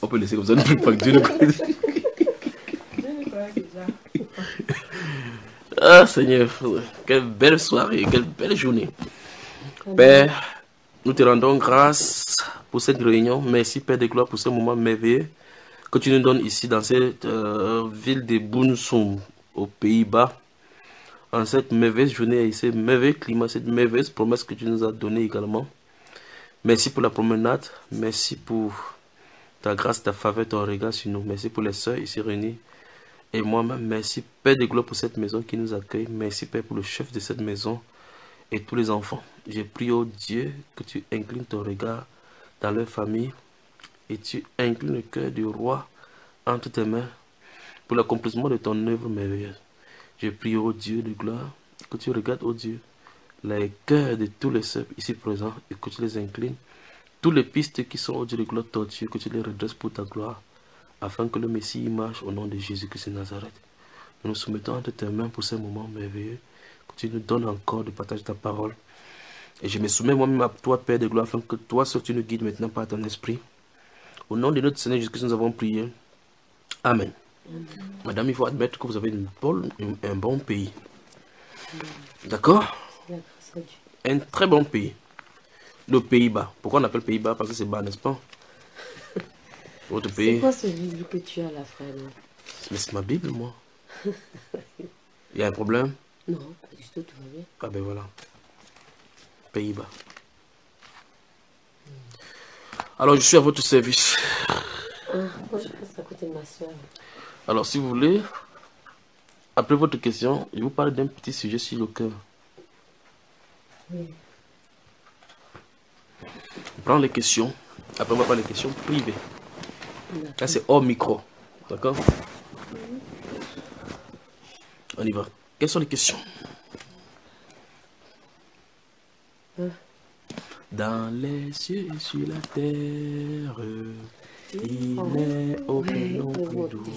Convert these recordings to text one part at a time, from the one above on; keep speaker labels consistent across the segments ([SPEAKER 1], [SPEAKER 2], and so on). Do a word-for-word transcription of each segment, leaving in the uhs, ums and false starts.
[SPEAKER 1] On peut laisser comme ça, ne plus pas que Dieu ne connaît. Ah Seigneur, quelle belle soirée, quelle belle journée. Père, nous te rendons grâce pour cette réunion. Merci Père de gloire pour ce moment merveilleux que tu nous donnes ici dans cette euh, ville de Bounsoum, aux Pays-Bas. En cette merveilleuse journée et ce merveilleux climat, cette merveilleuse promesse que tu nous as donnée également. Merci pour la promenade, merci pour ta grâce, ta faveur, ton regard sur nous. Merci pour les sœurs ici réunies. Et moi-même, merci Père de gloire pour cette maison qui nous accueille. Merci Père pour le chef de cette maison et tous les enfants. J'ai prié au Dieu que tu inclines ton regard dans leur famille et tu inclines le cœur du roi entre tes mains pour l'accomplissement de ton œuvre merveilleuse. J'ai prié au Dieu de gloire que tu regardes, au Dieu, les cœurs de tous les sœurs ici présents et que tu les inclines. Tous les pistes qui sont au Dieu de gloire tortueux, que tu les redresses pour ta gloire, afin que le Messie y marche au nom de Jésus-Christ de Nazareth. Nous nous soumettons entre tes mains pour ces moments merveilleux, que tu nous donnes encore de partager ta parole. Et je me soumets moi-même à toi, Père de gloire, afin que toi, seul tu nous guides maintenant par ton esprit. Au nom de notre Seigneur Jésus-Christ, nous avons prié. Amen. Amen. Madame, il faut admettre que vous avez une bonne, une, un bon pays. D'accord? Un très bon pays. Le Pays-Bas. Pourquoi on appelle Pays-Bas? Parce que c'est bas, n'est-ce pas? Votre pays.
[SPEAKER 2] C'est quoi ce livre que tu as là, frère?
[SPEAKER 1] Mais c'est ma Bible, moi. Il y a un problème?
[SPEAKER 2] Non, pas du tout, tout va bien.
[SPEAKER 1] Ah ben voilà. Pays-Bas. Alors, je suis à votre service.
[SPEAKER 2] Ah, moi je reste à côté de ma soeur.
[SPEAKER 1] Alors, si vous voulez, après votre question, je vous parle d'un petit sujet sur le cœur.
[SPEAKER 2] Oui.
[SPEAKER 1] On prend les questions. Après, on va prendre les questions privées. Là, c'est hors micro. D'accord? On y va. Quelles sont les questions?
[SPEAKER 2] Hein?
[SPEAKER 1] Dans les cieux et sur la terre, il n'est aucun nom plus doux.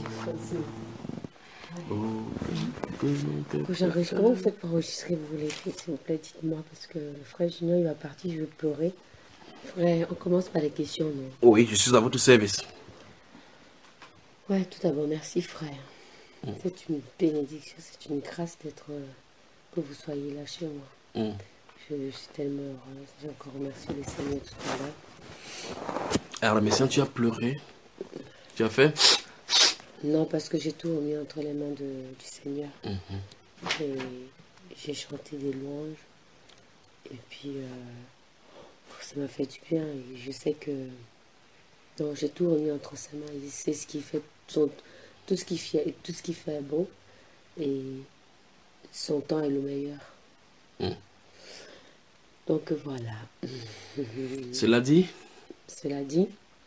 [SPEAKER 2] Comment vous faites pour enregistrer, vous voulez, s'il vous plaît, dites-moi, parce que le frère Junior, il va partir, je vais pleurer. Frère, on commence par les questions, non?
[SPEAKER 1] Oui, je suis à votre service.
[SPEAKER 2] Ouais, tout d'abord, merci, frère. Mm. C'est une bénédiction, c'est une grâce d'être, euh, que vous soyez là chez moi. Mm. Je, je suis tellement heureuse. J'ai encore remercié le Seigneur tout à l'heure.
[SPEAKER 1] Alors, mais si tu as pleuré, tu as fait?
[SPEAKER 2] Non, parce que j'ai tout remis entre les mains de, du Seigneur. Mm-hmm. Et j'ai chanté des louanges. Et puis, euh, ça m'a fait du bien. Et je sais que... Donc, j'ai tout remis entre ses mains. C'est ce qui fait... Son, tout, ce qui fait tout ce qui fait bon. Et son temps est le meilleur. Mm. Donc, voilà.
[SPEAKER 1] Cela dit?
[SPEAKER 2] Cela dit...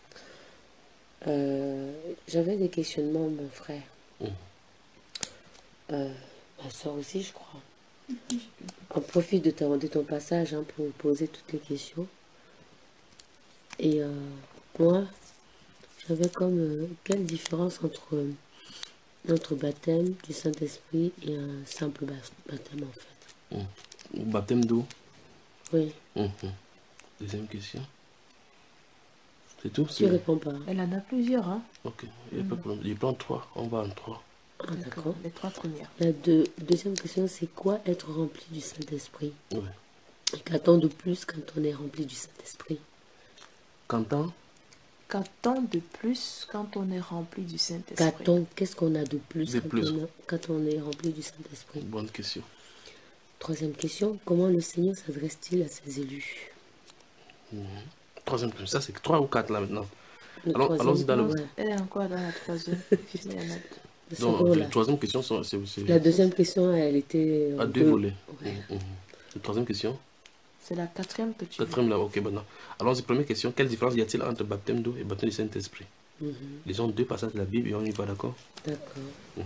[SPEAKER 2] Euh, j'avais des questionnements, mon frère. Mmh. Euh, ma soeur aussi, je crois. On profite de ton, de ton passage hein, pour poser toutes les questions. Et euh, moi, j'avais comme... Euh, quelle différence entre notre baptême du Saint-Esprit et un simple baptême, en fait?
[SPEAKER 1] Mmh. Baptême d'eau?
[SPEAKER 2] Oui.
[SPEAKER 1] Mmh. Deuxième question. C'est tout?
[SPEAKER 2] Tu réponds pas.
[SPEAKER 3] Elle en a plusieurs, hein?
[SPEAKER 1] Ok, il n'y a pas de problème. Je prends trois, on va en trois.
[SPEAKER 2] Ah, d'accord.
[SPEAKER 3] Les trois premières.
[SPEAKER 2] La deux, deuxième question, c'est quoi être rempli du Saint-Esprit?
[SPEAKER 1] Oui.
[SPEAKER 2] Et qu'attend de plus quand on est rempli du Saint-Esprit?
[SPEAKER 1] Qu'attend?
[SPEAKER 3] Qu'attend de plus quand on est rempli du Saint-Esprit?
[SPEAKER 2] Qu'attend, qu'est-ce qu'on a de plus,
[SPEAKER 1] de
[SPEAKER 2] quand,
[SPEAKER 1] plus.
[SPEAKER 2] On a, quand on est rempli du Saint-Esprit?
[SPEAKER 1] Bonne question.
[SPEAKER 2] Troisième question, comment le Seigneur s'adresse-t-il à ses élus?
[SPEAKER 1] Mmh. Troisième question, ça c'est trois ou quatre là maintenant.
[SPEAKER 2] Le
[SPEAKER 1] allons allons-y dans le...
[SPEAKER 3] Ouais. Elle est encore dans la troisième.
[SPEAKER 1] Donc, la troisième question, c'est...
[SPEAKER 2] La deuxième question, elle était...
[SPEAKER 1] À deux, deux volets. Ouais. Mmh. La troisième question?
[SPEAKER 3] C'est la quatrième que tu
[SPEAKER 1] Quatrième là, ok, maintenant. Allons-y, première question. Quelle différence y a-t-il entre baptême d'eau et baptême du Saint-Esprit? mmh. Lisons deux passages de la Bible et on y va, d'accord?
[SPEAKER 2] D'accord.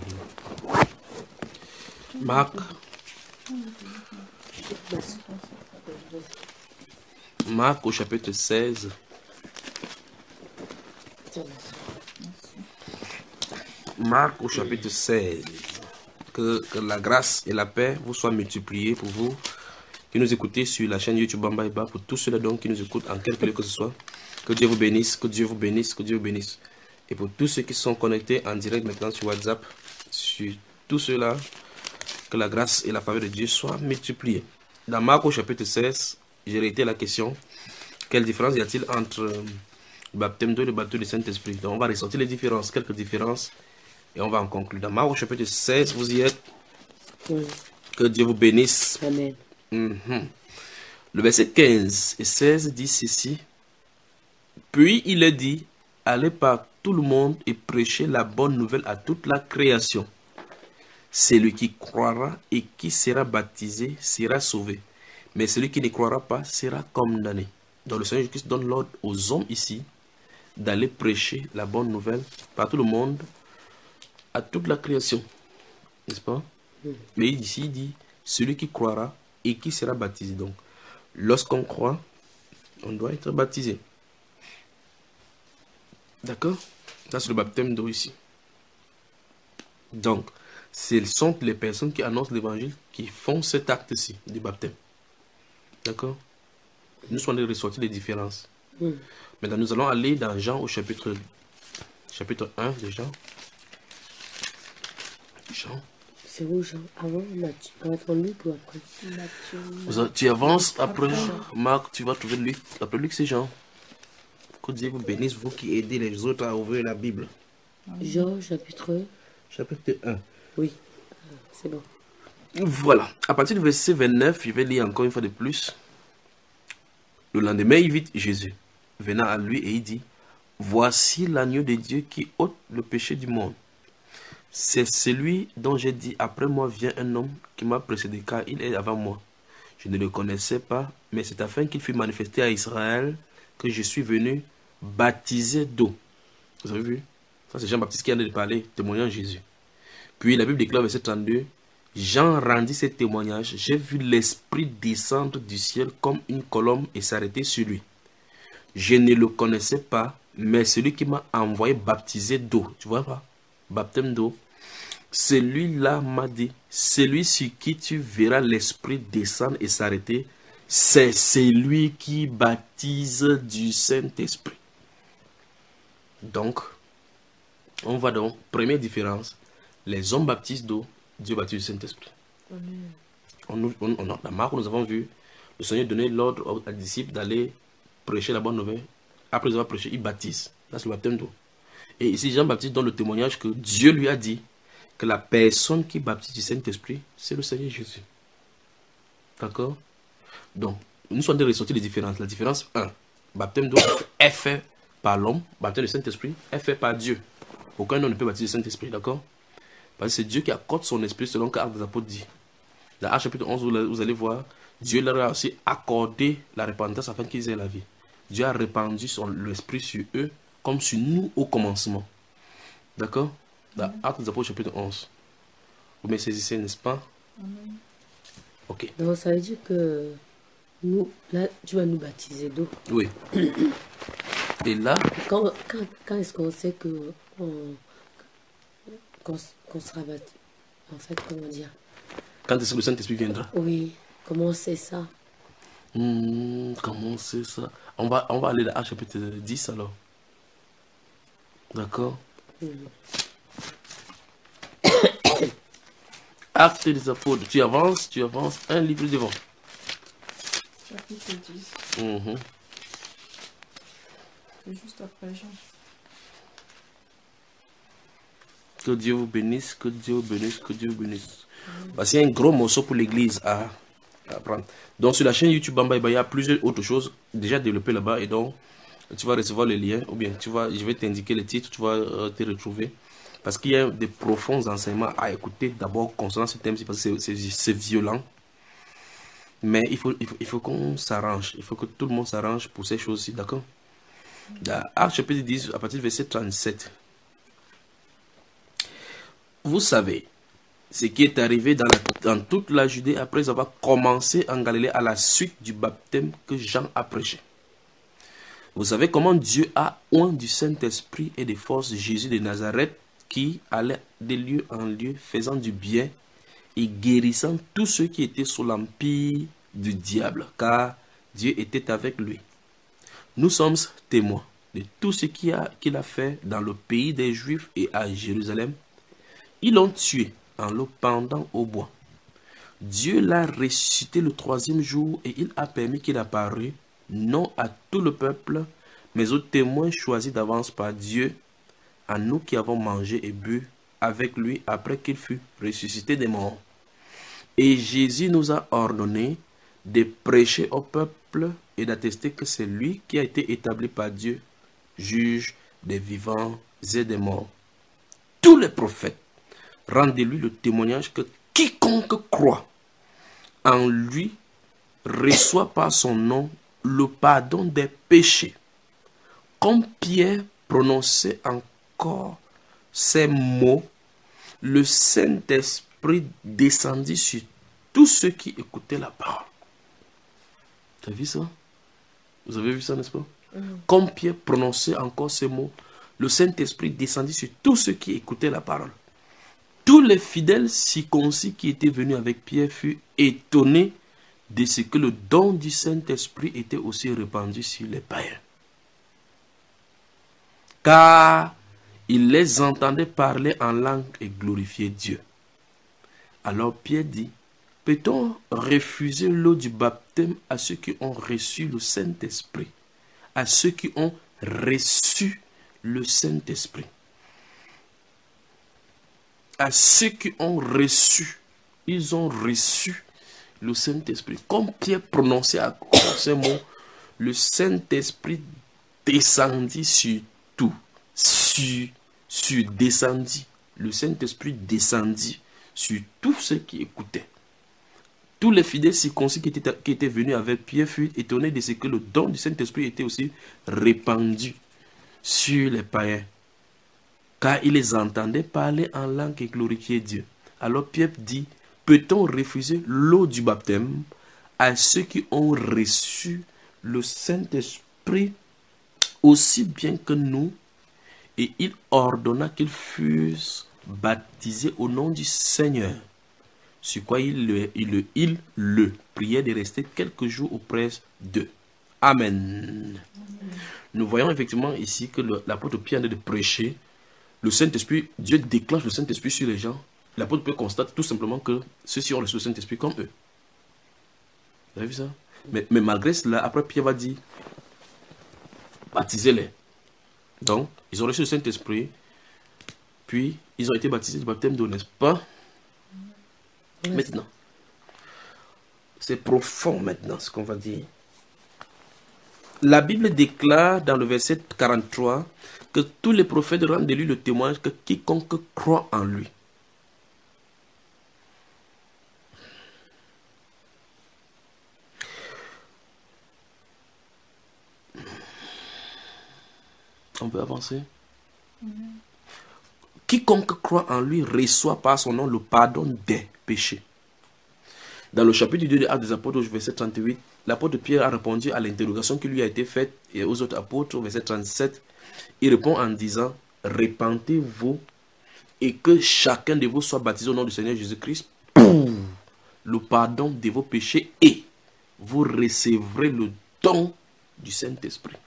[SPEAKER 1] Mmh. Marc. Marc au chapitre seize. Marc au chapitre seize. Que, que la grâce et la paix vous soient multipliées pour vous qui nous écoutez sur la chaîne YouTube Bamba Iba, pour tous ceux-là donc qui nous écoutent en quelque lieu que ce soit. Que Dieu vous bénisse, que Dieu vous bénisse, que Dieu vous bénisse. Et pour tous ceux qui sont connectés en direct maintenant sur WhatsApp, sur tous ceux-là, que la grâce et la faveur de Dieu soient multipliées. Dans Marc au chapitre seize, j'ai réité la question, quelle différence y a-t-il entre le baptême d'eau et le baptême du Saint-Esprit? Donc on va ressortir les différences, quelques différences, et on va en conclure. Dans Marc au chapitre seize, vous y êtes.
[SPEAKER 2] Oui.
[SPEAKER 1] Que Dieu vous bénisse.
[SPEAKER 2] Amen.
[SPEAKER 1] Mm-hmm. Le verset quinze et seize dit ceci. Puis il est dit, allez par tout le monde et prêchez la bonne nouvelle à toute la création. Celui qui croira et qui sera baptisé sera sauvé. Mais celui qui ne croira pas sera condamné. Donc le Seigneur Jésus-Christ donne l'ordre aux hommes ici d'aller prêcher la bonne nouvelle par tout le monde, à toute la création. N'est-ce pas? Mm. Mais ici il dit, celui qui croira et qui sera baptisé. Donc, lorsqu'on croit, on doit être baptisé. D'accord? Ça c'est le baptême d'eau ici. Donc, ce sont les personnes qui annoncent l'évangile qui font cet acte-ci du baptême. D'accord? Nous sommes allés ressortir les différences. Mm. Maintenant, nous allons aller dans Jean au chapitre, chapitre un de Jean. Jean.
[SPEAKER 2] C'est où Jean? Avant Matthieu. Avant Luc ou après
[SPEAKER 1] Matthieu. Tu avances après Marc, tu vas trouver Luc. Après Luc, c'est Jean. Que Dieu vous bénisse, vous qui aidez les autres à ouvrir la Bible.
[SPEAKER 2] Jean, chapitre
[SPEAKER 1] Chapitre un.
[SPEAKER 2] Oui, c'est bon.
[SPEAKER 1] Voilà. À partir du verset vingt-neuf, je vais lire encore une fois de plus. Le lendemain, il vit Jésus, venant à lui, et il dit, voici l'agneau de Dieu qui ôte le péché du monde. C'est celui dont j'ai dit, après moi vient un homme qui m'a précédé, car il est avant moi. Je ne le connaissais pas, mais c'est afin qu'il fût manifesté à Israël que je suis venu baptiser d'eau. Vous avez vu? Ça, c'est Jean-Baptiste qui vient de parler, témoignant Jésus. Puis la Bible déclare, verset trente-deux, Jean rendit ce témoignage, j'ai vu l'Esprit descendre du ciel comme une colombe et s'arrêter sur lui. Je ne le connaissais pas, mais celui qui m'a envoyé baptiser d'eau, tu vois pas? Baptême d'eau. Celui-là m'a dit, celui sur qui tu verras l'Esprit descendre et s'arrêter, c'est celui qui baptise du Saint-Esprit. Donc, on va donc, première différence, les hommes baptisent d'eau, Dieu baptise du Saint-Esprit. On, on, on, dans Marc, nous avons vu le Seigneur donner l'ordre aux disciples d'aller prêcher la bonne nouvelle. Après avoir prêché, il baptise. Là, c'est le baptême d'eau. Et ici, Jean-Baptiste donne le témoignage que Dieu lui a dit que la personne qui baptise du Saint-Esprit, c'est le Seigneur Jésus. D'accord? Donc, nous sommes de ressortir les différences. La différence un, baptême d'eau est fait par l'homme, baptême du Saint-Esprit est fait par Dieu. Aucun homme ne peut baptiser du Saint-Esprit, d'accord? Parce que c'est Dieu qui accorde son esprit selon que Actes des Apôtres dit. Dans Actes chapitre onze, vous allez voir, Dieu leur a aussi accordé la repentance afin qu'ils aient la vie. Dieu a répandu son l'esprit sur eux comme sur nous au commencement. D'accord? Dans Actes des Apôtres chapitre onze. Vous me saisissez, n'est-ce pas? Amen. Ok.
[SPEAKER 2] Donc ça veut dire que nous, là, tu vas nous baptiser d'eau.
[SPEAKER 1] Oui. Et là...
[SPEAKER 2] Quand, quand, quand est-ce qu'on sait que on, qu'on, qu'on sera baptisé? En fait, comment dire?
[SPEAKER 1] Quand est-ce que le Saint-Esprit viendra?
[SPEAKER 2] Oui. Comment c'est ça?
[SPEAKER 1] Hmm, comment c'est ça? On va, on va aller dans Actes chapitre dix alors. D'accord? Mm. Actes des Apôtres. Tu avances, tu avances un livre devant.
[SPEAKER 3] Chapitre dix.
[SPEAKER 1] Mm-hmm.
[SPEAKER 3] C'est juste après Jean.
[SPEAKER 1] Que Dieu vous bénisse, que Dieu vous bénisse, que Dieu vous bénisse. Voici un gros morceau pour l'église à, à prendre. Donc sur la chaîne YouTube Bamba, il y a plusieurs autres choses déjà développées là-bas. Et donc, tu vas recevoir les liens. Ou bien, tu vas, je vais t'indiquer les titres, tu vas euh, te retrouver. Parce qu'il y a des profonds enseignements à écouter d'abord concernant ce thème, parce que c'est violent. Mais il faut, il faut, il faut qu'on s'arrange. Il faut que tout le monde s'arrange pour ces choses-ci, d'accord? Dans Actes chapitre dix, à partir du verset trente-sept. Vous savez ce qui est arrivé dans, la, dans toute la Judée après avoir commencé en Galilée à la suite du baptême que Jean a prêché. Vous savez comment Dieu a oint du Saint-Esprit et de force Jésus de Nazareth qui allait de lieu en lieu faisant du bien et guérissant tous ceux qui étaient sous l'empire du diable, car Dieu était avec lui. Nous sommes témoins de tout ce qu'il a, qu'il a fait dans le pays des Juifs et à Jérusalem. Ils l'ont tué en le pendant au bois. Dieu l'a ressuscité le troisième jour et il a permis qu'il apparût, non à tout le peuple, mais aux témoins choisis d'avance par Dieu, à nous qui avons mangé et bu avec lui après qu'il fut ressuscité des morts. Et Jésus nous a ordonné de prêcher au peuple et d'attester que c'est lui qui a été établi par Dieu, juge des vivants et des morts. Tous les prophètes rendez-lui le témoignage que quiconque croit en lui reçoit par son nom le pardon des péchés. Comme Pierre prononçait encore ces mots, le Saint-Esprit descendit sur tous ceux qui écoutaient la parole. Tu as vu ça? Vous avez vu ça, n'est-ce pas? Mm. Comme Pierre prononçait encore ces mots, le Saint-Esprit descendit sur tous ceux qui écoutaient la parole. Tous les fidèles circoncis qui étaient venus avec Pierre furent étonnés de ce que le don du Saint-Esprit était aussi répandu sur les païens. Car ils les entendaient parler en langue et glorifier Dieu. Alors Pierre dit, peut-on refuser l'eau du baptême à ceux qui ont reçu le Saint-Esprit, à ceux qui ont reçu le Saint-Esprit, à ceux qui ont reçu, ils ont reçu le Saint-Esprit. Comme Pierre prononçait à ces mots, le Saint-Esprit descendit sur tout, sur, sur descendit. Le Saint-Esprit descendit sur tous ceux qui écoutaient. Tous les fidèles circoncis qui étaient, qui étaient venus avec Pierre furent étonnés de ce que le don du Saint-Esprit était aussi répandu sur les païens, car ils les entendaient parler en langue et glorifier Dieu. Alors Pierre dit, peut-on refuser l'eau du baptême à ceux qui ont reçu le Saint-Esprit aussi bien que nous? Et il ordonna qu'ils fussent baptisés au nom du Seigneur. Sur quoi il le, il le, il le priait de rester quelques jours auprès d'eux. Amen. Amen. Nous voyons effectivement ici que l'apôtre Pierre est de prêcher. Le Saint-Esprit, Dieu déclenche le Saint-Esprit sur les gens. L'apôtre Pierre constate tout simplement que ceux-ci ont reçu le Saint-Esprit comme eux. Vous avez vu ça? Mais, mais malgré cela, après Pierre va dire, baptisez-les. Donc, ils ont reçu le Saint-Esprit, puis ils ont été baptisés du baptême d'eau, n'est-ce pas? Oui. Maintenant, c'est profond maintenant ce qu'on va dire. La Bible déclare dans le verset quarante-trois que tous les prophètes rendent de lui le témoignage que quiconque croit en lui. On peut avancer. Mm-hmm. Quiconque croit en lui reçoit par son nom le pardon des péchés. Dans le chapitre deux des Actes des Apôtres, au verset trente-huit, l'apôtre Pierre a répondu à l'interrogation qui lui a été faite et aux autres apôtres, au verset trente-sept. Il répond en disant, repentez-vous et que chacun de vous soit baptisé au nom du Seigneur Jésus-Christ pour le pardon de vos péchés et vous recevrez le don du Saint-Esprit.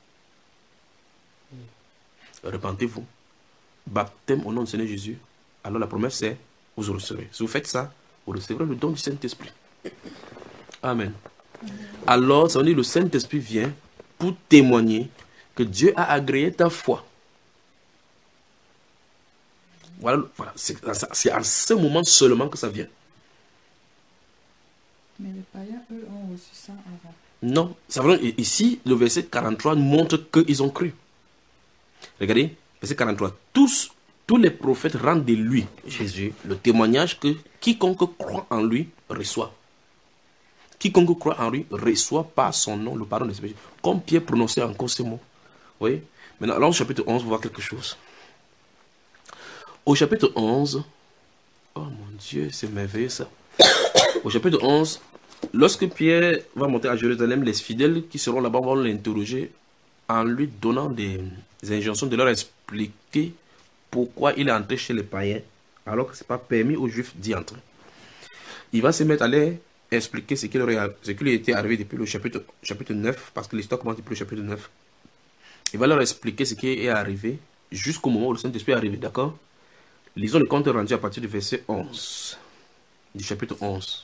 [SPEAKER 1] Repentez-vous, baptême au nom du Seigneur Jésus. Alors la promesse c'est, vous recevrez. Si vous faites ça, vous recevrez le don du Saint-Esprit. Amen. Alors, ça veut dire que le Saint-Esprit vient pour témoigner que Dieu a agréé ta foi. Voilà, voilà c'est à ce moment seulement que ça vient.
[SPEAKER 3] Mais les païens, eux, ont reçu ça avant.
[SPEAKER 1] Non, ça veut dire, ici, le verset quarante-trois montre qu'ils ont cru. Regardez, verset quarante-trois. Tous, tous les prophètes rendent de lui, Jésus, le témoignage que quiconque croit en lui reçoit. Quiconque croit en lui reçoit par son nom le pardon de ses péchés. Comme Pierre prononçait encore ces mots. Vous voyez? Maintenant, alors au chapitre onze, on voit quelque chose. Au chapitre onze, oh mon Dieu, c'est merveilleux ça. Au chapitre onze, lorsque Pierre va monter à Jérusalem, les fidèles qui seront là-bas vont l'interroger en lui donnant des injonctions de leur expliquer pourquoi il est entré chez les païens alors que ce n'est pas permis aux Juifs d'y entrer. Il va se mettre à leur expliquer ce qui lui était arrivé depuis le chapitre, chapitre neuf, parce que l'histoire commence depuis le chapitre neuf. Il va leur expliquer ce qui est arrivé jusqu'au moment où le Saint-Esprit est arrivé, d'accord? Lisons le compte rendu à partir du verset onze, du chapitre onze.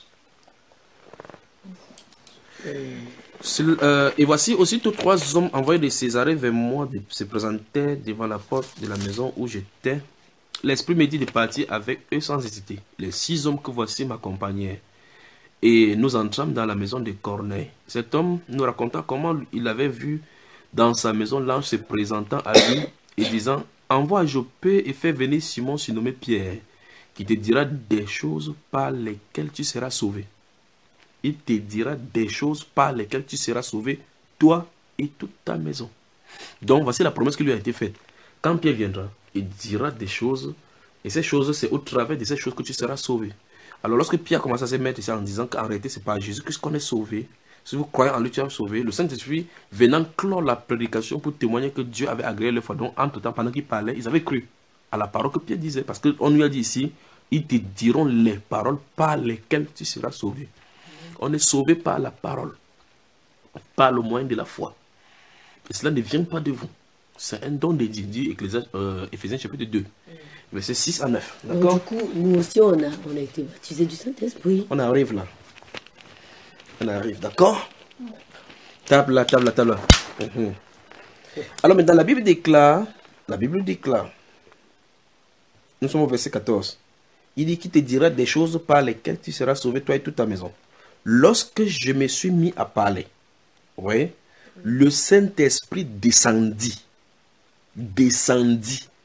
[SPEAKER 1] Euh, et voici aussi tous trois hommes envoyés de Césarée vers moi se présentaient devant la porte de la maison où j'étais. L'Esprit me dit de partir avec eux sans hésiter. Les six hommes que voici m'accompagnaient. Et nous entrâmes dans la maison de Corneille. Cet homme nous raconta comment il avait vu dans sa maison l'ange se présentant à lui et disant: envoie à Joppé et fais venir Simon surnommé Pierre, qui te dira des choses par lesquelles tu seras sauvé. Il te dira des choses par lesquelles tu seras sauvé, toi et toute ta maison. Donc voici la promesse qui lui a été faite. Quand Pierre viendra, il dira des choses, et ces choses, c'est au travers de ces choses que tu seras sauvé. Alors lorsque Pierre commence à se mettre ici en disant qu'en réalité, c'est pas Jésus-Christ qu'on est sauvé, si vous croyez en lui, tu es sauvé, le Saint-Esprit venant clore la prédication pour témoigner que Dieu avait agréé leur foi. Donc entre temps, pendant qu'il parlait, ils avaient cru à la parole que Pierre disait, parce qu'on lui a dit ici, ils te diront les paroles par lesquelles tu seras sauvé. On est sauvé par la parole, par le moyen de la foi. Et cela ne vient pas de vous. C'est un don de Dieu, dit Ecclésiaste, euh, Éphésiens chapitre deux, versets six à neuf. D'accord?
[SPEAKER 2] Du coup, nous aussi, on a, on a été baptisés du Saint-Esprit.
[SPEAKER 1] On arrive là. On arrive, d'accord? Table là, table là, table là. Mmh. Alors, mais dans la Bible déclare, la Bible déclare, nous sommes au verset quatorze. Il dit qu'il te dira des choses par lesquelles tu seras sauvé, toi et toute ta maison. Lorsque je me suis mis à parler, oui, le Saint-Esprit descendit, descendit,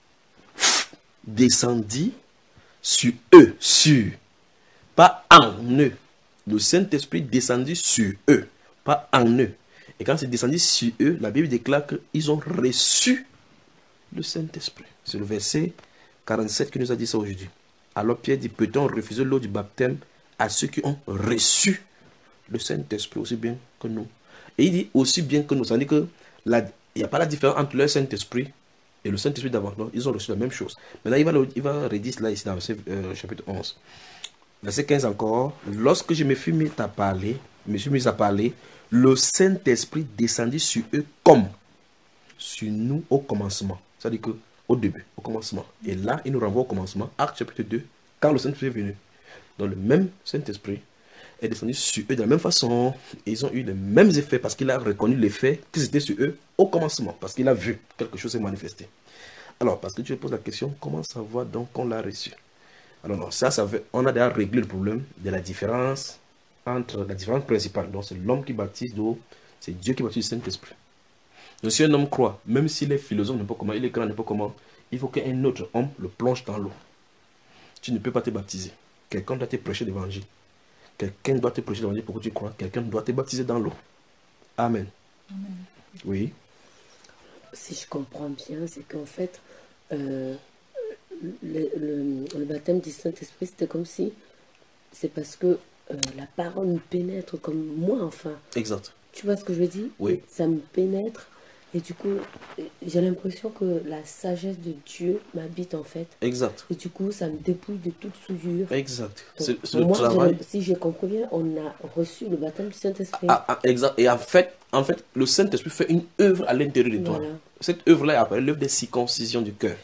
[SPEAKER 1] descendit sur eux, sur, pas en eux. Le Saint-Esprit descendit sur eux, pas en eux. Et quand c'est descendu sur eux, la Bible déclare qu'ils ont reçu le Saint-Esprit. C'est le verset quarante-sept qui nous a dit ça aujourd'hui. Alors Pierre dit, peut-on refuser l'eau du baptême à ceux qui ont reçu le Saint-Esprit aussi bien que nous? Et il dit aussi bien que nous. Ça veut dire qu'il n'y a pas la différence entre le Saint-Esprit et le Saint-Esprit d'avant. Ils ont reçu la même chose. Maintenant, il va, le, il va redire cela ici dans le euh, chapitre onze. Verset quinze encore. Lorsque je me suis mis à parler, me suis mis à parler, le Saint-Esprit descendit sur eux comme sur nous au commencement. C'est-à-dire qu'au début, au commencement. Et là, il nous renvoie au commencement, Actes chapitre deux, quand le Saint-Esprit est venu. Donc le même Saint-Esprit est descendu sur eux de la même façon. Ils ont eu les mêmes effets parce qu'il a reconnu l'effet que c'était sur eux au commencement. Parce qu'il a vu quelque chose s'est manifesté. Alors, parce que tu te poses la question, comment savoir donc qu'on l'a reçu? Alors non, ça, ça veut, on a déjà réglé le problème de la différence entre la différence principale. Donc c'est l'homme qui baptise d'eau, c'est Dieu qui baptise du Saint-Esprit. Donc si un homme croit, même s'il est philosophe, n'importe comment, il est grand, n'importe comment, il faut qu'un autre homme le plonge dans l'eau. Tu ne peux pas te baptiser. Quelqu'un doit te prêcher l'évangile. Quelqu'un doit te prêcher l'évangile pour que tu crois. Quelqu'un doit te baptiser dans l'eau. Amen. Amen. Oui.
[SPEAKER 2] Si je comprends bien, c'est qu'en fait, euh, le, le, le baptême du Saint-Esprit, c'était comme si, c'est parce que euh, la parole me pénètre comme moi, enfin.
[SPEAKER 1] Exact.
[SPEAKER 2] Tu vois ce que je veux dire?
[SPEAKER 1] Oui.
[SPEAKER 2] Ça me pénètre. Et du coup, j'ai l'impression que la sagesse de Dieu m'habite en fait.
[SPEAKER 1] Exact.
[SPEAKER 2] Et du coup, ça me dépouille de toute souillure.
[SPEAKER 1] Exact.
[SPEAKER 2] C'est
[SPEAKER 1] le
[SPEAKER 2] moi,
[SPEAKER 1] travail.
[SPEAKER 2] Si j'ai compris bien, on a reçu le baptême du Saint-Esprit.
[SPEAKER 1] Ah, ah, exact. Et en fait, en fait, le Saint-Esprit fait une œuvre à l'intérieur de toi.
[SPEAKER 2] Voilà.
[SPEAKER 1] Cette œuvre-là est appelée l'œuvre de circoncision du cœur.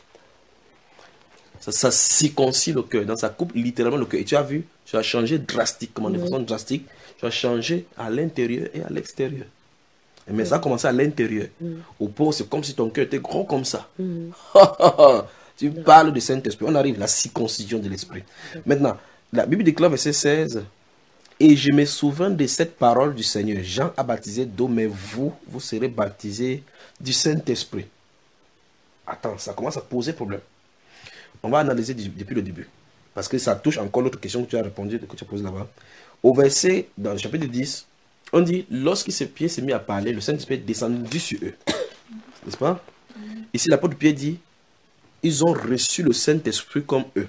[SPEAKER 1] Ça, ça circoncie le cœur. Donc ça coupe littéralement le cœur. Et tu as vu, tu as changé drastiquement, de
[SPEAKER 2] Oui.
[SPEAKER 1] façon drastique. Tu as changé à l'intérieur et à l'extérieur. Mais ça a commencé à l'intérieur. Mm. Au point, c'est comme si ton cœur était gros comme ça. Mm. Tu mm. parles du Saint-Esprit. On arrive à la circoncision de l'esprit. Mm. Maintenant, la Bible déclare verset seize. Et je me souviens de cette parole du Seigneur. Jean a baptisé d'eau, mais vous, vous serez baptisés du Saint-Esprit. Attends, ça commence à poser problème. On va analyser depuis le début. Parce que ça touche encore l'autre question que tu as répondu, que tu as posée là-bas. Au verset, dans le chapitre dix, on dit, lorsque ces pieds s'est mis à parler, le Saint-Esprit est descendu sur eux. N'est-ce pas? Ici, l'apôtre Pierre dit, ils ont reçu le Saint-Esprit comme eux.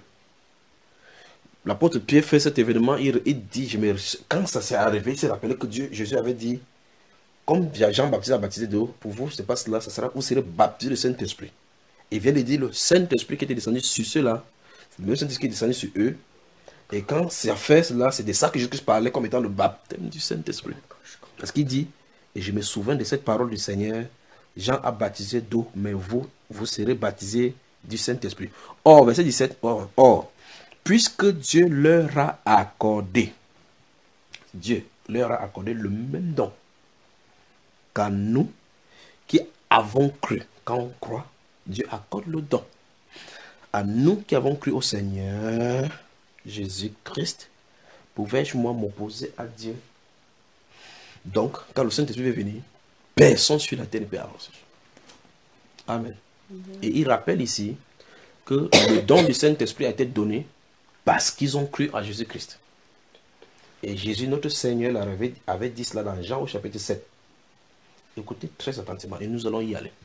[SPEAKER 1] L'apôtre Pierre fait cet événement, il, il dit, je me, quand ça s'est arrivé, il s'est rappelé que Dieu, Jésus avait dit, comme Jean-Baptiste a baptisé d'eau, pour vous, ce n'est pas cela, ça sera, vous serez baptisé du Saint-Esprit. Il vient de dire, le Saint-Esprit qui était descendu sur ceux-là, c'est le même Saint-Esprit qui est descendu sur eux. Et quand c'est à faire cela, c'est de ça que Jésus parlait comme étant le baptême du Saint-Esprit. Parce qu'il dit, et je me souviens de cette parole du Seigneur, Jean a baptisé d'eau, mais vous, vous serez baptisés du Saint-Esprit. Or, verset dix-sept, or, or, puisque Dieu leur a accordé, Dieu leur a accordé le même don qu'à nous qui avons cru. Quand on croit, Dieu accorde le don. À nous qui avons cru au Seigneur Jésus-Christ, pouvais-je moi m'opposer à Dieu? Donc, quand le Saint-Esprit est venu, personne sur la terre ne peut avancer. Amen. Mm-hmm. Et il rappelle ici que le don du Saint-Esprit a été donné parce qu'ils ont cru à Jésus-Christ. Et Jésus, notre Seigneur, avait, avait dit cela dans Jean au chapitre sept. Écoutez très attentivement et nous allons y aller.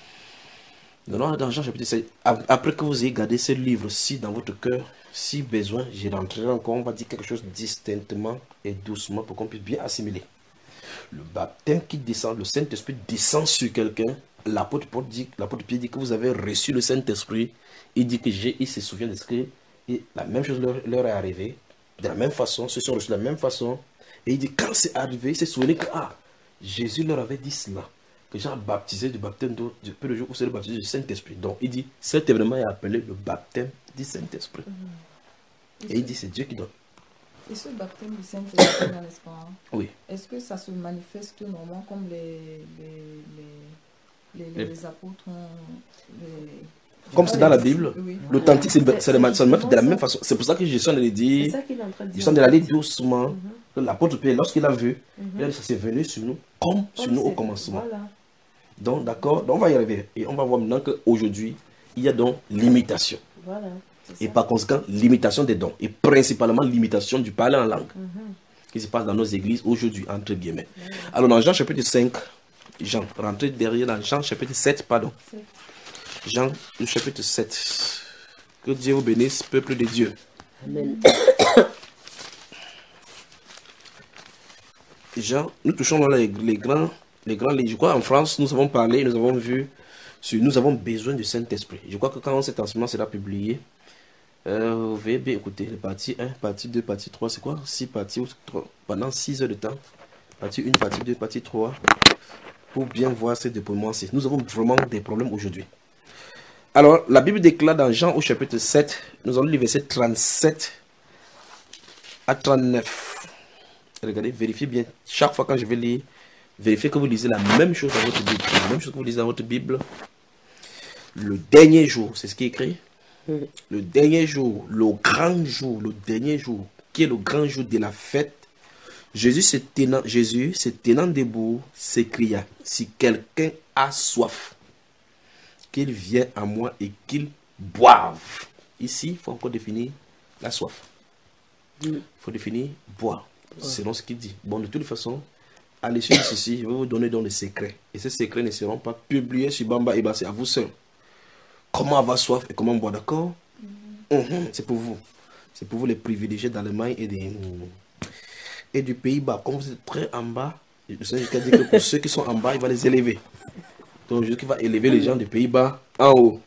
[SPEAKER 1] Dans Jean chapitre sept, après que vous ayez gardé ce livre-ci dans votre cœur, si besoin, j'y rentrerai encore, on va dire quelque chose distinctement et doucement pour qu'on puisse bien assimiler. Le baptême qui descend, le Saint-Esprit descend sur quelqu'un. L'apôtre Paul dit, l'apôtre Pierre dit que vous avez reçu le Saint-Esprit. Il dit que j'ai, il se souvient de ce que et la même chose leur, leur est arrivée. De la même façon, ceux sont reçus de la même façon. Et il dit, quand c'est arrivé, il s'est souvenu que ah, Jésus leur avait dit cela. Que Jean a baptisé du baptême d'eau, peu de jours où c'est le baptême du Saint-Esprit. Donc il dit, cet événement est appelé le baptême du Saint-Esprit. Mmh. Et, et il dit, c'est Dieu qui donne.
[SPEAKER 4] Et ce baptême du Saint-Esprit, n'est-ce pas?
[SPEAKER 1] Oui.
[SPEAKER 4] Est-ce que ça se manifeste normalement comme les, les, les, les, les apôtres ont... Les...
[SPEAKER 1] Comme c'est dans la Bible, oui. L'authentique, c'est de la même façon. C'est pour ça que je suis en train de dire, je suis en train d'aller doucement. Mm-hmm. L'apôtre Pierre, lorsqu'il a vu, mm-hmm. ça s'est venu sur nous, comme, comme sur nous au commencement. Voilà. Donc, d'accord, on va y arriver. Et on va voir maintenant qu'aujourd'hui, il y a donc l'imitation. Voilà, et par conséquent, l'imitation des dons. Et principalement, l'imitation du parler en langue. Mm-hmm. Qui se passe dans nos églises aujourd'hui, entre guillemets. Voilà. Alors, dans Jean chapitre cinq, Jean, rentrez derrière dans Jean chapitre sept, pardon. sept. Jean, le chapitre sept. Que Dieu vous bénisse, peuple de Dieu. Amen. Jean, nous touchons dans les, les grands, les grands, je crois en France, nous avons parlé, nous avons vu, sur, nous avons besoin du Saint-Esprit. Je crois que quand cet enseignement sera publié, euh, vous pouvez bien écouter les parties un, partie deux, partie trois, c'est quoi? six parties, pendant six heures de temps. Partie un, partie deux, partie trois, pour bien voir ces déploiements. Nous avons vraiment des problèmes aujourd'hui. Alors, la Bible déclare dans Jean au chapitre sept, nous allons lire versets trente-sept à trente-neuf. Regardez, vérifiez bien. Chaque fois quand je vais lire, vérifiez que vous lisez la même chose dans votre Bible. La même chose que vous lisez dans votre Bible. Le dernier jour, c'est ce qui est écrit. Le dernier jour, le grand jour, le dernier jour, qui est le grand jour de la fête. Jésus se tenant, Jésus, se tenant debout, s'écria, si quelqu'un a soif, qu'il vienne à moi et qu'il boive. Ici, il faut encore définir la soif. Il faut définir boire, selon ce qu'il dit. Bon, de toute façon, à l'issue de ceci, je vais vous donner dans les secrets. Et ces secrets ne seront pas publiés sur Bamba et c'est à vous seul. Comment avoir soif et comment boire, d'accord? Mm -hmm. mm-hmm, c'est pour vous. C'est pour vous les privilégiés d'Allemagne et, des, et du Pays-Bas. Comme vous êtes très en bas, le Seigneur a dit que pour ceux qui sont en bas, il va les élever. Donc, Jésus qui va élever les gens des Pays-Bas en haut.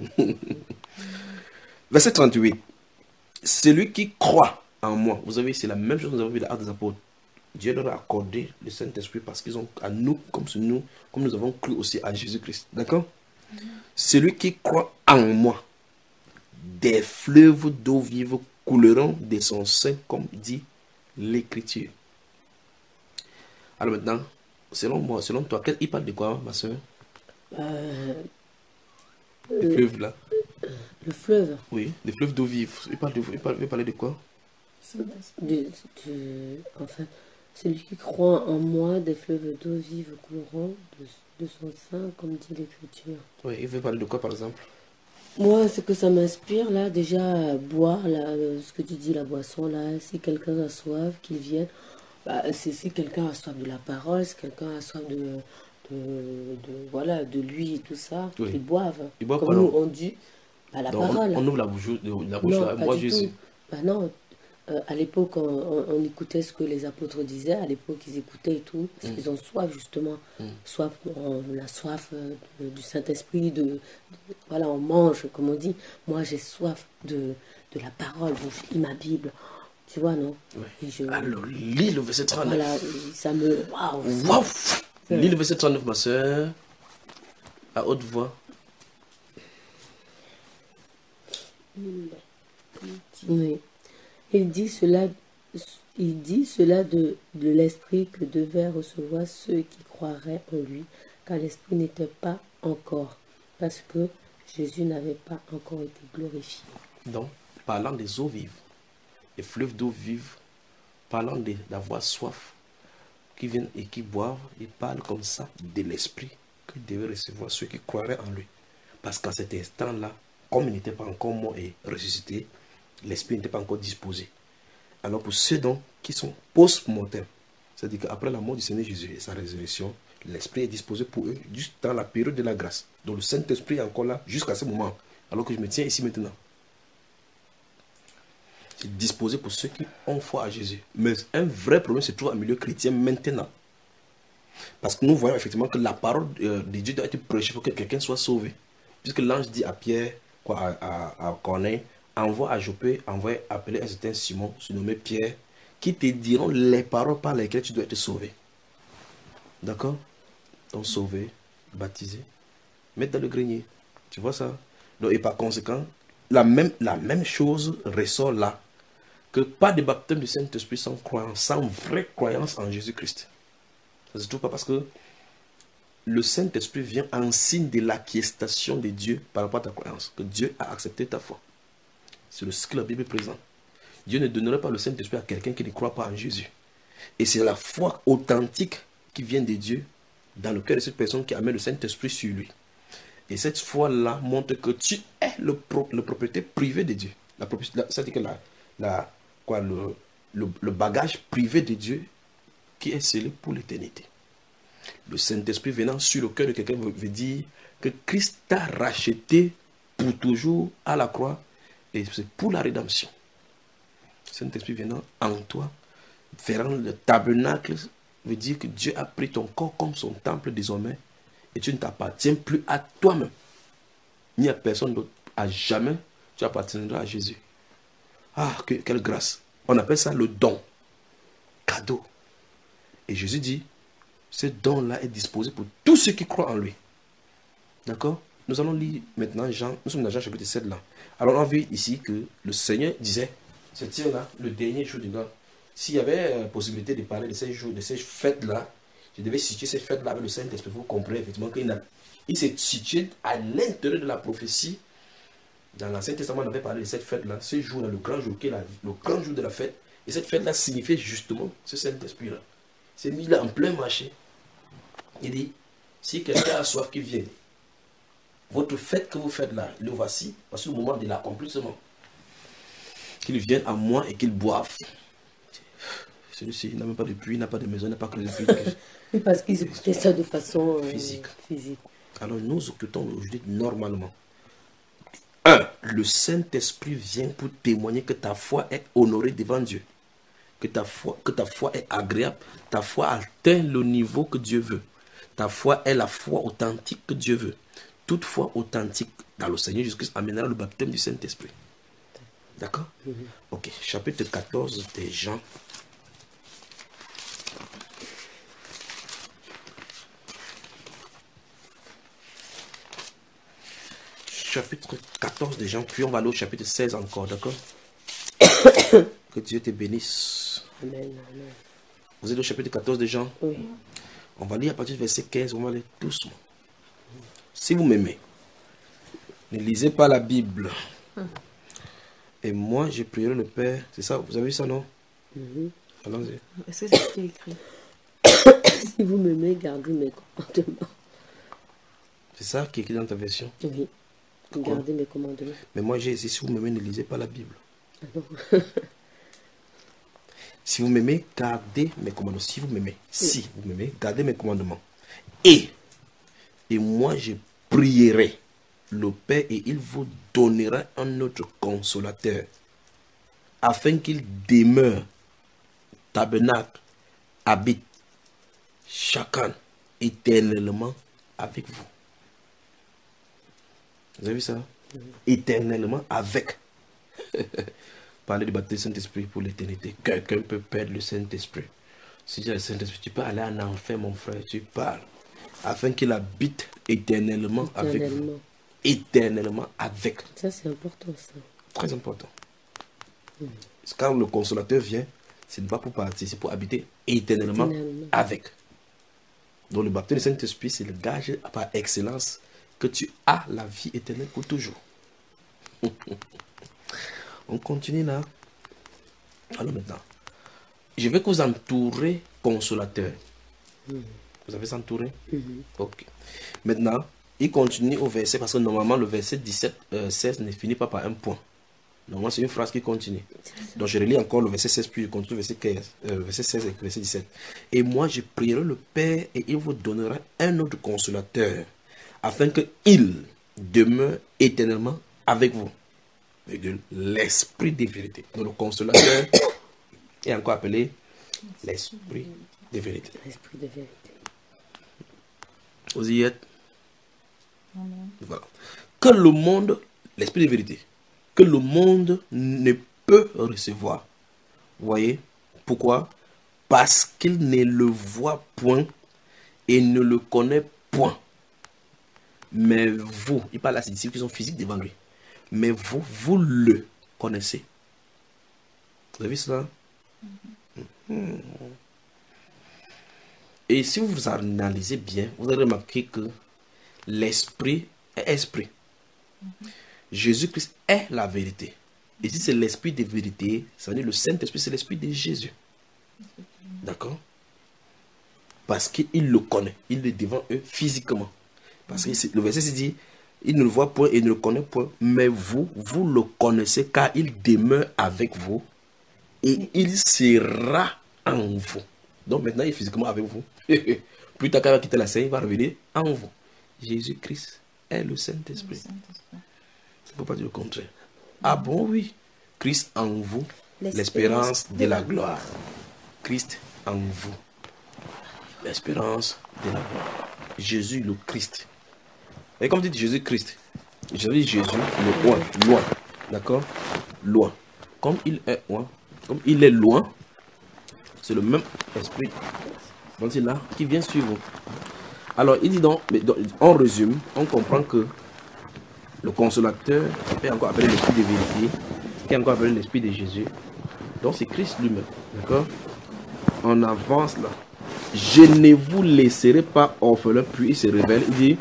[SPEAKER 1] Verset trente-huit. Celui qui croit en moi. Vous savez, c'est la même chose que nous avons vu dans l'Acte des Apôtres. Dieu leur a accordé le Saint-Esprit parce qu'ils ont à nous, comme sur nous, comme nous avons cru aussi à Jésus-Christ. D'accord? Mm-hmm. Celui qui croit en moi, des fleuves d'eau vive couleront de son sein, comme dit l'Écriture. Alors maintenant, selon moi, selon toi, il parle de quoi, ma soeur? Euh, le fleuve là.
[SPEAKER 2] Le fleuve.
[SPEAKER 1] Oui, des fleuves d'eau vive. Il parle de, il parle, il parle de quoi?
[SPEAKER 2] de, de, Enfin, celui qui croit en moi, des fleuves d'eau vive couleront de, de son sein, comme dit l'Écriture.
[SPEAKER 1] Oui, il veut parler de quoi par exemple?
[SPEAKER 2] Moi, ce que ça m'inspire là, déjà boire, là, ce que tu dis, la boisson là, si quelqu'un a soif, qu'il vienne. Bah, si quelqu'un a soif de la parole, si quelqu'un a soif de. De, de, voilà, de lui et tout ça, oui. Ils boivent. Ils boivent comme nous on dit, bah, la
[SPEAKER 1] donc
[SPEAKER 2] parole.
[SPEAKER 1] On, on ouvre la bouche, la bouche
[SPEAKER 2] non,
[SPEAKER 1] là, moi Jésus.
[SPEAKER 2] Bah non, euh, à l'époque, on, on, on écoutait ce que les apôtres disaient, à l'époque, ils écoutaient et tout, parce mm. qu'ils ont soif, justement. Mm. Soif, on, la soif de, du Saint-Esprit, de, de, voilà, on mange, comme on dit. Moi, j'ai soif de, de la parole, donc je lis ma Bible. Tu vois, non?
[SPEAKER 1] Oui. Je, alors, lis le verset trente-neuf.
[SPEAKER 2] Voilà, ça me... Waouh!
[SPEAKER 1] Waouh! Lis le verset trente-neuf, ma soeur. à haute voix.
[SPEAKER 2] Oui. Il dit cela, il dit cela de, de l'esprit que devaient recevoir ceux qui croiraient en lui, car l'esprit n'était pas encore, parce que Jésus n'avait pas encore été glorifié.
[SPEAKER 1] Donc, parlant des eaux vives, des fleuves d'eau vive, parlant de- d'avoir soif, qui viennent et qui boivent, il parle comme ça de l'esprit que devaient recevoir ceux qui croiraient en lui. Parce qu'à cet instant-là, comme il n'était pas encore mort et ressuscité, l'esprit n'était pas encore disposé. Alors pour ceux donc qui sont post-mortem, c'est-à-dire qu'après la mort du Seigneur Jésus et sa résurrection, l'esprit est disposé pour eux juste dans la période de la grâce. Donc le Saint-Esprit est encore là jusqu'à ce moment, alors que je me tiens ici maintenant. C'est disposé pour ceux qui ont foi à Jésus. Mais un vrai problème se trouve au milieu chrétien maintenant. Parce que nous voyons effectivement que la parole euh, de Dieu doit être prêchée pour que quelqu'un soit sauvé. Puisque l'ange dit à Pierre, quoi, à, à, à Corneille, envoie à Joppé, envoie appeler un certain Simon, surnommé Pierre, qui te diront les paroles par lesquelles tu dois être sauvé. D'accord? Donc sauvé, baptisé, mettre dans le grenier. Tu vois ça? Donc, et par conséquent, la même, la même chose ressort là. Que pas de baptême du Saint-Esprit sans croyance, sans vraie croyance en Jésus-Christ. Ça se trouve pas parce que le Saint-Esprit vient en signe de l'acquiestation de Dieu par rapport à ta croyance, que Dieu a accepté ta foi. C'est ce que la Bible présente. Dieu ne donnerait pas le Saint-Esprit à quelqu'un qui ne croit pas en Jésus. Et c'est la foi authentique qui vient de Dieu dans le cœur de cette personne qui amène le Saint-Esprit sur lui. Et cette foi-là montre que tu es le, pro, le propriétaire privé de Dieu. La, c'est-à-dire que la, la, quoi, le, le, le bagage privé de Dieu qui est scellé pour l'éternité. Le Saint-Esprit venant sur le cœur de quelqu'un veut, veut dire que Christ t'a racheté pour toujours à la croix et c'est pour la rédemption. Le Saint-Esprit venant en toi, verrant le tabernacle, veut dire que Dieu a pris ton corps comme son temple désormais et tu ne t'appartiens plus à toi-même, ni à personne d'autre. À jamais, tu appartiendras à Jésus. Ah, que, quelle grâce! On appelle ça le don, cadeau. Et Jésus dit, ce don-là est disposé pour tous ceux qui croient en lui. D'accord? Nous allons lire maintenant Jean, nous sommes dans Jean chapitre sept là. Alors on a vu ici que le Seigneur disait, c'est là le dernier jour du mois. S'il y avait euh, possibilité de parler de ces jours, de ces fêtes-là, je devais situer ces fêtes-là avec le Saint-Esprit. Vous comprenez effectivement qu'il il s'est situé à l'intérieur de la prophétie. Dans l'Ancien Testament, on avait parlé de cette fête-là, ce jour-là, le grand jour, qui est la, le grand jour de la fête. Et cette fête-là signifiait justement ce Saint-Esprit-là. C'est mis là en plein marché. Il dit, si quelqu'un a soif qui vient, votre fête que vous faites là, le voici, parce que le moment de l'accomplissement. Qu'il vienne à moi et qu'il boive. Celui-ci n'a même pas de puits, n'a pas de maison, n'a pas que de puits.
[SPEAKER 2] Oui, parce qu'ils écoutaient ça de façon euh,
[SPEAKER 1] physique.
[SPEAKER 2] physique.
[SPEAKER 1] Alors nous écoutons aujourd'hui normalement. Un, le Saint-Esprit vient pour témoigner que ta foi est honorée devant Dieu. Que ta foi, que ta foi est agréable. Ta foi atteint le niveau que Dieu veut. Ta foi est la foi authentique que Dieu veut. Toute foi authentique dans le Seigneur Jésus-Christ amènera le baptême du Saint-Esprit. D'accord? Mm-hmm. Ok, chapitre quatorze des Jean. Chapitre quatorze des Jean, puis on va aller au chapitre seize encore, d'accord? Que Dieu te bénisse.
[SPEAKER 2] Amen, amen.
[SPEAKER 1] Vous êtes au chapitre quatorze des Jean?
[SPEAKER 2] Oui.
[SPEAKER 1] On va lire à partir du verset quinze, on va aller doucement. Si vous m'aimez, ne lisez pas la Bible. Et moi, je prierai le Père. C'est ça, vous avez vu ça, non?
[SPEAKER 2] Mm-hmm.
[SPEAKER 1] Allons-y.
[SPEAKER 3] Est-ce que c'est ce qui est écrit?
[SPEAKER 2] Si vous m'aimez, gardez mes commandements.
[SPEAKER 1] C'est ça qui est écrit dans ta version?
[SPEAKER 2] Oui. Gardez mes commandements.
[SPEAKER 1] Mais moi, j'ai dit, si vous m'aimez, ne lisez pas la Bible.
[SPEAKER 2] Ah non.
[SPEAKER 1] Si vous m'aimez, gardez mes commandements. Si vous m'aimez, si vous m'aimez, gardez mes commandements. Et, et moi, je prierai le Père et il vous donnera un autre consolateur, afin qu'il demeure, tabernacle, habite, chacun éternellement avec vous. Vous avez vu ça? Mm-hmm. Éternellement avec. Parler du baptême du Saint-Esprit pour l'éternité. Quelqu'un peut perdre le Saint-Esprit. Si tu as le Saint-Esprit, tu peux aller en enfer, mon frère. Tu parles. afin qu'il habite éternellement, avec vous.
[SPEAKER 2] Éternellement.
[SPEAKER 1] Éternellement avec.
[SPEAKER 2] Ça, c'est important, ça.
[SPEAKER 1] Très important. Quand le consolateur vient, ce n'est pas pour partir, c'est pour habiter éternellement,
[SPEAKER 2] Éternellement.
[SPEAKER 1] avec. Donc le baptême du Saint-Esprit, c'est le gage par excellence que tu as la vie éternelle pour toujours. On continue là. Alors maintenant, je vais que vous entourer consolateur. Vous avez entouré? Ok. Maintenant, il continue au verset, parce que normalement le verset dix-sept, euh, seize ne finit pas par un point. Normalement, c'est une phrase qui continue. Donc, je relis encore le verset seize, puis je continue le verset, quinze, euh, verset seize et le verset dix-sept. Et moi, je prierai le Père et il vous donnera un autre consolateur, afin qu'il demeure éternellement avec vous. L'esprit des vérités. Donc, le consolateur est encore appelé l'esprit des vérités.
[SPEAKER 2] L'esprit de vérité.
[SPEAKER 1] Vous y êtes?
[SPEAKER 4] Amen.
[SPEAKER 1] Voilà. Que le monde, l'esprit de vérité, que le monde ne peut recevoir. Vous voyez? Pourquoi? Parce qu'il ne le voit point et ne le connaît point. Mais vous, il parle à ses disciples qui sont physiques devant lui. Mais vous, vous le connaissez. Vous avez vu cela? Mm-hmm. Et si vous analysez bien, vous allez remarquer que l'esprit est esprit. Mm-hmm. Jésus-Christ est la vérité. Et si c'est l'esprit de vérité, ça veut dire le Saint-Esprit, c'est l'esprit de Jésus. Mm-hmm. D'accord? Parce qu'il le connaît. Il est devant eux physiquement. Parce mm-hmm. que le verset se dit, il ne le voit point et ne le connaît point. Mais vous, vous le connaissez car il demeure avec vous. Et il sera en vous. Donc maintenant, il est physiquement avec vous. Plus tard, quand il va quitter la scène, il va revenir en vous. Jésus-Christ est le Saint-Esprit. Saint il ne faut pas dire le contraire. Ah bon, oui. Christ en vous, l'espérance de la gloire. Christ en vous, l'espérance de la gloire. Jésus le Christ. Et comme dit Jésus-Christ, je dis Jésus le loin, loin. D'accord? Loin. Comme il est loin, comme il est loin, c'est le même esprit donc c'est là qui vient suivre. Alors il dit donc, mais donc, on résume, on comprend que le consolateur est encore appelé l'esprit de vérité, qui est encore appelé l'esprit de Jésus. Donc c'est Christ lui-même. D'accord? On avance là. Je ne vous laisserai pas orphelin, puis il se révèle, il dit.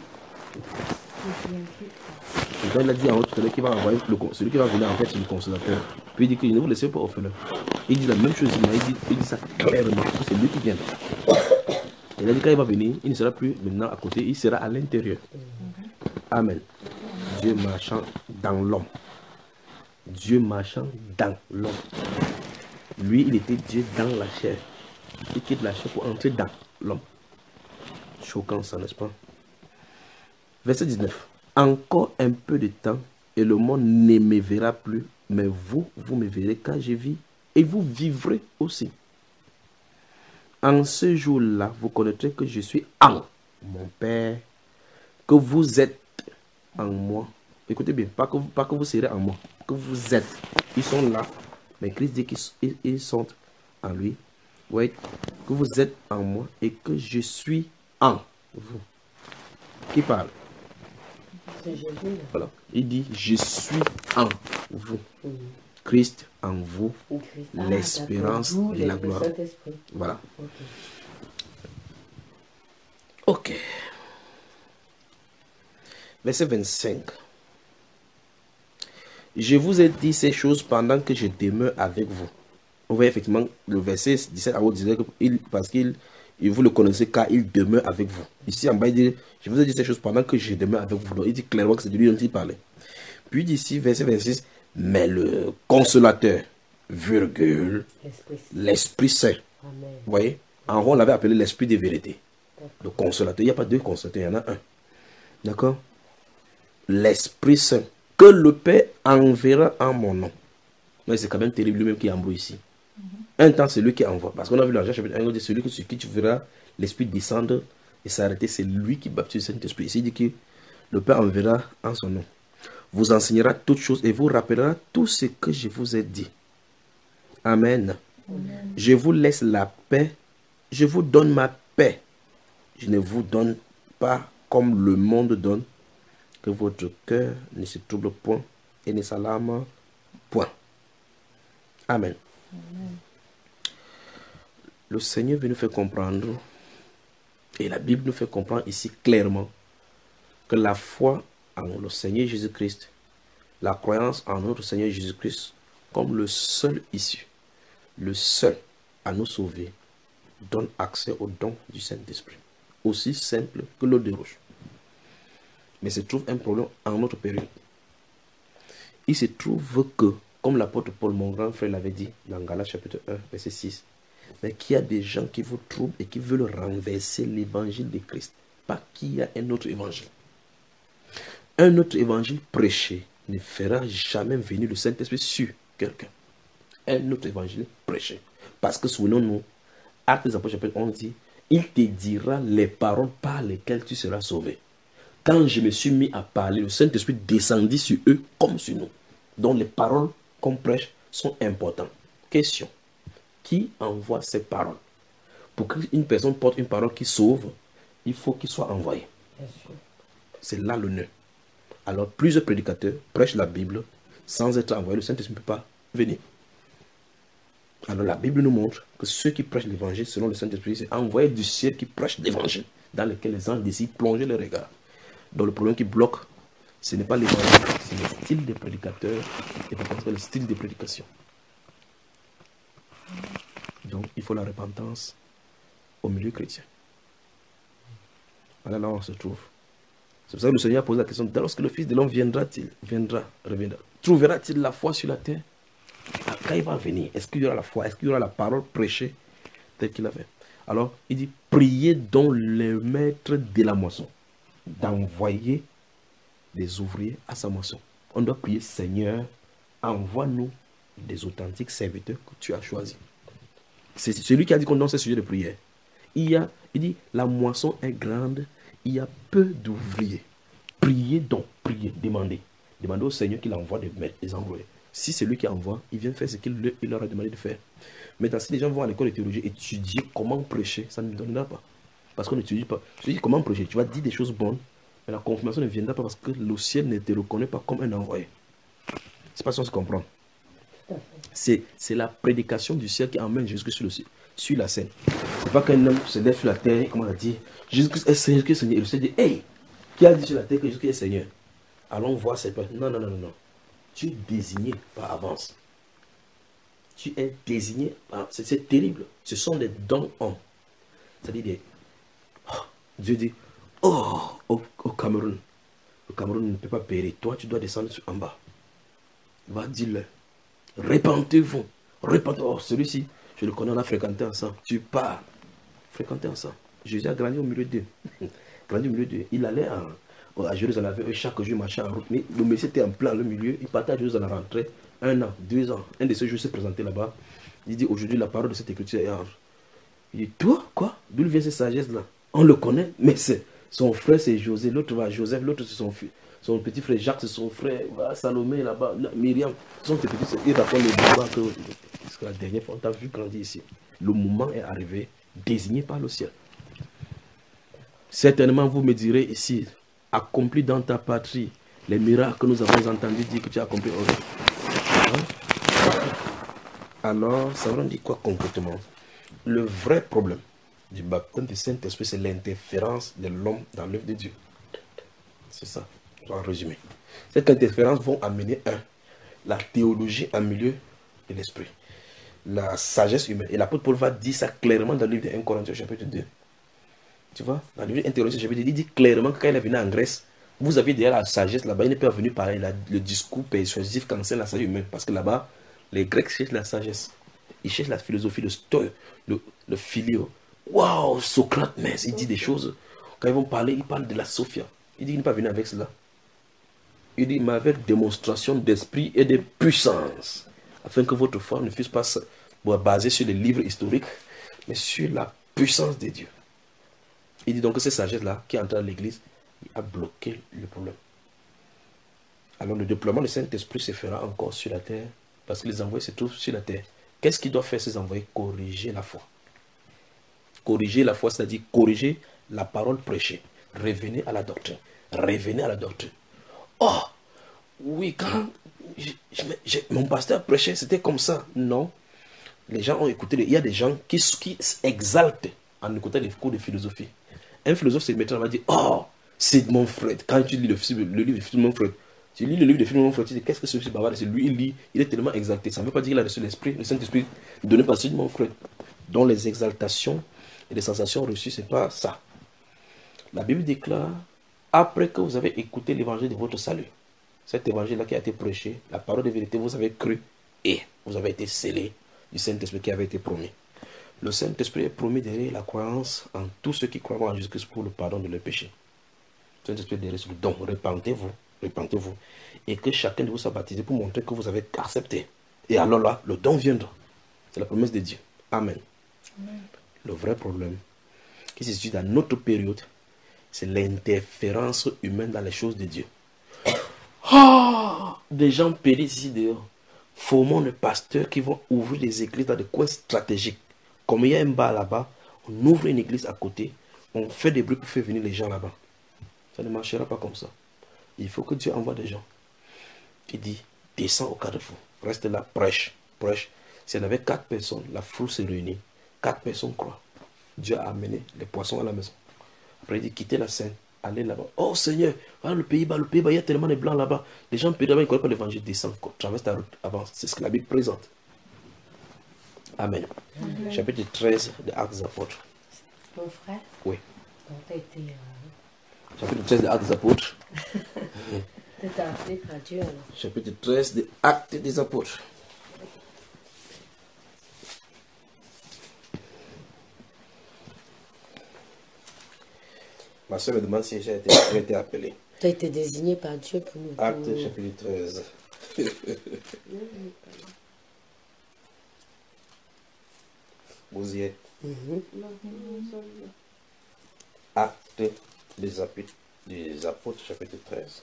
[SPEAKER 1] Il a dit en haut tout à l'heure qu'il va envoyer le, celui qui va venir en fait c'est le consolateur. Puis il dit que je ne vous laisserai pas orphelin. Il dit la même chose, il dit, il dit ça clairement, c'est lui qui vient. Il a dit quand il va venir, il ne sera plus maintenant à côté, il sera à l'intérieur. Amen. Dieu marchant dans l'homme. Dieu marchant dans l'homme. Lui, il était Dieu dans la chair. Il quitte la chair pour entrer dans l'homme. Choquant ça, n'est-ce pas? Verset dix-neuf. Encore un peu de temps et le monde ne me verra plus, mais vous, vous me verrez quand je vis et vous vivrez aussi. En ce jour-là, vous connaîtrez que je suis en mon Père, que vous êtes en moi. Écoutez bien, pas que, pas que vous serez en moi, que vous êtes. Ils sont là, mais Christ dit qu'ils ils sont en lui. Oui, que vous êtes en moi et que je suis en vous. Qui parle? Voilà. Il dit, je suis en vous. Mm. Christ en vous, ah, l'espérance de la gloire. Voilà. Ok. Ok. Verset vingt-cinq. Je vous ai dit ces choses pendant que je demeure avec vous. Vous voyez effectivement le verset dix-sept à haut disait que il, parce qu'il et vous le connaissez car il demeure avec vous. Ici en bas, il dit, je vous ai dit ces choses pendant que je demeure avec vous. Donc, il dit clairement que c'est de lui dont il parlait. Puis d'ici, verset vingt-six, mais le consolateur, virgule, l'Esprit Saint. Vous voyez, en rond, on l'avait appelé l'Esprit des vérités. Le consolateur, il n'y a pas deux consolateurs, il y en a un. D'accord? L'Esprit Saint, que le Père enverra en mon nom. Mais c'est quand même terrible lui-même qui envoie ici. Un temps, c'est lui qui envoie. Parce qu'on a vu dans Jean chapitre un, on dit celui que, sur qui tu verras l'Esprit descendre et s'arrêter, c'est lui qui baptise le Saint-Esprit. Ici, il dit que le Père enverra en son nom. Vous enseignera toutes choses et vous rappellera tout ce que je vous ai dit. Amen. Amen. Je vous laisse la paix. Je vous donne ma paix. Je ne vous donne pas comme le monde donne, que votre cœur ne se trouble point et ne s'alarme point. Amen.
[SPEAKER 4] Amen.
[SPEAKER 1] Le Seigneur veut nous faire comprendre, et la Bible nous fait comprendre ici clairement, que la foi en le Seigneur Jésus-Christ, la croyance en notre Seigneur Jésus-Christ, comme le seul issue, le seul à nous sauver, donne accès au don du Saint-Esprit. Aussi simple que l'eau de roche. Mais se trouve un problème en notre période. Il se trouve que, comme l'apôtre Paul, mon grand frère, l'avait dit dans Galates chapitre un, verset six, mais qu'il y a des gens qui vous troublent et qui veulent renverser l'évangile de Christ. Pas qu'il y a un autre évangile. Un autre évangile prêché ne fera jamais venir le Saint-Esprit sur quelqu'un. Un autre évangile prêché. Parce que souvenons-nous, Actes des Apôtres chapitre onze dit, il te dira les paroles par lesquelles tu seras sauvé. Quand je me suis mis à parler, le Saint-Esprit descendit sur eux comme sur nous. Donc les paroles qu'on prêche sont importantes. Question. Qui envoie ces paroles? Pour qu'une personne porte une parole qui sauve, il faut qu'il soit envoyé. C'est là le nœud. Alors plusieurs prédicateurs prêchent la Bible sans être envoyés. Le Saint-Esprit ne peut pas venir. Alors la Bible nous montre que ceux qui prêchent l'évangile selon le Saint-Esprit, c'est envoyé du ciel qui prêchent l'évangile, dans lequel les anges décident de plonger le regard. Donc le problème qui bloque, ce n'est pas l'évangile, c'est le style des prédicateurs et peut-être le style des prédications. Donc il faut la repentance au milieu chrétien. Voilà là où on se trouve. C'est pour ça que le Seigneur a posé la question, lorsque le Fils de l'homme viendra-t-il, viendra, reviendra, trouvera-t-il la foi sur la terre? Quand il va venir, est-ce qu'il y aura la foi? Est-ce qu'il y aura la parole prêchée telle qu'il a fait? Alors, il dit, priez donc le maître de la moisson d'envoyer des ouvriers à sa moisson. On doit prier, Seigneur, envoie-nous des authentiques serviteurs que tu as choisis. C'est celui qui a dit qu'on donne ce sujet de prière. Il, y a, il dit, la moisson est grande, il y a peu d'ouvriers. Priez donc, priez, demandez. Demandez au Seigneur qu'il envoie des maîtres, des envoyés. Si c'est lui qui envoie, il vient faire ce qu'il leur a demandé de faire. Maintenant, si les gens vont à l'école de théologie étudier comment prêcher, ça ne donnera pas. Parce qu'on n'étudie pas. Tu dis comment prêcher, tu vas dire des choses bonnes, mais la confirmation ne viendra pas parce que le ciel ne te reconnaît pas comme un envoyé. C'est pas ça qu'on se comprend. C'est la prédication du ciel qui emmène Jésus-Christ sur, le, sur la scène. C'est pas qu'un homme se lève sur la terre et comment on a dit, Jésus-Christ est Seigneur, Seigneur. Et le Seigneur dit, hey, qui a dit sur la terre que Jésus-Christ est Seigneur? Allons voir cette personne. Non, non, non, non, non. Tu es désigné par avance. Tu es désigné par... C'est terrible. Ce sont des dons hommes. C'est-à-dire des... Oh, Dieu dit, oh, au, au Cameroun. Le Cameroun ne peut pas périr. Toi, tu dois descendre en bas. Va dire-le. Répentez-vous. Répentez-vous. Oh, celui-ci, je le connais, on a fréquenté ensemble. Tu pars. Fréquenter ensemble. Jésus a grandi au milieu d'eux. grandi au milieu d'eux. Il allait en... à Jérusalem, chaque jour, marchait en route. Mais le monsieur était en plein le milieu. Il partait à Jérusalem à la rentrée. Un an, deux ans. Un de ces jours s'est présenté là-bas. Il dit, aujourd'hui, la parole de cette écriture est ange. Il dit, toi, quoi? D'où vient cette sagesse-là? On le connaît, mais c'est son frère, c'est José. L'autre va Joseph. L'autre, c'est son fils. Son petit frère Jacques, c'est son frère. Salomé, là-bas. Myriam. Ce sont tes petits. Il raconte les débats que, que la dernière fois, on t'a vu grandir ici. Le moment est arrivé, désigné par le ciel. Certainement, vous me direz ici, accompli dans ta patrie les miracles que nous avons entendu dire que tu as accompli. Hein? Alors, ça veut dire quoi concrètement? Le vrai problème du baptême du Saint-Esprit, c'est l'interférence de l'homme dans l'œuvre de Dieu. C'est ça, en résumé. Cette interférence va amener un, la théologie en milieu de l'esprit, la sagesse humaine. Et l'apôtre Paul va dire ça clairement dans le livre de un Corinthiens chapitre deux. Tu vois, dans le livre de un Corinthiens chapitre deux, il dit clairement que quand il est venu en Grèce, vous avez déjà la sagesse là-bas. Il n'est pas venu parler la, le discours persuasif qu'enseigne la sagesse humaine. Parce que là-bas, les Grecs cherchent la sagesse. Ils cherchent la philosophie, le stoï, le, le philio. Waouh, Socrate, mais il dit des choses. Quand ils vont parler, ils parlent de la Sophia. Il dit qu'il n'est pas venu avec cela. Il dit, mais avec démonstration d'esprit et de puissance. Afin que votre foi ne fût pas basée sur les livres historiques, mais sur la puissance de Dieu. Il dit donc que cette sagesse-là, qui entre dans l'église, a bloqué le problème. Alors le déploiement du Saint-Esprit se fera encore sur la terre, parce que les envoyés se trouvent sur la terre. Qu'est-ce qu'ils doivent faire ces envoyés? Corriger la foi. Corriger la foi, c'est-à-dire corriger la parole prêchée. revenez à la doctrine. Revenez à la doctrine. Oh, oui, quand je, je, je, mon pasteur prêchait, c'était comme ça. Non. Les gens ont écouté. Il y a des gens qui, qui exaltent en écoutant les cours de philosophie. Un philosophe se mettra, va dire, oh, Sigmund Freud. Quand tu lis le, le livre de Sigmund Freud, tu lis le livre de Sigmund Freud, tu dis, qu'est-ce que ce bavard? C'est lui, il lit, il est tellement exalté. Ça ne veut pas dire qu'il a reçu l'esprit, le Saint-Esprit donné par Sigmund Freud. Dont les exaltations et les sensations reçues, ce n'est pas ça. La Bible déclare, après que vous avez écouté l'évangile de votre salut, cet évangile-là qui a été prêché, la parole de vérité, vous avez cru et vous avez été scellés du Saint-Esprit qui avait été promis. Le Saint-Esprit est promis derrière la croyance en tous ceux qui croient en Jésus-Christ pour le pardon de leurs péchés. Le Saint-Esprit est derrière ce don. Repentez-vous, repentez-vous. Et que chacun de vous soit baptisé pour montrer que vous avez accepté. Et alors là, le don viendra. C'est la promesse de Dieu. Amen. Amen. Le vrai problème qui se situe dans notre période, c'est l'interférence humaine dans les choses de Dieu. Oh, des gens périssent ici dehors. Formons des pasteurs qui vont ouvrir des églises dans des coins stratégiques. Comme il y a un bar là-bas, on ouvre une église à côté, on fait des bruits pour faire venir les gens là-bas. Ça ne marchera pas comme ça. Il faut que Dieu envoie des gens. Il dit, descends au carrefour, reste là, prêche, prêche. S'il y en avait quatre personnes, la foule se réunit. Quatre personnes croient. Dieu a amené les poissons à la maison. Après, il dit, quittez la scène, allez là-bas. Oh Seigneur, voilà le Pays-Bas, le Pays-Bas, il y a tellement de blancs là-bas. Les gens payent là-bas, ils ne connaissent pas l'évangile, descend, traverse ta route, avance. C'est ce que la Bible présente. Amen. Amen. Chapitre treize de Actes des Apôtres.
[SPEAKER 2] Mon frère?
[SPEAKER 1] Oui.
[SPEAKER 2] Donc, tu as été. Euh...
[SPEAKER 1] Chapitre treize de Actes des Apôtres.
[SPEAKER 2] Tu t'es appelé par Dieu alors.
[SPEAKER 1] Chapitre treize de Actes des Apôtres. Ma soeur me demande si j'ai été, été appelé.
[SPEAKER 2] Tu as été désigné par Dieu pour nous.
[SPEAKER 1] Actes pour... chapitre treize. Vous y êtes. Mm-hmm. Actes des apôtres, des apôtres, chapitre treize.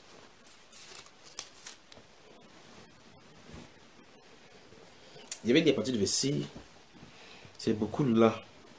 [SPEAKER 1] Il y avait des parties de verset. C'est beaucoup là.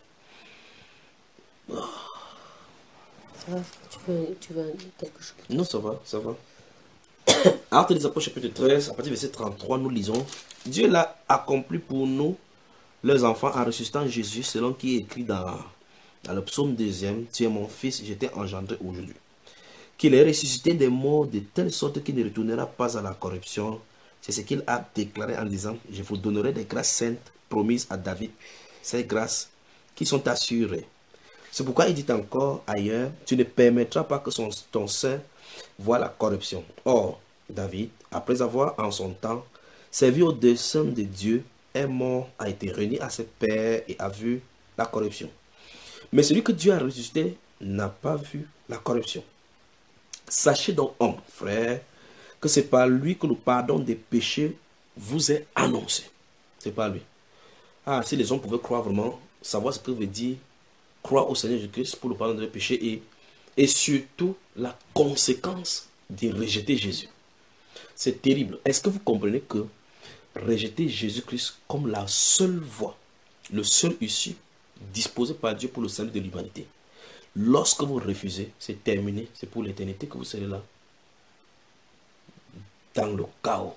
[SPEAKER 1] Oh.
[SPEAKER 2] Ça va, tu veux, tu veux quelque chose?
[SPEAKER 1] Non, ça va, ça va. Actes des apôtres, chapitre treize, à partir du verset trente-trois, nous lisons. Dieu l'a accompli pour nous, leurs enfants, en ressuscitant Jésus, selon qui est écrit dans, dans le psaume deuxième, tu es mon fils, j'étais engendré aujourd'hui. Qu'il est ressuscité des morts de telle sorte qu'il ne retournera pas à la corruption. C'est ce qu'il a déclaré en disant, je vous donnerai des grâces saintes promises à David, ces grâces qui sont assurées. C'est pourquoi il dit encore ailleurs, tu ne permettras pas que son, ton sein voie la corruption. Or, David, après avoir en son temps servi au dessein de Dieu, est mort, a été réuni à ses pères et a vu la corruption. Mais celui que Dieu a ressuscité n'a pas vu la corruption. Sachez donc, homme, frère, que c'est par lui que le pardon des péchés vous est annoncé. C'est par lui. Ah, si les hommes pouvaient croire vraiment, savoir ce que veut dire croire au Seigneur Jésus-Christ pour le pardon des péchés et, et surtout la conséquence de rejeter Jésus. C'est terrible. Est-ce que vous comprenez que rejeter Jésus-Christ comme la seule voie, le seul issue disposé par Dieu pour le salut de l'humanité, lorsque vous refusez, c'est terminé, c'est pour l'éternité que vous serez là, dans le chaos,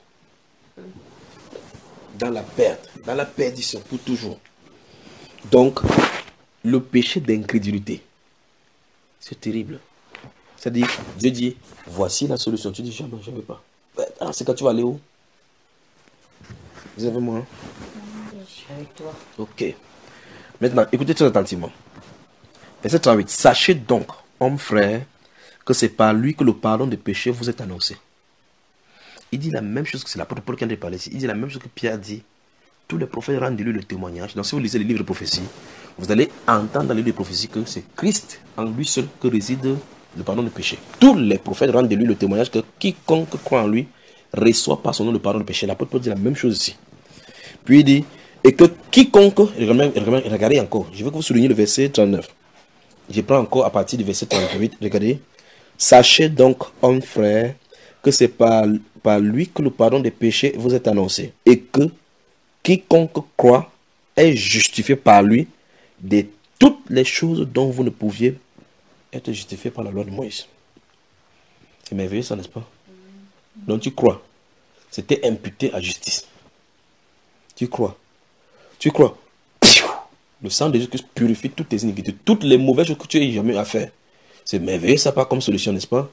[SPEAKER 1] dans la perte, dans la perdition pour toujours. Donc, le péché d'incrédulité, c'est terrible. C'est-à-dire, Dieu dit, voici la solution. Tu dis, jamais, je ne veux pas. Alors, c'est quand tu vas aller où? Vous êtes avec moi? Hein?
[SPEAKER 2] Je suis avec toi.
[SPEAKER 1] Ok. Maintenant, écoutez très attentivement. Verset trente-huit. Sachez donc, homme frère, que c'est par lui que le pardon des péchés vous est annoncé. Il dit la même chose que c'est l'apôtre Paul qui a parlé ici. Il dit la même chose que Pierre dit. Tous les prophètes rendent de lui le témoignage. Donc, si vous lisez les livres de prophétie, vous allez entendre dans les livres de prophétie que c'est Christ en lui seul que réside le pardon des péchés. Tous les prophètes rendent de lui le témoignage que quiconque croit en lui reçoit par son nom le pardon des péchés. L'apôtre Paul dit la même chose ici. Puis il dit, et que quiconque, regardez encore, je veux que vous souligniez le verset trente-neuf. Je prends encore à partir du verset trente-huit, regardez. Sachez donc, homme frère, que c'est par, par lui que le pardon des péchés vous est annoncé. Et que quiconque croit est justifié par lui de toutes les choses dont vous ne pouviez être justifié par la loi de Moïse. C'est merveilleux ça, n'est-ce pas? Donc tu crois. C'était imputé à justice. Tu crois. Tu crois. Le sang de Jésus-Christ purifie toutes tes iniquités, toutes les mauvaises choses que tu aies jamais à faire. C'est merveilleux ça, pas comme solution, n'est-ce pas?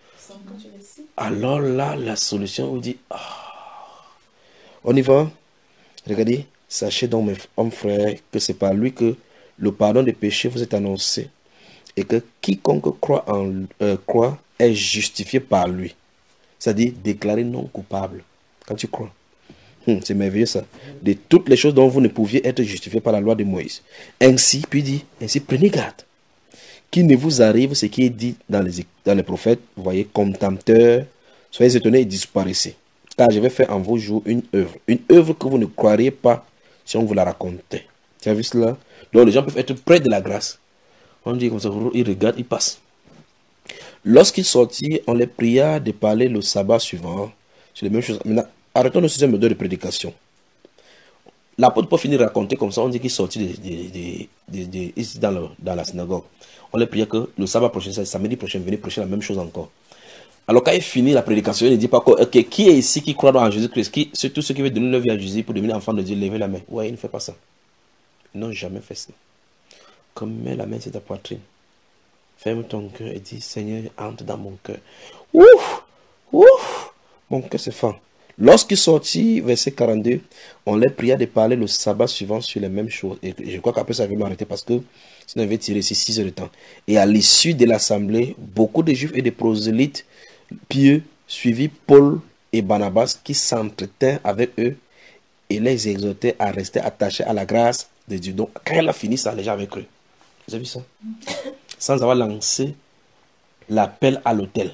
[SPEAKER 1] Alors là, la solution, vous dit, ah. On y va. Regardez, sachez donc, mes hommes frères, que c'est par lui que le pardon des péchés vous est annoncé et que quiconque croit, en, euh, croit est justifié par lui. C'est-à-dire déclaré non coupable. Quand tu crois. Hum, c'est merveilleux ça. De toutes les choses dont vous ne pouviez être justifié par la loi de Moïse. Ainsi, puis dit, ainsi prenez garde. Qu'il ne vous arrive ce qui est dit dans les, dans les prophètes, vous voyez, contempteurs, soyez étonnés et disparaissez. Car je vais faire en vos jours une œuvre. Une œuvre que vous ne croiriez pas si on vous la racontait. Tu as vu cela? Donc les gens peuvent être près de la grâce. On dit comme ça, ils regardent, ils passent. Lorsqu'ils sortirent, on les pria de parler le sabbat suivant sur les mêmes choses. Maintenant, arrêtons le système de prédication. L'apôtre Paul finit de raconter comme ça, on dit qu'il sortit de, de, de, de, de, ici dans, le, dans la synagogue. On les pria que le sabbat prochain, c'est samedi prochain, venez prêcher la même chose encore. Alors quand il finit la prédication, il ne dit pas quoi, okay, qui est ici qui croit en Jésus-Christ, qui, c'est tous ceux qui veulent donner leur vie à Jésus pour devenir enfant de Dieu, levez la main. Ouais, il ne fait pas ça. Ils n'ont jamais fait ça. Comme mets la main sur ta poitrine. Ferme ton cœur et dis, Seigneur, entre dans mon cœur. Ouf, ouf, mon cœur se fend. Lorsqu'il sortit, verset quarante-deux, on les pria de parler le sabbat suivant sur les mêmes choses. Et je crois qu'après ça, il va m'arrêter parce que sinon, il va tirer ici six heures de temps. Et à l'issue de l'assemblée, beaucoup de juifs et de prosélytes pieux suivirent Paul et Barnabas qui s'entretinrent avec eux et les exhortaient à rester attachés à la grâce de Dieu. Donc, quand elle a fini ça, les gens avaient cru. Vous avez vu ça? Sans avoir lancé l'appel à l'autel.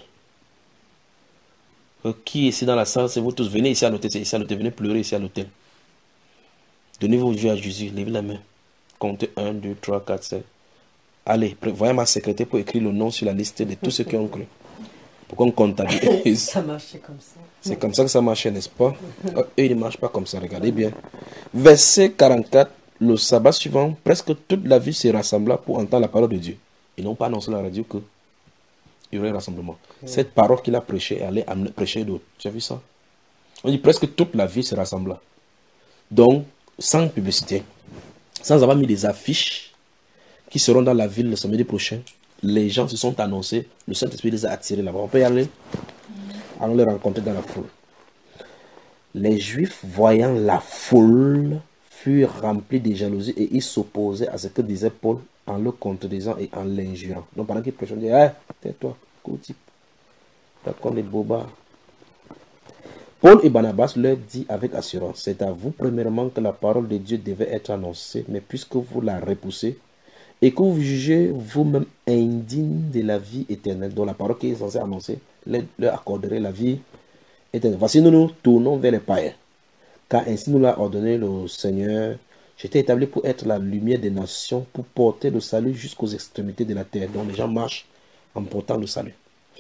[SPEAKER 1] Qui est ici dans la salle, c'est vous tous, venez ici à l'hôtel, c'est ici à l'hôtel, venez pleurer ici à l'hôtel. Donnez vos yeux à Jésus, levez la main. Comptez un, deux, trois, quatre, cinq. Allez, voyez ma secrétaire pour écrire le nom sur la liste de tous ceux qui ont cru. Pour qu'on comptabilise.
[SPEAKER 2] Ça marchait comme ça.
[SPEAKER 1] C'est comme ça que ça marchait, n'est-ce pas? Eux, ils ne marchent pas comme ça, regardez bien. Verset quarante-quatre, le sabbat suivant, presque toute la ville se rassembla pour entendre la parole de Dieu. Ils n'ont pas annoncé à la radio que il y aurait un rassemblement. Mm. Cette parole qu'il a prêchée, allait amener, prêcher d'autres. Tu as vu ça? On dit presque toute la ville se rassembla. Donc, sans publicité, sans avoir mis des affiches qui seront dans la ville le samedi prochain, les gens se sont annoncés, le Saint-Esprit les a attirés là-bas. On peut y aller? Mm. Allons les rencontrer dans la foule. Les Juifs, voyant la foule, furent remplis de jalousie et ils s'opposaient à ce que disait Paul en le contredisant et en l'injurant. Donc pendant qu'ils prêchaient, on dit, hey, tais-toi, cool type. D'accord, les bobards. Paul et Barnabas leur dit avec assurance, c'est à vous premièrement que la parole de Dieu devait être annoncée, mais puisque vous la repoussez et que vous jugez vous-même indigne de la vie éternelle, dont la parole qui est censée annoncer leur, leur accorderait la vie éternelle. Voici, nous nous tournons vers les païens, car ainsi nous l'a ordonné le Seigneur. J'étais établi pour être la lumière des nations, pour porter le salut jusqu'aux extrémités de la terre. Donc les gens marchent en portant le salut.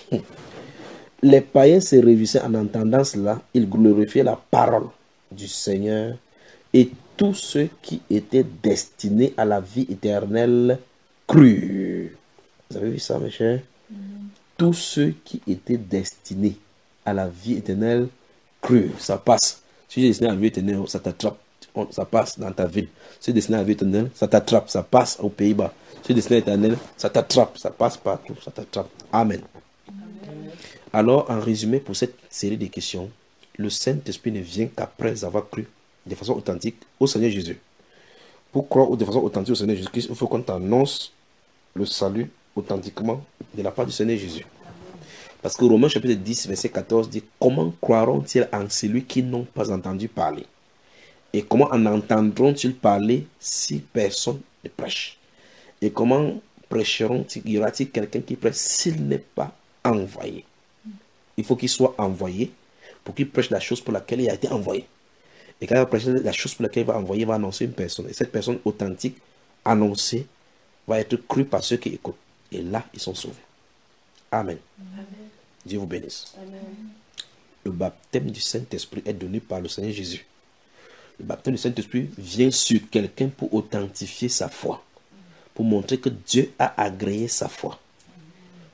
[SPEAKER 1] Les païens se réjouissaient en entendant cela. Ils glorifiaient la parole du Seigneur. Et tous ceux qui étaient destinés à la vie éternelle crurent. Vous avez vu ça, mes chers? Mm-hmm. Tous ceux qui étaient destinés à la vie éternelle crurent. Ça passe. Si tu es destiné à la vie éternelle, ça t'attrape. Ça passe dans ta ville. Si tu es destiné à la vie éternelle, ça t'attrape. Ça passe aux Pays-Bas. Si tu es destiné à l'éternel, ça t'attrape. Ça passe partout. Ça t'attrape. Amen. Amen. Alors, en résumé, pour cette série de questions, le Saint-Esprit ne vient qu'après avoir cru de façon authentique au Seigneur Jésus. Pour croire de façon authentique au Seigneur Jésus-Christ, il faut qu'on t'annonce le salut authentiquement de la part du Seigneur Jésus. Parce que Romains chapitre dix, verset quatorze dit, comment croiront-ils en celui qui n'ont pas entendu parler? Et comment en entendront-ils parler si personne ne prêche? Et comment prêcheront-ils? Y aura-t-il quelqu'un qui prêche s'il n'est pas envoyé? Il faut qu'il soit envoyé pour qu'il prêche la chose pour laquelle il a été envoyé. Et quand il va prêcher la chose pour laquelle il va envoyer, il va annoncer une personne. Et cette personne authentique, annoncée, va être crue par ceux qui écoutent. Et là, ils sont sauvés. Amen. Amen. Dieu vous bénisse. Amen. Le baptême du Saint-Esprit est donné par le Seigneur Jésus. Le baptême du Saint-Esprit vient sur quelqu'un pour authentifier sa foi. Pour montrer que Dieu a agréé sa foi.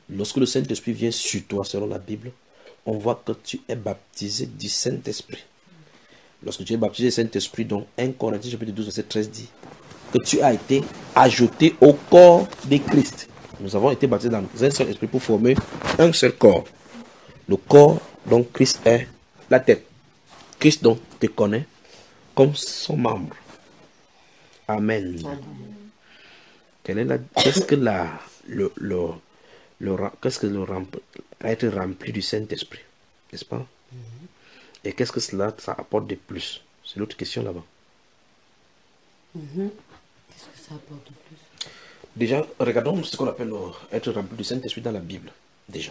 [SPEAKER 1] Lorsque le Saint-Esprit vient sur toi, selon la Bible, on voit que tu es baptisé du Saint-Esprit. Lorsque tu es baptisé du Saint-Esprit, donc un Corinthiens chapitre douze, verset treize dit que tu as été ajouté au corps de Christ. Nous avons été baptisés dans un seul esprit pour former un seul corps. Le corps, donc Christ est la tête. Christ donc te connaît comme son membre. Amen. Quelle est la, qu'est-ce que la, le, le, le, qu'est-ce que le rempli, être rempli du Saint-Esprit, n'est-ce pas? Mm-hmm. Et qu'est-ce que cela, ça apporte de plus? C'est l'autre question là-bas.
[SPEAKER 2] Mm-hmm. Qu'est-ce que ça apporte de plus?
[SPEAKER 1] Déjà, regardons ce qu'on appelle être rempli du Saint-Esprit dans la Bible. Déjà,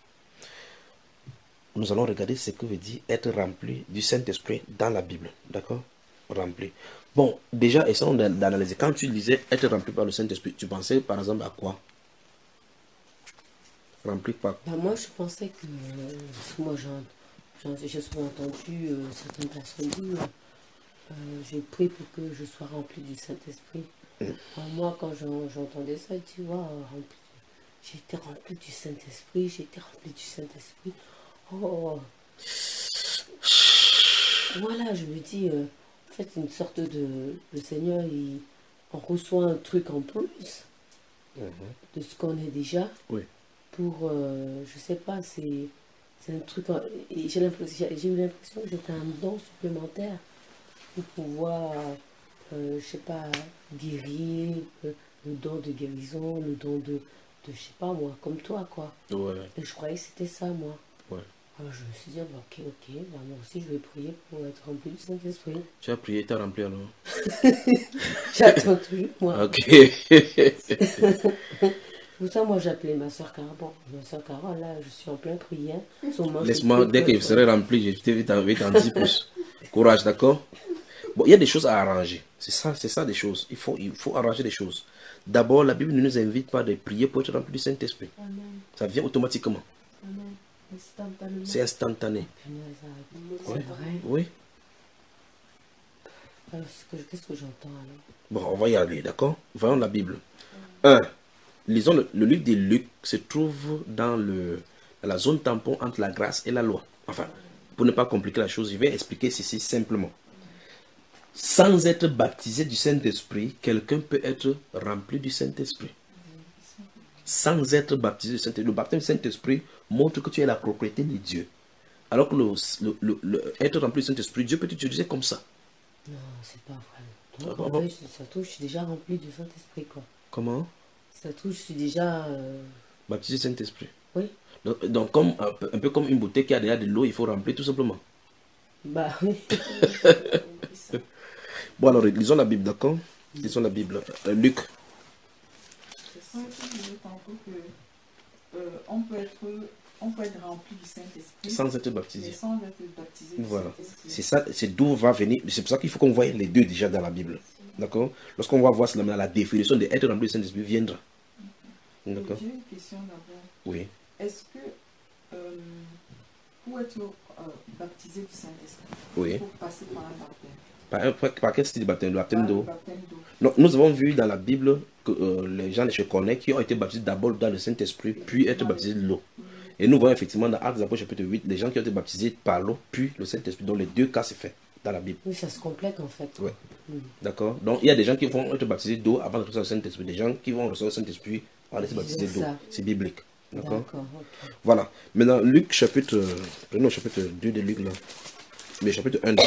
[SPEAKER 1] nous allons regarder ce que veut dire être rempli du Saint-Esprit dans la Bible. D'accord? Rempli. Bon, déjà, essayons d'analyser. Quand tu disais être rempli par le Saint-Esprit, tu pensais par exemple à quoi? Rempli par
[SPEAKER 2] bah, moi, je pensais que, euh, parce que moi, j'ai souvent entendu euh, certaines personnes dire, euh, j'ai prié pour que je sois rempli du Saint-Esprit. Mm. Alors, moi, quand j'entendais ça, tu vois, j'ai été rempli du Saint-Esprit, j'ai été rempli du Saint-Esprit. Oh, voilà, je me dis, euh, en fait, une sorte de, le Seigneur, il, on reçoit un truc en plus mm-hmm. de ce qu'on est déjà.
[SPEAKER 1] Oui.
[SPEAKER 2] Pour, euh, je sais pas, c'est un truc, en, j'ai l'impression que c'est un don supplémentaire pour pouvoir, euh, je sais pas, guérir, euh, le don de guérison, le don de, de, je sais pas moi, comme toi, quoi.
[SPEAKER 1] Ouais.
[SPEAKER 2] Et je croyais que c'était ça, moi.
[SPEAKER 1] Ouais.
[SPEAKER 2] Alors je me suis dit, bah, ok, ok, bah, moi aussi je vais prier pour être rempli du Saint-Esprit.
[SPEAKER 1] Tu as prié, tu as rempli alors?
[SPEAKER 2] J'attends toujours, moi.
[SPEAKER 1] Ok.
[SPEAKER 2] Pour ça, moi, j'appelais ma soeur Carole. Bon, ma soeur Carole, là, je suis en pleine prière.
[SPEAKER 1] Laisse-moi, dès que je serai rempli, je vais t'en dire plus. Courage, d'accord? Bon, il y a des choses à arranger. C'est ça, c'est ça des choses. Il faut, il faut arranger des choses. D'abord, la Bible ne nous invite pas de prier pour être rempli du Saint-Esprit. Ça vient automatiquement. C'est instantané.
[SPEAKER 2] C'est
[SPEAKER 1] oui.
[SPEAKER 2] vrai.
[SPEAKER 1] Oui.
[SPEAKER 2] Alors, qu'est-ce que j'entends alors?
[SPEAKER 1] Bon, on va y aller, d'accord? Voyons la Bible. un. Lisons le, le livre de Luc se trouve dans, le, dans la zone tampon entre la grâce et la loi. Enfin, pour ne pas compliquer la chose, je vais expliquer ceci simplement. Sans être baptisé du Saint-Esprit, quelqu'un peut être rempli du Saint-Esprit. Sans être baptisé du Saint-Esprit. Le baptême du Saint-Esprit montre que tu es la propriété de Dieu. Alors que le, le, le, le être rempli du Saint-Esprit, Dieu peut t'utiliser comme ça.
[SPEAKER 2] Non, c'est pas vrai. Donc, ah, en fait, ça trouve, je suis déjà rempli du Saint-Esprit, quoi.
[SPEAKER 1] Comment?
[SPEAKER 2] Ça trouve, je suis déjà... Euh...
[SPEAKER 1] Baptisé du Saint-Esprit.
[SPEAKER 2] Oui.
[SPEAKER 1] Donc, donc comme, un, peu, un peu comme une bouteille qui a déjà de l'eau, il faut remplir tout simplement.
[SPEAKER 2] Bah oui.
[SPEAKER 1] Bon, alors, lisons la Bible, d'accord? Lisons la Bible. Euh, Luc.
[SPEAKER 4] C'est ça que je disais tantôt que euh, on, peut être, on peut être rempli du Saint-Esprit
[SPEAKER 1] sans être baptisé.
[SPEAKER 4] Sans être baptisé du
[SPEAKER 1] voilà. C'est ça, c'est d'où va venir. C'est pour ça qu'il faut qu'on voie les deux déjà dans la Bible. D'accord? Lorsqu'on va voir cela, la définition d'être rempli du Saint-Esprit viendra.
[SPEAKER 4] D'accord? J'ai une question d'abord.
[SPEAKER 1] Oui.
[SPEAKER 4] Est-ce que euh, pour être euh, baptisé du Saint-Esprit,
[SPEAKER 1] oui.
[SPEAKER 4] il faut passer par un baptême?
[SPEAKER 1] Par, par, par quel style de baptême? Le baptême d'eau.
[SPEAKER 4] Non,
[SPEAKER 1] nous avons vu dans la Bible que euh, les gens, je connais, qui ont été baptisés d'abord dans le Saint-Esprit, puis être baptisés de l'eau. Et nous voyons effectivement dans Actes des Apôtres chapitre huit, les gens qui ont été baptisés par l'eau, puis le Saint-Esprit. Donc les deux cas c'est fait dans la Bible.
[SPEAKER 2] Oui, ça se complète en fait.
[SPEAKER 1] Oui. Mm. D'accord. Donc il y a des gens qui vont être baptisés d'eau avant de recevoir le Saint-Esprit. Des gens qui vont recevoir le Saint-Esprit avant d'être baptisés d'eau. C'est biblique. D'accord. Okay. Voilà. Maintenant, Luc chapitre, euh, prenons le chapitre deux de Luc là. Mais chapitre un de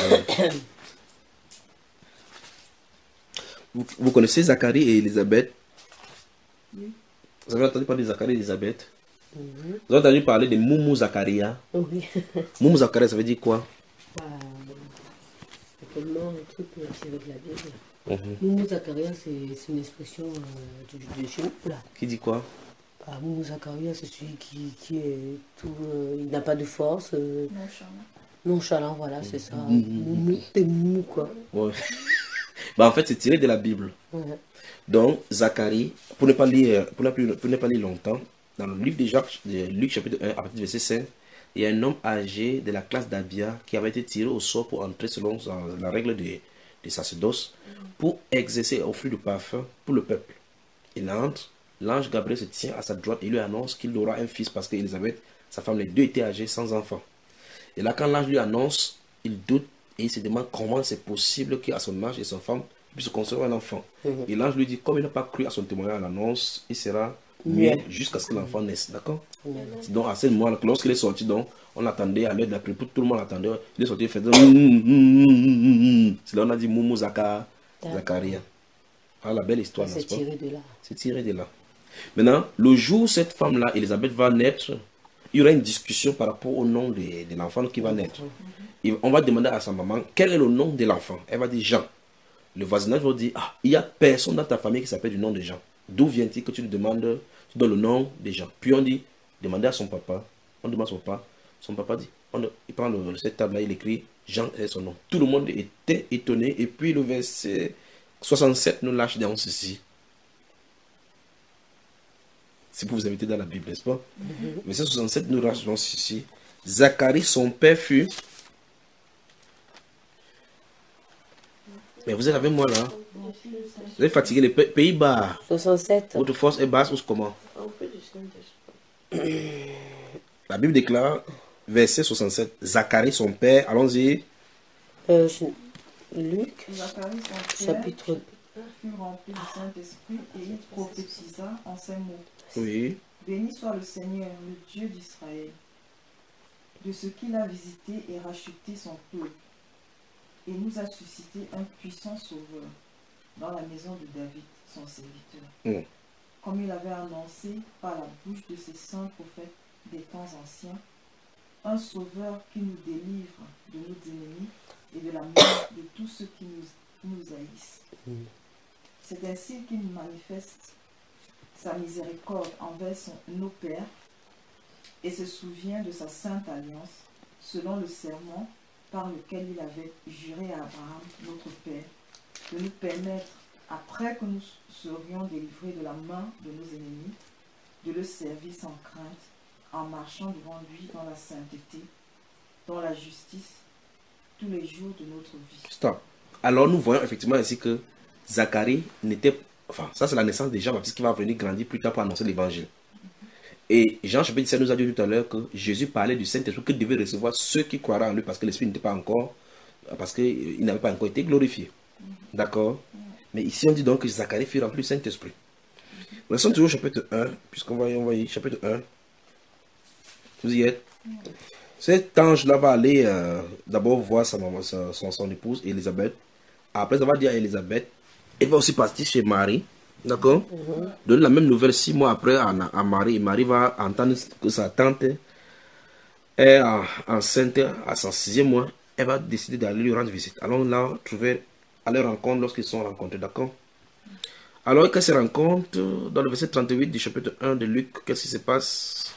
[SPEAKER 1] Vous, vous connaissez Zacharie et Élisabeth? Oui. Vous avez entendu parler de Zacharie et Élisabeth? Mm-hmm. Vous avez entendu parler de Moumou Zacharia?
[SPEAKER 2] Oui.
[SPEAKER 1] Moumou Zacharia, ça veut dire quoi?
[SPEAKER 2] Bah, c'est tellement un truc tiré de la Bible. Mm-hmm. Moumou Zacharia, c'est une expression euh, de, de chez nous, là.
[SPEAKER 1] Qui dit quoi?
[SPEAKER 2] Bah, Moumou Zacharia, c'est celui qui, qui est tout... Euh, il n'a pas de force. Euh,
[SPEAKER 4] nonchalant.
[SPEAKER 2] Nonchalant, voilà, c'est ça. Mm-hmm. Moumou, t'es moumou, quoi.
[SPEAKER 1] Ouais. Bah, en fait, c'est tiré de la Bible. Ouais. Donc, Zacharie, pour ne pas lire, pour ne, pour ne pas lire longtemps, dans le livre de Jacques, de Luc chapitre un, à partir du verset cinq, il y a un homme âgé de la classe d'Abia qui avait été tiré au sort pour entrer selon la règle des de sacerdoce, pour exercer et offrir du parfum pour le peuple. Il entre, l'ange Gabriel se tient à sa droite et lui annonce qu'il aura un fils parce qu'Élisabeth, sa femme, les deux étaient âgés sans enfant. Et là, quand l'ange lui annonce, il doute et il se demande comment c'est possible qu'à son âge et sa femme puissent concevoir un enfant. Mm-hmm. Et l'ange lui dit, comme il n'a pas cru à son témoignage à l'annonce, il sera muet mm-hmm. jusqu'à ce que l'enfant naisse. D'accord? Mm-hmm. Donc, à ce moment-là, lorsqu'il est sorti, donc, on attendait à l'heure de la prière, tout le monde attendait. Il est sorti, il faisait. C'est là on a dit Moumou Zaka, Zacharia. Ah, la belle histoire,
[SPEAKER 2] c'est tiré de là.
[SPEAKER 1] C'est tiré de là. Maintenant, le jour où cette femme-là, Élisabeth, va naître, il y aura une discussion par rapport au nom de, de l'enfant qui va naître. Et on va demander à sa maman quel est le nom de l'enfant. Elle va dire Jean. Le voisinage va dire, ah, il n'y a personne dans ta famille qui s'appelle du nom de Jean. D'où vient-il que tu lui demandes, tu donnes le nom de Jean. Puis on dit, demandez à son papa. On demande à son papa. Son papa dit, on, il prend le, cette table-là, il écrit Jean est son nom. Tout le monde était étonné. Et puis le verset soixante-sept nous lâche dans ceci. C'est pour vous inviter dans la Bible, n'est-ce pas? Mm-hmm. Verset soixante-sept nous lâche dans ceci. Zacharie, son père, fut. Mais vous êtes avec moi là. Vous êtes fatigué, les pays bas.
[SPEAKER 2] soixante-sept.
[SPEAKER 1] Votre force est basse ou comment? La Bible déclare, verset soixante-sept, Zacharie, son père, allons-y.
[SPEAKER 2] Euh, Luc,
[SPEAKER 4] Zacharie, son père,
[SPEAKER 2] chapitre
[SPEAKER 4] fut rempli du Saint-Esprit et il prophétisa en ces mots.
[SPEAKER 1] Oui.
[SPEAKER 4] Béni soit le Seigneur, le Dieu d'Israël, de ce qu'il a visité et racheté son peuple, et nous a suscité un puissant sauveur dans la maison de David, son serviteur. Mm. Comme il avait annoncé par la bouche de ses saints prophètes des temps anciens, un sauveur qui nous délivre de nos ennemis et de la main de tous ceux qui nous, nous haïssent. Mm. C'est ainsi qu'il manifeste sa miséricorde envers son, nos pères et se souvient de sa sainte alliance selon le serment par lequel il avait juré à Abraham, notre père, de nous permettre, après que nous serions délivrés de la main de nos ennemis, de le servir sans crainte, en marchant devant lui dans la sainteté, dans la justice, tous les jours de notre vie.
[SPEAKER 1] Stop. Alors nous voyons effectivement ainsi que Zacharie n'était... Enfin, ça c'est la naissance de Jean-Baptiste qui va venir grandir plus tard pour annoncer l'évangile. Et Jean chapitre dix-sept nous a dit tout à l'heure que Jésus parlait du Saint-Esprit que devaient recevoir ceux qui croiraient en lui parce que l'Esprit n'était pas encore, parce qu'il n'avait pas encore été glorifié. D'accord? Mais ici on dit donc que Zacharie fut rempli du Saint-Esprit. Nous sommes toujours au chapitre un, puisqu'on va y envoyer chapitre un. Vous y êtes? Cet ange-là va aller euh, d'abord voir sa maman, sa, son, son épouse, Élisabeth. Après, ça va dire à Élisabeth, elle va aussi partir chez Marie. D'accord? Mm-hmm. Donne la même nouvelle six mois après à, à Marie. Et Marie va entendre que sa tante est en, enceinte à son sixième mois. Elle va décider d'aller lui rendre visite. Allons là trouver à leur rencontre lorsqu'ils sont rencontrés. D'accord? Alors qu'elle se rencontre dans le verset trente-huit du chapitre un de Luc, qu'est-ce qui se passe?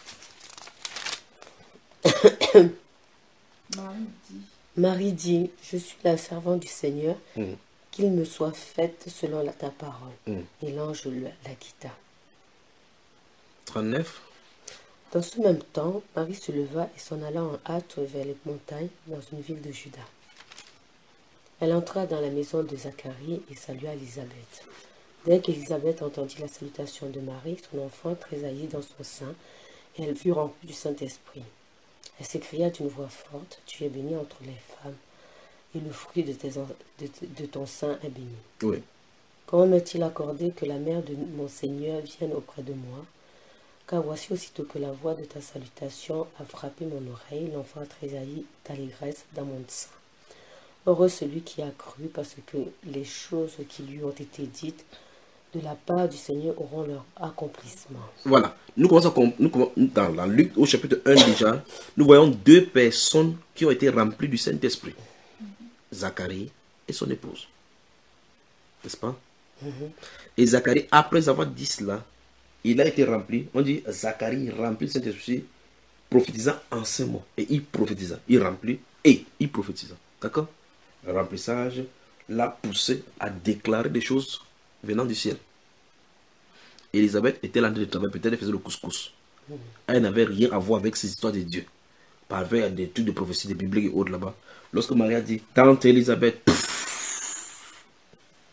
[SPEAKER 2] Marie dit, Marie dit, je suis la servante du Seigneur. Mm. Qu'il me soit fait selon la, ta parole. Mm. Et l'ange la quitta.
[SPEAKER 1] trente-neuf.
[SPEAKER 2] Dans ce même temps, Marie se leva et s'en alla en hâte vers les montagnes dans une ville de Juda. Elle entra dans la maison de Zacharie et salua Élisabeth. Dès qu'Élisabeth entendit la salutation de Marie, son enfant tressaillit dans son sein et elle fut remplie du Saint-Esprit. Elle s'écria d'une voix forte, « Tu es bénie entre les femmes. Et le fruit de, tes, de, de ton sein est béni. »
[SPEAKER 1] Oui.
[SPEAKER 2] Comment m'est-il accordé que la mère de mon Seigneur vienne auprès de moi? Car voici aussitôt que la voix de ta salutation a frappé mon oreille, l'enfant a tressailli d'allégresse dans mon sein. Heureux celui qui a cru, parce que les choses qui lui ont été dites de la part du Seigneur auront leur accomplissement.
[SPEAKER 1] Voilà. Nous commençons nous, dans la Luc au chapitre un déjà, nous voyons deux personnes qui ont été remplies du Saint-Esprit. Zacharie et son épouse. N'est-ce pas? Mm-hmm. Et Zacharie, après avoir dit cela, il a été rempli. On dit Zacharie remplit le Saint-Esprit, prophétisant en ce mot. Et il prophétisa. Il remplit et il prophétisa. D'accord? Le remplissage l'a poussé à déclarer des choses venant du ciel. Élisabeth était là de travail, peut-être elle faisait le couscous. Mm-hmm. Elle n'avait rien à voir avec ces histoires de Dieu. Par rapport à des trucs de prophétie, des bibliques et autres là-bas. Lorsque Marie a dit, tante Élisabeth,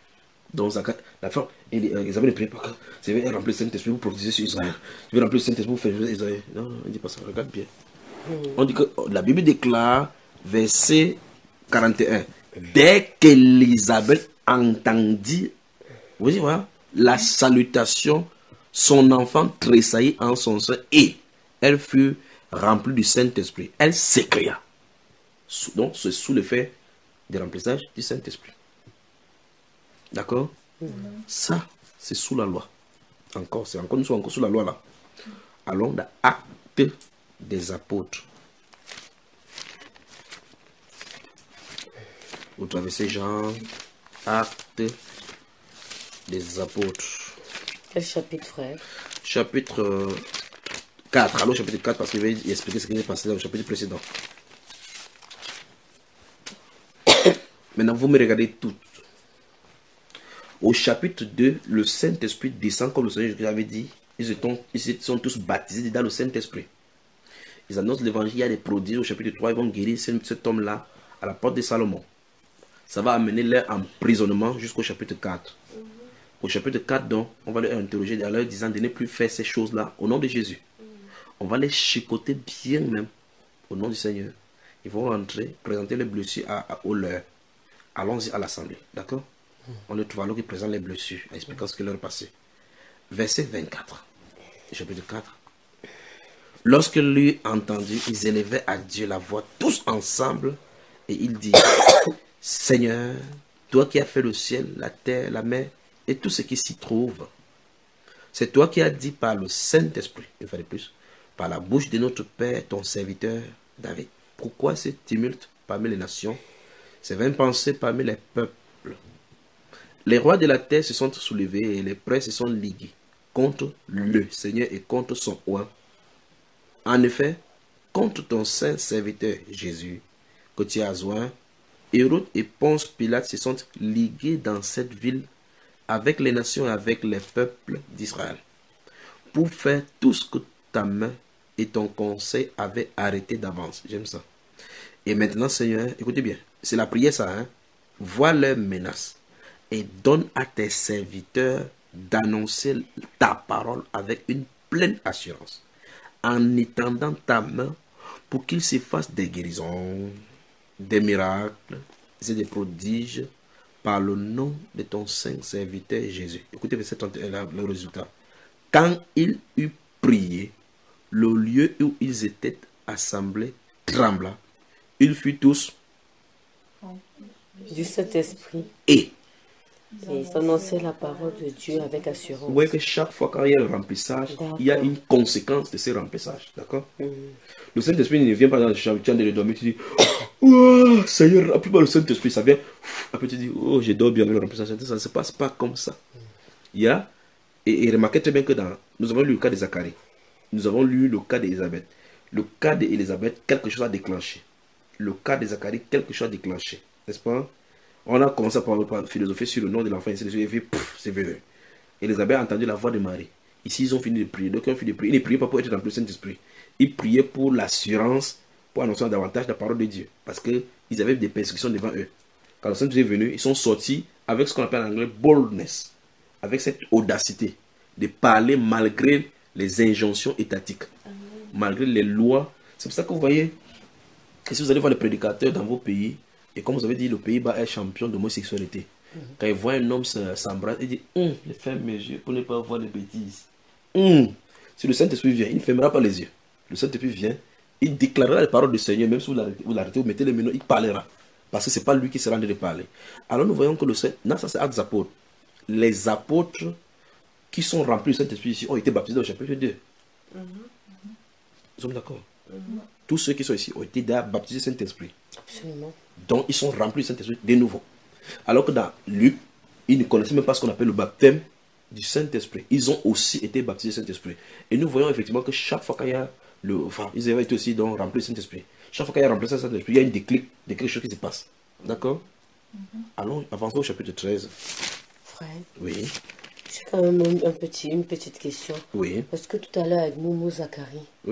[SPEAKER 1] Dans Zakat, la femme, Isabelle ne prie pas. Je vais remplir le Saint-Esprit pour protéger sur Israël. Je vais remplir le Saint-Esprit pour faire Israël. Non, non, on ne dit pas ça. Regarde bien. On dit que la Bible déclare, verset quarante et un, dès qu'Élisabeth entendit, vous voyez, voilà, la salutation, son enfant tressaillit en son sein et elle fut remplie du Saint-Esprit. Elle s'écria. Donc, c'est sous l'effet du remplissage du Saint-Esprit. D'accord? Mmh. Ça, c'est sous la loi. Encore, c'est encore, nous sommes encore sous la loi là. Allons dans Actes des Apôtres. Vous traversez Jean, Actes des Apôtres.
[SPEAKER 2] Quel chapitre, frère?
[SPEAKER 1] Chapitre euh, quatre. Allons, chapitre quatre, parce qu'il va expliquer ce qui s'est passé dans le chapitre précédent. Maintenant, vous me regardez toutes. Au chapitre deux, le Saint-Esprit descend comme le Seigneur Jésus avait dit. Ils, étant, ils sont tous baptisés dans le Saint-Esprit. Ils annoncent l'évangile, il y a des prodiges. Au chapitre trois, ils vont guérir cet homme-là à la porte de Salomon. Ça va amener leur emprisonnement jusqu'au chapitre quatre. Mm-hmm. Au chapitre quatre, donc, on va leur interroger en leur disant de ne plus faire ces choses-là au nom de Jésus. Mm-hmm. On va les chicoter bien même au nom du Seigneur. Ils vont rentrer, présenter les blessures à, à, au leur. Allons-y à l'assemblée, d'accord? On le trouve alors qu'il présente les blessures, en expliquant ce qui leur est passé. Verset vingt-quatre, chapitre quatre. Lorsque lui entendu, ils élevaient à Dieu la voix tous ensemble et il dit, Seigneur, toi qui as fait le ciel, la terre, la mer et tout ce qui s'y trouve, c'est toi qui as dit par le Saint-Esprit, une fois de plus, par la bouche de notre Père, ton serviteur David. Pourquoi ce tumulte parmi les nations, ces vaines pensées parmi les peuples? Les rois de la terre se sont soulevés et les princes se sont ligués contre le Seigneur et contre son oint. En effet, contre ton saint serviteur Jésus, que tu as oint, Hérode et Ponce Pilate se sont ligués dans cette ville avec les nations et avec les peuples d'Israël, pour faire tout ce que ta main et ton conseil avaient arrêté d'avance. J'aime ça. Et maintenant, Seigneur, écoutez bien, c'est la prière ça, hein? Vois leurs menaces et donne à tes serviteurs d'annoncer ta parole avec une pleine assurance, en étendant ta main pour qu'ils se fassent des guérisons, des miracles et des prodiges par le nom de ton saint serviteur Jésus. Écoutez verset trente et un, le résultat. Quand il eut prié, le lieu où ils étaient assemblés trembla. Ils furent tous
[SPEAKER 2] du Saint-Esprit.
[SPEAKER 1] Et
[SPEAKER 2] Et ils annonçaient la parole de Dieu avec assurance.
[SPEAKER 1] Vous voyez que chaque fois qu'il y a le remplissage, il y a une conséquence de ce remplissage. D'accord? Mm. Le Saint-Esprit ne vient pas dans le champ, tu es en train de dormir, tu dis, oh, Seigneur, remplis-moi le Saint-Esprit. Ça vient, après tu dis, oh, je dors bien avec le remplissage. Ça ne se passe pas comme ça. Il y a, et, et remarquez très bien que dans, nous avons lu le cas de Zacharie. Nous avons lu le cas d'Élisabeth. Le cas d'Élisabeth, quelque chose a déclenché. Le cas de Zacharie, quelque chose a déclenché. N'est-ce pas? On a commencé à parler, par philosopher sur le nom de l'enfant, et puis c'est venu. Élisabeth a entendu la voix de Marie. Ici, ils ont fini de prier. Donc, ils ont fini de prier. Ils ne priaient pas pour être dans le Saint-Esprit. Ils priaient pour l'assurance, pour annoncer davantage la parole de Dieu. Parce qu'ils avaient des persécutions devant eux. Quand le Saint-Esprit est venu, ils sont sortis avec ce qu'on appelle en anglais boldness. Avec cette audacité de parler malgré les injonctions étatiques. Amen. Malgré les lois. C'est pour ça que vous voyez que si vous allez voir les prédicateurs dans vos pays, et comme vous avez dit, le Pays-Bas est champion d'homosexualité. Mm-hmm. Quand il voit un homme s'embrasser, il dit hum, je ferme mes yeux pour ne pas voir les bêtises. Hum. Si le Saint-Esprit vient, il ne fermera pas les yeux. Le Saint-Esprit vient, il déclarera les paroles du Seigneur, même si vous l'arrêtez, vous mettez les menottes, il parlera. Parce que ce n'est pas lui qui sera en train de parler. Alors nous voyons que le Saint, non, ça c'est Actes des Apôtres. Les apôtres qui sont remplis du Saint-Esprit ici ont été baptisés au chapitre deux. Mm-hmm. Nous sommes d'accord? Mm-hmm. Tous ceux qui sont ici ont été baptisés du Saint-Esprit.
[SPEAKER 2] Absolument.
[SPEAKER 1] Donc ils sont remplis du Saint-Esprit de nouveau. Alors que dans Luc, ils ne connaissaient même pas ce qu'on appelle le baptême du Saint-Esprit. Ils ont aussi été baptisés du Saint-Esprit. Et nous voyons effectivement que chaque fois qu'il y a le... Enfin, ils avaient été aussi donc remplis du Saint-Esprit. Chaque fois qu'il y a remplacé le Saint-Esprit, il y a une déclic de quelque chose qui se passe. D'accord? Mm-hmm. Allons, avançons au chapitre treize.
[SPEAKER 2] Frère.
[SPEAKER 1] Oui.
[SPEAKER 2] J'ai quand même un petit, une petite question.
[SPEAKER 1] Oui.
[SPEAKER 2] Parce que tout à l'heure avec Momo Zacharie,
[SPEAKER 1] oui.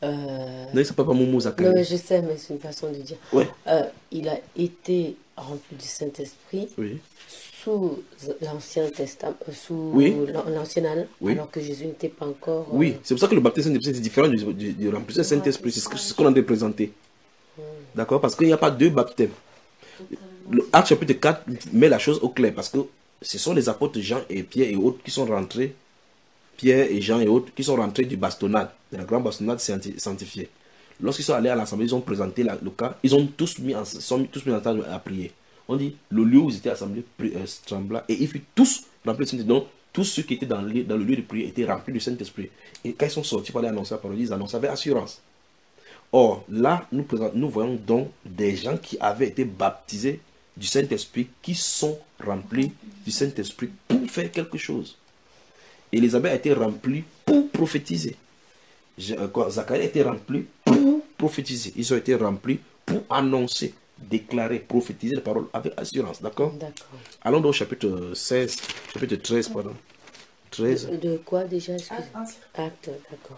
[SPEAKER 2] Euh,
[SPEAKER 1] Non, il s'appelle pas Momo Zachary.
[SPEAKER 2] non, mais je sais, mais c'est une façon de dire.
[SPEAKER 1] Ouais.
[SPEAKER 2] Euh, il a été rempli du Saint-Esprit
[SPEAKER 1] Oui.
[SPEAKER 2] sous l'Ancien Testament, euh, sous
[SPEAKER 1] Oui.
[SPEAKER 2] l'an- l'Ancien Alliance,
[SPEAKER 1] Oui.
[SPEAKER 2] alors que Jésus n'était pas encore. euh,
[SPEAKER 1] Oui, c'est pour ça que le baptême Saint-Esprit, c'est différent du, du, du remplissage Saint-Esprit. C'est ce que- c'est ce qu'on a représenté. D'accord? Parce qu'il n'y a pas deux baptêmes. Le Acte chapitre quatre met la chose au clair parce que ce sont les apôtres Jean et Pierre et autres qui sont rentrés, Pierre et Jean et autres, qui sont rentrés du bastonnade, de la grande bastonnade sainti- sanctifiée. Lorsqu'ils sont allés à l'assemblée, ils ont présenté la- le cas, ils ont tous mis, en, sont mis- tous mis ensemble à prier. On dit, le lieu où ils étaient assemblés pri- euh, trembla et ils furent tous remplis du Saint-Esprit. Donc, tous ceux qui étaient dans le, dans le lieu de prière étaient remplis du Saint-Esprit. Et quand ils sont sortis pour aller annoncer la parole, ils annonçaient avec assurance. Or, là, nous, présent- nous voyons donc des gens qui avaient été baptisés du Saint-Esprit, qui sont remplis du Saint-Esprit pour faire quelque chose. Élisabeth a été remplie pour prophétiser. Je- euh, quoi, Zacharie a été rempli pour prophétiser. Ils ont été remplis pour annoncer, déclarer, prophétiser les paroles avec assurance. D'accord?
[SPEAKER 2] D'accord.
[SPEAKER 1] Allons donc au chapitre seize, chapitre treize, pardon. treize.
[SPEAKER 2] De, de quoi déjà, excusez
[SPEAKER 4] Acte.
[SPEAKER 2] Acte, d'accord.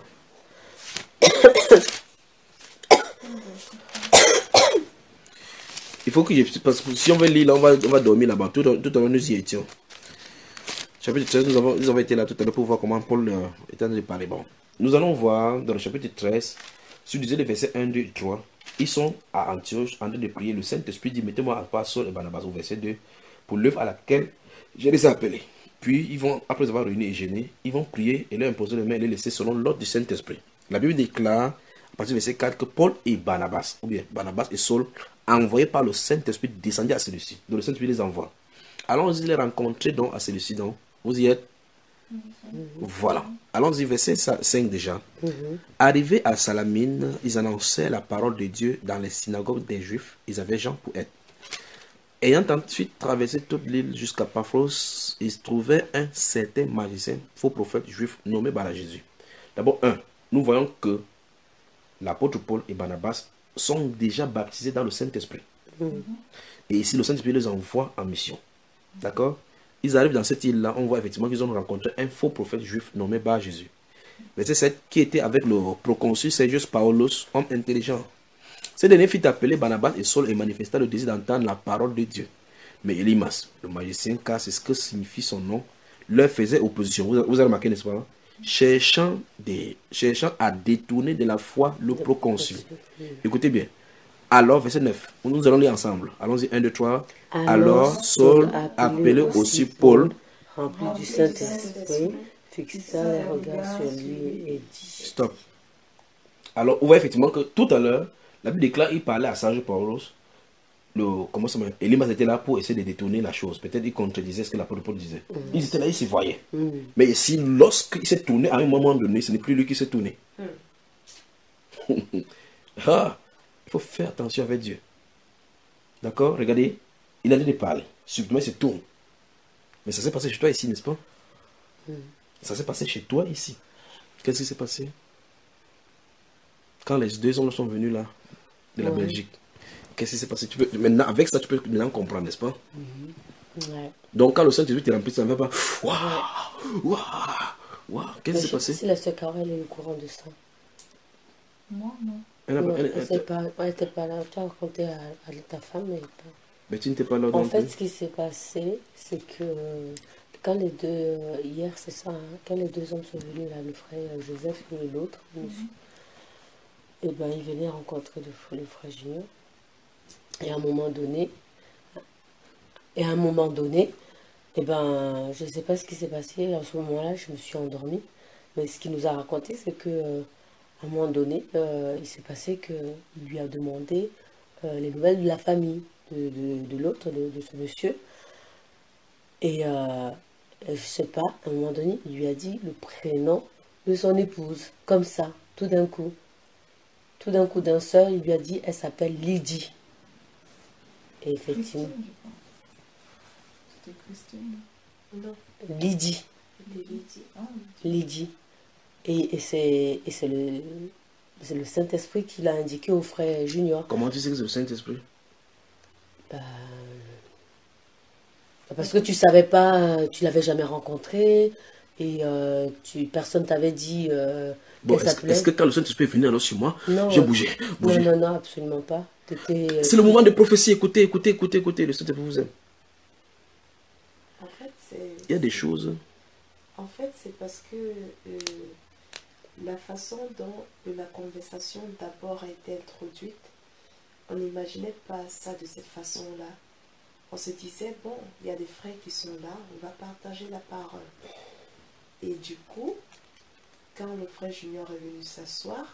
[SPEAKER 1] Il faut que je... Parce que si on veut lire, là, on va, on va dormir là-bas. Tout, à- tout à l'heure, nous y étions. Chapitre treize, nous avons, nous avons été là tout à l'heure pour voir comment Paul euh, était en train de parler. Bon. Nous allons voir dans le chapitre treize, si vous lisez les versets un, deux et trois, ils sont à Antioche en train de prier. Le Saint-Esprit dit, mettez-moi à part Saul et Barnabas au verset deux, pour l'œuvre à laquelle je les ai appelés. Puis, ils vont, après avoir réuni et gêné, ils vont prier et leur imposer les mains et les laisser selon l'ordre du Saint-Esprit. La Bible déclare, à partir du verset quatre, que Paul et Barnabas, ou bien Barnabas et Saul, envoyés par le Saint-Esprit, descendaient à celui-ci. Donc le Saint-Esprit les envoie. Allons-y les rencontrer donc à celui-ci. Donc, vous y êtes? Voilà. Allons-y, verset cinq déjà. Arrivés à Salamine, ils annonçaient la parole de Dieu dans les synagogues des Juifs. Ils avaient Jean pour être. Ayant ensuite traversé toute l'île jusqu'à Paphos, ils trouvaient un certain magicien, faux prophète juif nommé Bar Jésus. D'abord, un, nous voyons que l'apôtre Paul et Barnabas sont déjà baptisés dans le Saint-Esprit. Et ici, le Saint-Esprit les envoie en mission. D'accord? Ils arrivent dans cette île-là, on voit effectivement qu'ils ont rencontré un faux prophète juif nommé Bar Jésus. Verset sept, qui était avec le proconsul Sergius Paulus, homme intelligent. Ce dernier fit appeler Barnabas et Saul et manifesta le désir d'entendre la parole de Dieu. Mais Elimas, le magicien, car c'est ce que signifie son nom, leur faisait opposition. Vous, vous avez remarqué, n'est-ce pas? Cherchant, des, cherchant à détourner de la foi le proconsul. Écoutez bien. Alors, verset neuf, nous allons lire ensemble. Allons-y, un, deux, trois. Alors, Alors Saul, appelé aussi Paul,
[SPEAKER 2] rempli du Saint-Esprit, fixa les regards sur lui et dit.
[SPEAKER 1] Stop. Alors, on voit effectivement que tout à l'heure, la Bible déclare qu'il parlait à Sergius Paulus. Le, comment ça s'appelle? Elimas était là pour essayer de détourner la chose. Peut-être il contredisait ce que l'apôtre Paul disait. Mm. Ils étaient là, ils se voyaient. Mm. Mais ici, lorsqu'il s'est tourné, à un moment donné, ce n'est plus lui qui s'est tourné. Mm. Ah, il faut faire attention avec Dieu. D'accord? Regardez, il a dit de parler. Subitement, il se tourne. Mais ça s'est passé chez toi ici, n'est-ce pas? Mm. Ça s'est passé chez toi ici. Qu'est-ce qui s'est passé? Quand les deux hommes sont venus là, de la ouais. Belgique, qu'est-ce qui s'est passé? Tu peux, maintenant, avec ça, tu peux maintenant comprendre, n'est-ce pas? Mm-hmm. Ouais. Donc, quand le Saint-Esprit t'est rempli, ça ne va pas. Waouh! Waouh! Waouh! Qu'est-ce qui s'est passé?
[SPEAKER 2] Si la sœur Carole est le courant de sang.
[SPEAKER 4] Moi, non.
[SPEAKER 2] Elle n'était pas, pas là. Tu as raconté à, à ta femme, mais pas.
[SPEAKER 1] Mais tu n'étais pas là.
[SPEAKER 2] En fait, plus. Ce qui s'est passé, c'est que quand les deux, hier, c'est ça, hein, quand les deux hommes sont venus, là, le frère Joseph et l'autre, mm-hmm. Et ben, ils venaient rencontrer le, le frère Junior. Et à un moment donné, et à un moment donné, et ben, je ne sais pas ce qui s'est passé. En ce moment-là, je me suis endormie. Mais ce qu'il nous a raconté, c'est que euh, à un moment donné, euh, il s'est passé qu'il lui a demandé euh, les nouvelles de la famille de, de, de l'autre, de, de ce monsieur. Et euh, je ne sais pas, à un moment donné, il lui a dit le prénom de son épouse, comme ça, tout d'un coup. Tout d'un coup, d'un seul, il lui a dit, elle s'appelle Lydie. Et effectivement.
[SPEAKER 4] C'était Christine.
[SPEAKER 2] Non. Lydie. Lydie. Et, et c'est le, le Saint-Esprit qui l'a indiqué au frère Junior.
[SPEAKER 1] Comment tu sais que c'est le Saint-Esprit?
[SPEAKER 2] Bah, parce que tu ne savais pas, tu ne l'avais jamais rencontré, et euh, tu, personne t'avait dit... Euh,
[SPEAKER 1] Bon,
[SPEAKER 2] Que ça
[SPEAKER 1] est-ce
[SPEAKER 2] plaise.
[SPEAKER 1] est que quand le Saint-Esprit est venu alors sur moi,
[SPEAKER 2] Non.
[SPEAKER 1] j'ai bougé, bougé.
[SPEAKER 2] Non, non, non, absolument pas. T'étais,
[SPEAKER 1] C'est le moment de prophétie. Écoutez, écoutez, écoutez, écoutez. Le Saint-Esprit vous aime.
[SPEAKER 3] En fait, c'est...
[SPEAKER 1] Il y a des choses.
[SPEAKER 3] En fait, c'est parce que euh, la façon dont la conversation d'abord a été introduite, on n'imaginait pas ça de cette façon-là. On se disait, bon, il y a des frères qui sont là, on va partager la parole. Et du coup, quand le frère Junior est venu s'asseoir,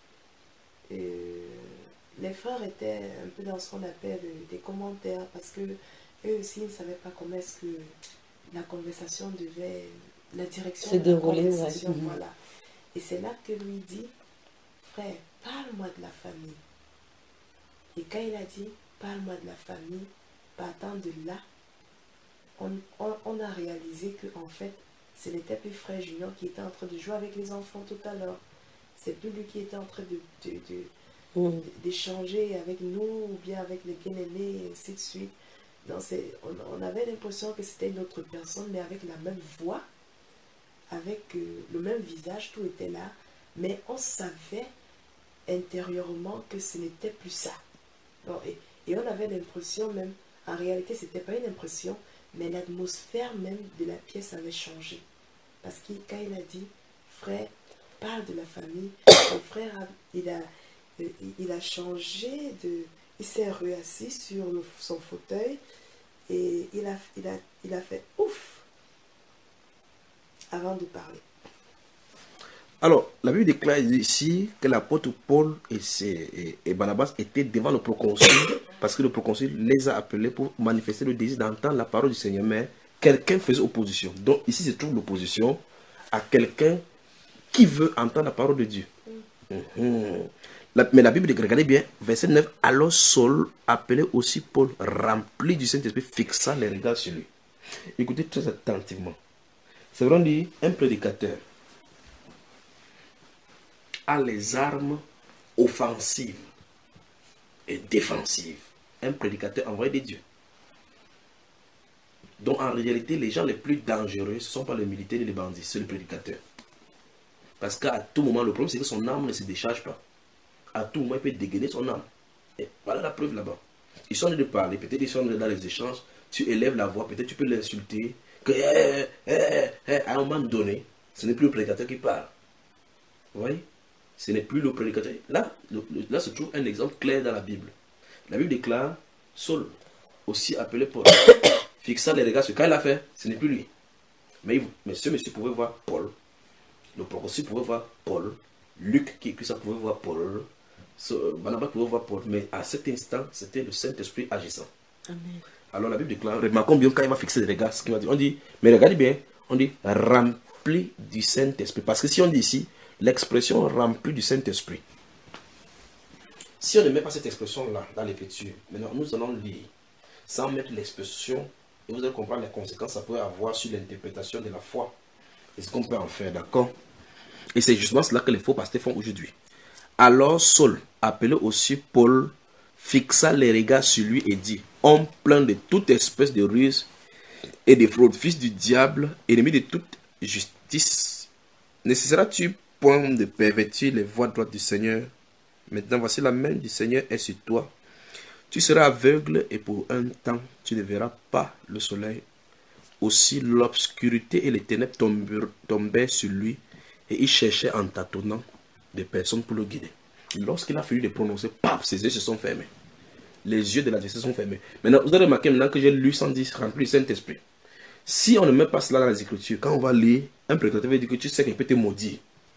[SPEAKER 3] euh, les frères étaient un peu dans ce qu'on appelle des commentaires, parce que eux aussi ne savaient pas comment est-ce que la conversation devait, la direction
[SPEAKER 2] Se
[SPEAKER 3] de la
[SPEAKER 2] dérouler, ouais.
[SPEAKER 3] conversation,
[SPEAKER 2] Mhm.
[SPEAKER 3] voilà. Et c'est là que lui dit, frère, parle-moi de la famille. Et quand il a dit, parle-moi de la famille, partant de là, on, on, on a réalisé que en fait, ce n'était plus frère Junior qui était en train de jouer avec les enfants tout à l'heure. C'est plus lui qui était en train de, de, de-
[SPEAKER 2] Mhm.
[SPEAKER 3] d'échanger avec nous ou bien avec les bien-aimés et ainsi de suite. Non, c'est, on, on avait l'impression que c'était une autre personne, mais avec la même voix, avec euh, le même visage, tout était là. Mais on savait intérieurement que ce n'était plus ça. Bon, et, et on avait l'impression même, en réalité, ce n'était pas une impression, mais l'atmosphère même de la pièce avait changé. Parce que quand il a dit, frère, parle de la famille, mon frère, a, il, a, euh, il a changé, de, il s'est réassis sur le- son fauteuil et il a, il, a, il a fait ouf avant de parler.
[SPEAKER 1] Alors, la Bible déclare ici que l'apôtre Paul et, ses- et- et Barnabas étaient devant le proconsul parce que le proconsul les a appelés pour manifester le désir d'entendre la parole du Seigneur, mais quelqu'un faisait opposition. Donc ici se trouve l'opposition à quelqu'un qui veut entendre la parole de Dieu. Mhm. La- mais la Bible dit, regardez bien, verset neuf, alors Saul, appelé aussi Paul, rempli du Saint-Esprit, fixa les regards sur lui. Écoutez très attentivement. C'est vraiment dit, un prédicateur a les armes offensives et défensives. Un prédicateur envoyé de Dieu. Donc en réalité, les gens les plus dangereux, ce ne sont pas les militaires ni les bandits, c'est le prédicateur. Parce qu'à tout moment, le problème c'est que son âme ne se décharge pas. À tout moment, il peut dégainer son âme. Et voilà la preuve là-bas. Ils sont en train de parler, peut-être ils sont dans les échanges, tu élèves la voix, peut-être tu peux l'insulter, que eh, eh, eh, à un moment donné, ce n'est plus le prédicateur qui parle. Vous voyez? Ce n'est plus le prédicateur. Là, le- le- là se trouve un exemple clair dans la Bible. La Bible déclare, Saul, aussi appelé Paul, fixa les regards sur quand il a fait, ce n'est plus lui. Mais, il- mais ce monsieur pouvait voir Paul, le proconsul pouvait voir Paul, Luc qui écrit ça pouvait voir Paul, ce- Barnabas pouvait voir Paul, mais à cet instant, c'était le Saint-Esprit agissant.
[SPEAKER 2] Amen.
[SPEAKER 1] Alors la Bible déclare, remarquons bien quand il va fixer les regards, ce qu'il va dire. On dit, mais regardez bien, on dit rempli du Saint-Esprit. Parce que si on dit ici, l'expression rempli du Saint-Esprit, si on ne met pas cette expression-là dans l'écriture, maintenant nous allons lire, sans mettre l'expression, et vous allez comprendre les conséquences que ça peut avoir sur l'interprétation de la foi. Et ce qu'on peut en faire, d'accord? Et c'est justement cela que les faux pasteurs font aujourd'hui. Alors Saul, appelé aussi Paul, fixa les regards sur lui et dit, homme plein de toute espèce de ruse et de fraude, fils du diable, ennemi de toute justice, n'essaieras-tu point de pervertir les voies droites du Seigneur? Maintenant voici la main du Seigneur est sur toi. Tu seras aveugle et pour un temps tu ne verras pas le soleil. Aussi l'obscurité et les ténèbres tombèrent, tombèrent sur lui et il cherchait en tâtonnant des personnes pour le guider. Lorsqu'il a fini de prononcer, paf, ses yeux se sont fermés. Les yeux de l'adversaire sont fermés. Maintenant, vous avez remarqué maintenant que j'ai lu cent dix rempli du Saint-Esprit. Si on ne met pas cela dans les Écritures, quand on va lire, un prédicateur va dire que tu sais qu'il peut te maudire.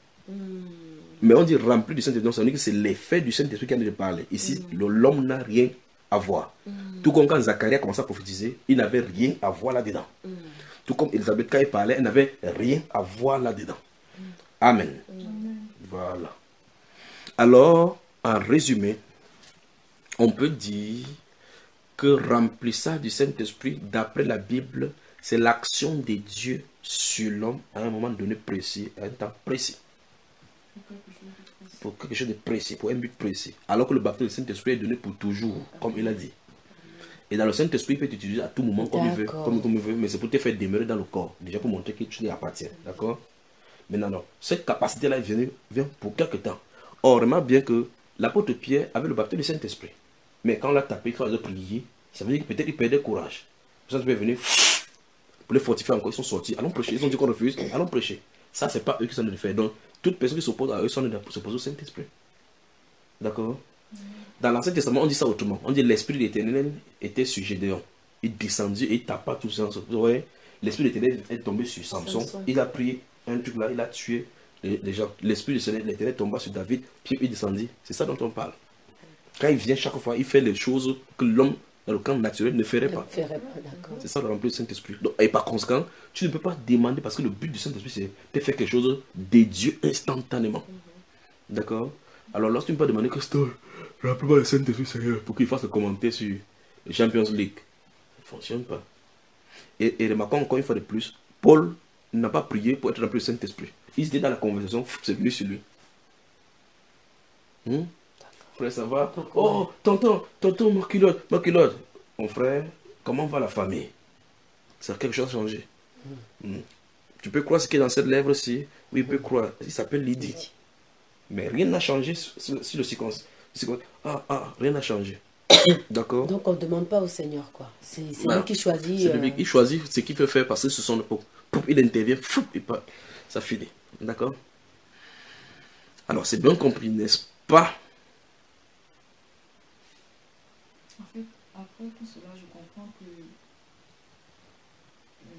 [SPEAKER 1] Mais on dit rempli du Saint-Esprit, donc ça veut dire que c'est l'effet du Saint-Esprit qui a de parler. Ici, le- l'homme n'a rien à voir. Tout comme quand Zacharie a commencé à prophétiser, il n'avait rien à voir là-dedans. Tout comme Elisabeth, quand elle parlait, elle n'avait rien à voir là-dedans. Amen. Voilà. Alors, en résumé, on peut dire que remplissage du Saint-Esprit, d'après la Bible, c'est l'action de Dieu sur l'homme à un moment donné précis, à un temps précis. Pour quelque chose de précis, pour un but précis. Alors que le baptême du Saint-Esprit est donné pour toujours, comme il a dit. Et dans le Saint-Esprit, il peut t'utiliser à tout moment comme il veut,
[SPEAKER 2] D'accord.
[SPEAKER 1] comme, comme il veut, mais c'est pour te faire demeurer dans le corps. Déjà pour montrer que tu lui appartiens. D'accord? Maintenant, non, cette capacité-là vient, vient pour quelque temps. On remarque bien que l'apôtre Pierre avait le baptême du Saint-Esprit. Mais quand on l'a tapé, quand il a prié, ça veut dire que peut-être qu'il perdait courage. Le Saint-Esprit est venu pour les fortifier encore. Ils sont sortis. Allons prêcher. Ils ont dit qu'on refuse. Allons prêcher. Ça, c'est pas eux qui sont de le faire. Donc, toute personne qui s'oppose à eux sont de s'opposer au Saint-Esprit. D'accord? Dans l'Ancien Testament, on dit ça autrement. On dit l'Esprit de l'Éternel était sur Gédéon. Il descendit et il tapa tout ça. Vous voyez? L'Esprit de l'Éternel est tombé sur Samson.
[SPEAKER 3] Samson.
[SPEAKER 1] Il a pris un truc là, il a tué les, les gens. L'Esprit de l'Éternel tomba sur David, puis il descendit. C'est ça dont on parle. Quand il vient chaque fois, il fait les choses que l'homme dans le camp naturel ne ferait
[SPEAKER 2] Ne
[SPEAKER 1] pas.
[SPEAKER 2] ferait pas, d'accord.
[SPEAKER 1] C'est ça le remplir du Saint-Esprit. Donc, et par conséquent, tu ne peux pas demander, parce que le but du Saint-Esprit, c'est de faire quelque chose de Dieu instantanément. D'accord? Alors, lorsque tu ne peux pas demander que c'est remplis-moi le Saint-Esprit, Seigneur, pour qu'il fasse le commentaire sur le Champions League, ça ne fonctionne pas. Et, et remarquons encore une fois de plus, Paul n'a pas prié pour être rempli du Saint-Esprit. Il était dans la conversation, c'est venu sur lui. Hmm? Frère, ça va? Oh, tonton, tonton, ma culotte, ma culotte. Mon frère, comment va la famille? Ça a quelque chose changé. Hmm. Tu peux croire ce qui est dans cette lèvre-ci? Oui, il peut croire. Il s'appelle Lydie. Mais rien n'a changé sur, sur, sur le séquence. Ah, ah, rien n'a changé. D'accord?
[SPEAKER 2] Donc on ne demande pas au Seigneur, quoi. C'est
[SPEAKER 1] Non,
[SPEAKER 2] lui qui choisit.
[SPEAKER 1] c'est lui
[SPEAKER 2] euh,
[SPEAKER 1] qui choisit ce qu'il veut faire parce que ce sont le peuple. Il intervient, fou, et pas. Ça finit. D'accord? Alors, c'est bien compris, n'est-ce pas?
[SPEAKER 4] En fait, après tout cela, je comprends que euh,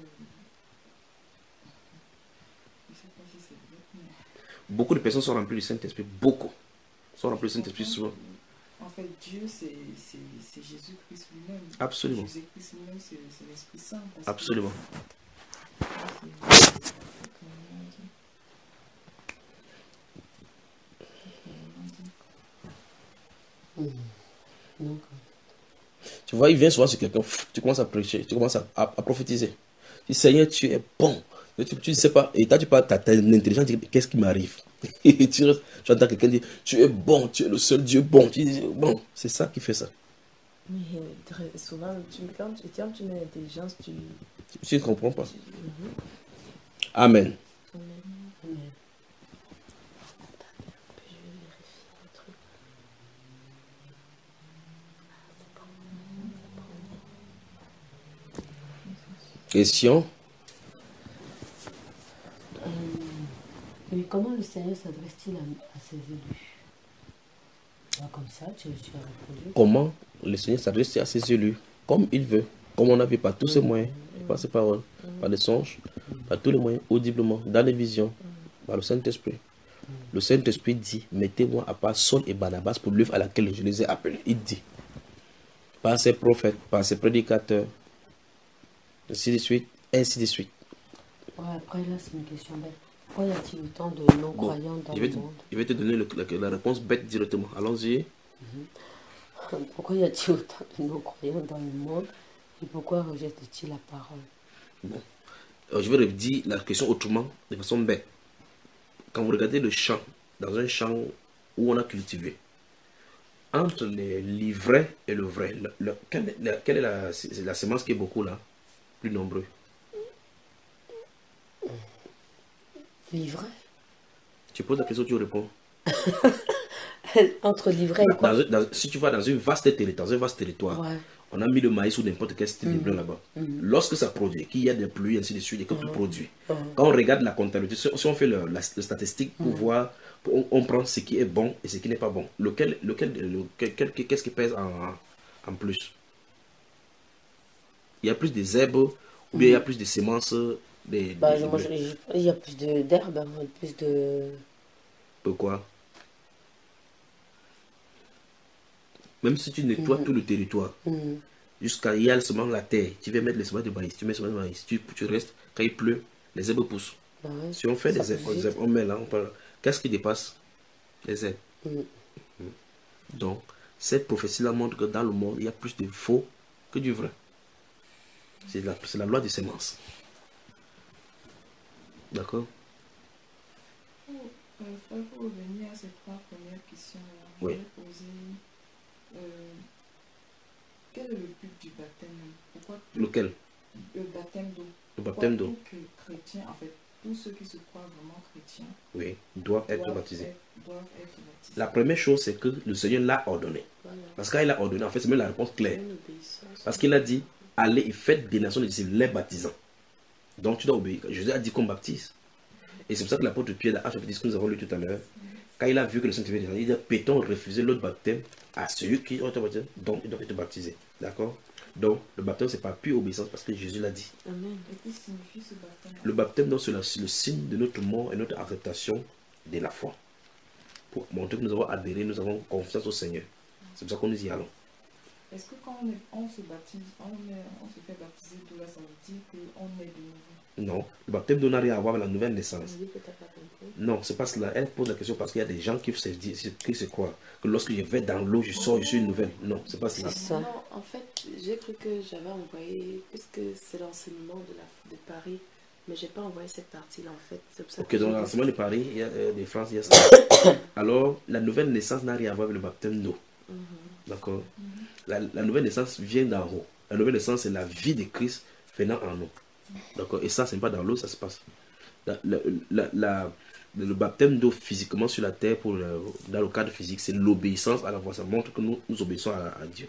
[SPEAKER 4] je sais pas si c'est vrai, mais
[SPEAKER 1] Beaucoup de personnes sont remplies du Saint-Esprit. Beaucoup sont remplies du
[SPEAKER 4] je
[SPEAKER 1] Saint-Esprit
[SPEAKER 4] comprends
[SPEAKER 1] souvent.
[SPEAKER 4] que, en fait, Dieu, c'est c'est- c'est Jésus-Christ lui-même.
[SPEAKER 1] Absolument.
[SPEAKER 4] Jésus-Christ lui-même, c'est c'est l'Esprit Saint. parce que-
[SPEAKER 1] Absolument.
[SPEAKER 4] c'est-
[SPEAKER 2] hmm, donc,
[SPEAKER 1] Tu vois, il vient souvent sur quelqu'un, pff, tu commences à prêcher, tu commences à, à, à prophétiser. Tu dis, Seigneur, tu es bon. Et tu ne sais pas, et toi, tu parles, tu as une intelligence, tu dis, qu'est-ce qui m'arrive? Et tu, tu entends quelqu'un dire, tu es bon, tu es le seul Dieu bon. Tu dis, bon, c'est ça qui fait ça.
[SPEAKER 3] Mais très souvent, tu, quand, tu, quand tu mets l'intelligence, tu...
[SPEAKER 1] Tu, tu ne comprends pas.
[SPEAKER 3] tu- Mhm.
[SPEAKER 1] Amen.
[SPEAKER 3] Amen.
[SPEAKER 2] amen.
[SPEAKER 3] Je vais vérifier un truc.
[SPEAKER 1] Question.
[SPEAKER 2] Euh, mais comment le Seigneur s'adresse-t-il à, à ses élus? Ah, comme ça, tu, tu as répondu.
[SPEAKER 1] Comment le Seigneur s'adresse à ses élus? Comme il veut. Comme on a vu par tous ses moyens. Par ses paroles. Par les songes. Par tous les moyens. Audiblement. Dans les visions. Par le Saint-Esprit. Le Saint-Esprit dit, mettez-moi à part Saul et Barnabas pour l'œuvre à laquelle je les ai appelés. Il dit. Par ses prophètes, par ses prédicateurs, ainsi de suite, ainsi de suite.
[SPEAKER 2] Ouais, après, là, c'est une question bête. Pourquoi y a-t-il autant de
[SPEAKER 1] Bon,
[SPEAKER 2] non-croyants dans
[SPEAKER 1] je
[SPEAKER 2] le
[SPEAKER 1] vais te,
[SPEAKER 2] monde?
[SPEAKER 1] je vais te donner le- la, la réponse bête directement. Allons-y.
[SPEAKER 2] Pourquoi y a-t-il autant de non-croyants dans le monde? Et pourquoi rejette-t-il la parole?
[SPEAKER 1] Bon. Euh, je vais redire la question autrement, de façon bête. Quand vous regardez le champ, dans un champ où on a cultivé, entre les l'ivraie et le vrai, le- le- quelle, est la, quelle est la, c'est la semence qui est beaucoup là, plus nombreux?
[SPEAKER 2] L'ivraie?
[SPEAKER 1] Tu poses la question, tu réponds.
[SPEAKER 2] Entre l'ivraie et
[SPEAKER 1] Dans-
[SPEAKER 2] quoi?
[SPEAKER 1] dans- dans- si tu vas dans une vaste territoire, dans un vaste territoire,
[SPEAKER 2] Ouais.
[SPEAKER 1] on a mis le maïs ou n'importe quel style de
[SPEAKER 2] Mhm.
[SPEAKER 1] blé là-bas.
[SPEAKER 2] Mhm.
[SPEAKER 1] Lorsque ça produit, qu'il y a des pluies, ainsi de suite, et que tout
[SPEAKER 2] Mhm.
[SPEAKER 1] produit.
[SPEAKER 2] Mhm.
[SPEAKER 1] Quand on regarde la comptabilité, si si on fait le- la, la statistique pour voir, pour- on, on prend ce qui est bon et ce qui n'est pas bon. Lequel, lequel, lequel- quel- qu'est-ce qui pèse en, en plus? Il y a plus des herbes ou bien il y a plus de semences des,
[SPEAKER 2] Bah,
[SPEAKER 1] des-
[SPEAKER 2] je
[SPEAKER 1] des
[SPEAKER 2] mange,
[SPEAKER 1] blés.
[SPEAKER 2] il y a plus de- d'herbe, hein, plus de...
[SPEAKER 1] Pourquoi? Même si tu nettoies
[SPEAKER 2] Mhm.
[SPEAKER 1] tout le territoire,
[SPEAKER 2] Mhm.
[SPEAKER 1] jusqu'à il y a le semence de la terre, tu vas mettre les semences de maïs, tu mets les semences de maïs, tu, tu restes, quand il pleut, les herbes poussent.
[SPEAKER 2] Bah ouais,
[SPEAKER 1] Si on fait
[SPEAKER 2] ça
[SPEAKER 1] des herbes,
[SPEAKER 2] pousse
[SPEAKER 1] des
[SPEAKER 2] vite.
[SPEAKER 1] herbes, on met là, on parle. Qu'est-ce qui dépasse? Les herbes.
[SPEAKER 2] Mhm.
[SPEAKER 1] Donc, cette prophétie-là montre que dans le monde, il y a plus de faux que du vrai. C'est la, c'est la loi des semences. D'accord?
[SPEAKER 4] Pour, euh, frère, pour revenir à ces trois premières questions-là, je
[SPEAKER 1] Oui.
[SPEAKER 4] vais poser euh, quel est le but du baptême? Pourquoi tout-
[SPEAKER 1] Lequel?
[SPEAKER 4] le baptême d'eau?
[SPEAKER 1] Le
[SPEAKER 4] Pourquoi
[SPEAKER 1] baptême d'eau.
[SPEAKER 4] tout que chrétien, en fait, tous ceux qui se croient vraiment chrétiens,
[SPEAKER 1] oui, doivent être
[SPEAKER 4] doivent
[SPEAKER 1] baptisés.
[SPEAKER 4] être- doivent être baptisés.
[SPEAKER 1] La première chose, c'est que le Seigneur l'a ordonné.
[SPEAKER 2] Voilà.
[SPEAKER 1] Parce qu'il a ordonné, en fait, c'est même la réponse claire.
[SPEAKER 2] Une obéissance.
[SPEAKER 1] Parce qu'il a dit, allez et faites des nations des disciples, les baptisants. Donc tu dois obéir. Jésus a dit qu'on baptise. Et c'est pour ça que l'apôtre Pierre, dans Actes chapitre dix, que nous avons lu tout à l'heure, quand il a vu que le Saint-Esprit descendait, il a dit, peut-on refuser l'autre baptême à celui qui ont été baptisés, donc ils doivent être baptisés. D'accord? Donc le baptême, c'est par pure obéissance parce que Jésus l'a dit.
[SPEAKER 2] Amen.
[SPEAKER 4] Et que signifie ce baptême?
[SPEAKER 1] Le baptême, donc, c'est le, le signe de notre mort et notre acceptation de la foi. Pour montrer que nous avons adhéré, nous avons confiance au Seigneur. C'est pour ça que nous y allons.
[SPEAKER 4] Est-ce que quand on, est- on se baptise, on, est- on se fait baptiser, tout là, ça veut dire qu'on est de nouveau?
[SPEAKER 1] Non, le baptême n'a rien à voir avec la nouvelle
[SPEAKER 2] On
[SPEAKER 1] naissance.
[SPEAKER 2] dit que tu n'as pas compris.
[SPEAKER 1] Non, c'est parce que là, elle pose la question parce qu'il y a des gens qui se disent, qui se croient que lorsque je vais dans l'eau, je sors, je suis une nouvelle. Non, c'est pas cela.
[SPEAKER 2] C'est ça.
[SPEAKER 3] Non, en fait, j'ai cru que j'avais envoyé, puisque c'est l'enseignement de, la, de Paris, mais j'ai pas envoyé cette partie-là en fait. C'est pour ça
[SPEAKER 1] Ok,
[SPEAKER 3] que
[SPEAKER 1] donc
[SPEAKER 3] j'ai
[SPEAKER 1] dans
[SPEAKER 3] dit-
[SPEAKER 1] l'enseignement de Paris, il y a euh, de France, il y a ça. Alors, la nouvelle naissance n'a rien à voir avec le baptême d'eau.
[SPEAKER 3] Mhm.
[SPEAKER 1] D'accord? la, la nouvelle naissance vient d'en haut. La nouvelle naissance, c'est la vie de Christ venant en nous. D'accord? Et ça, c'est pas dans l'eau, ça se passe. La- la- la- la- le baptême d'eau physiquement sur la terre, pour le- dans le cadre physique, c'est l'obéissance à la voix. Ça montre que nous, nous obéissons à, à Dieu.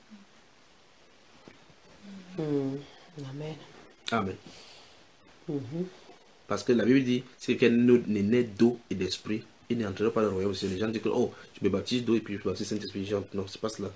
[SPEAKER 2] Hmm. Amen.
[SPEAKER 1] Amen.
[SPEAKER 2] Mhm.
[SPEAKER 1] Parce que la Bible dit, si quelqu'un n'est né d'eau et d'esprit, il n'entrera pas dans le royaume. Les gens disent que, oh, je me baptise d'eau et puis je me baptise Saint-Esprit. Genre, non, c'est pas cela.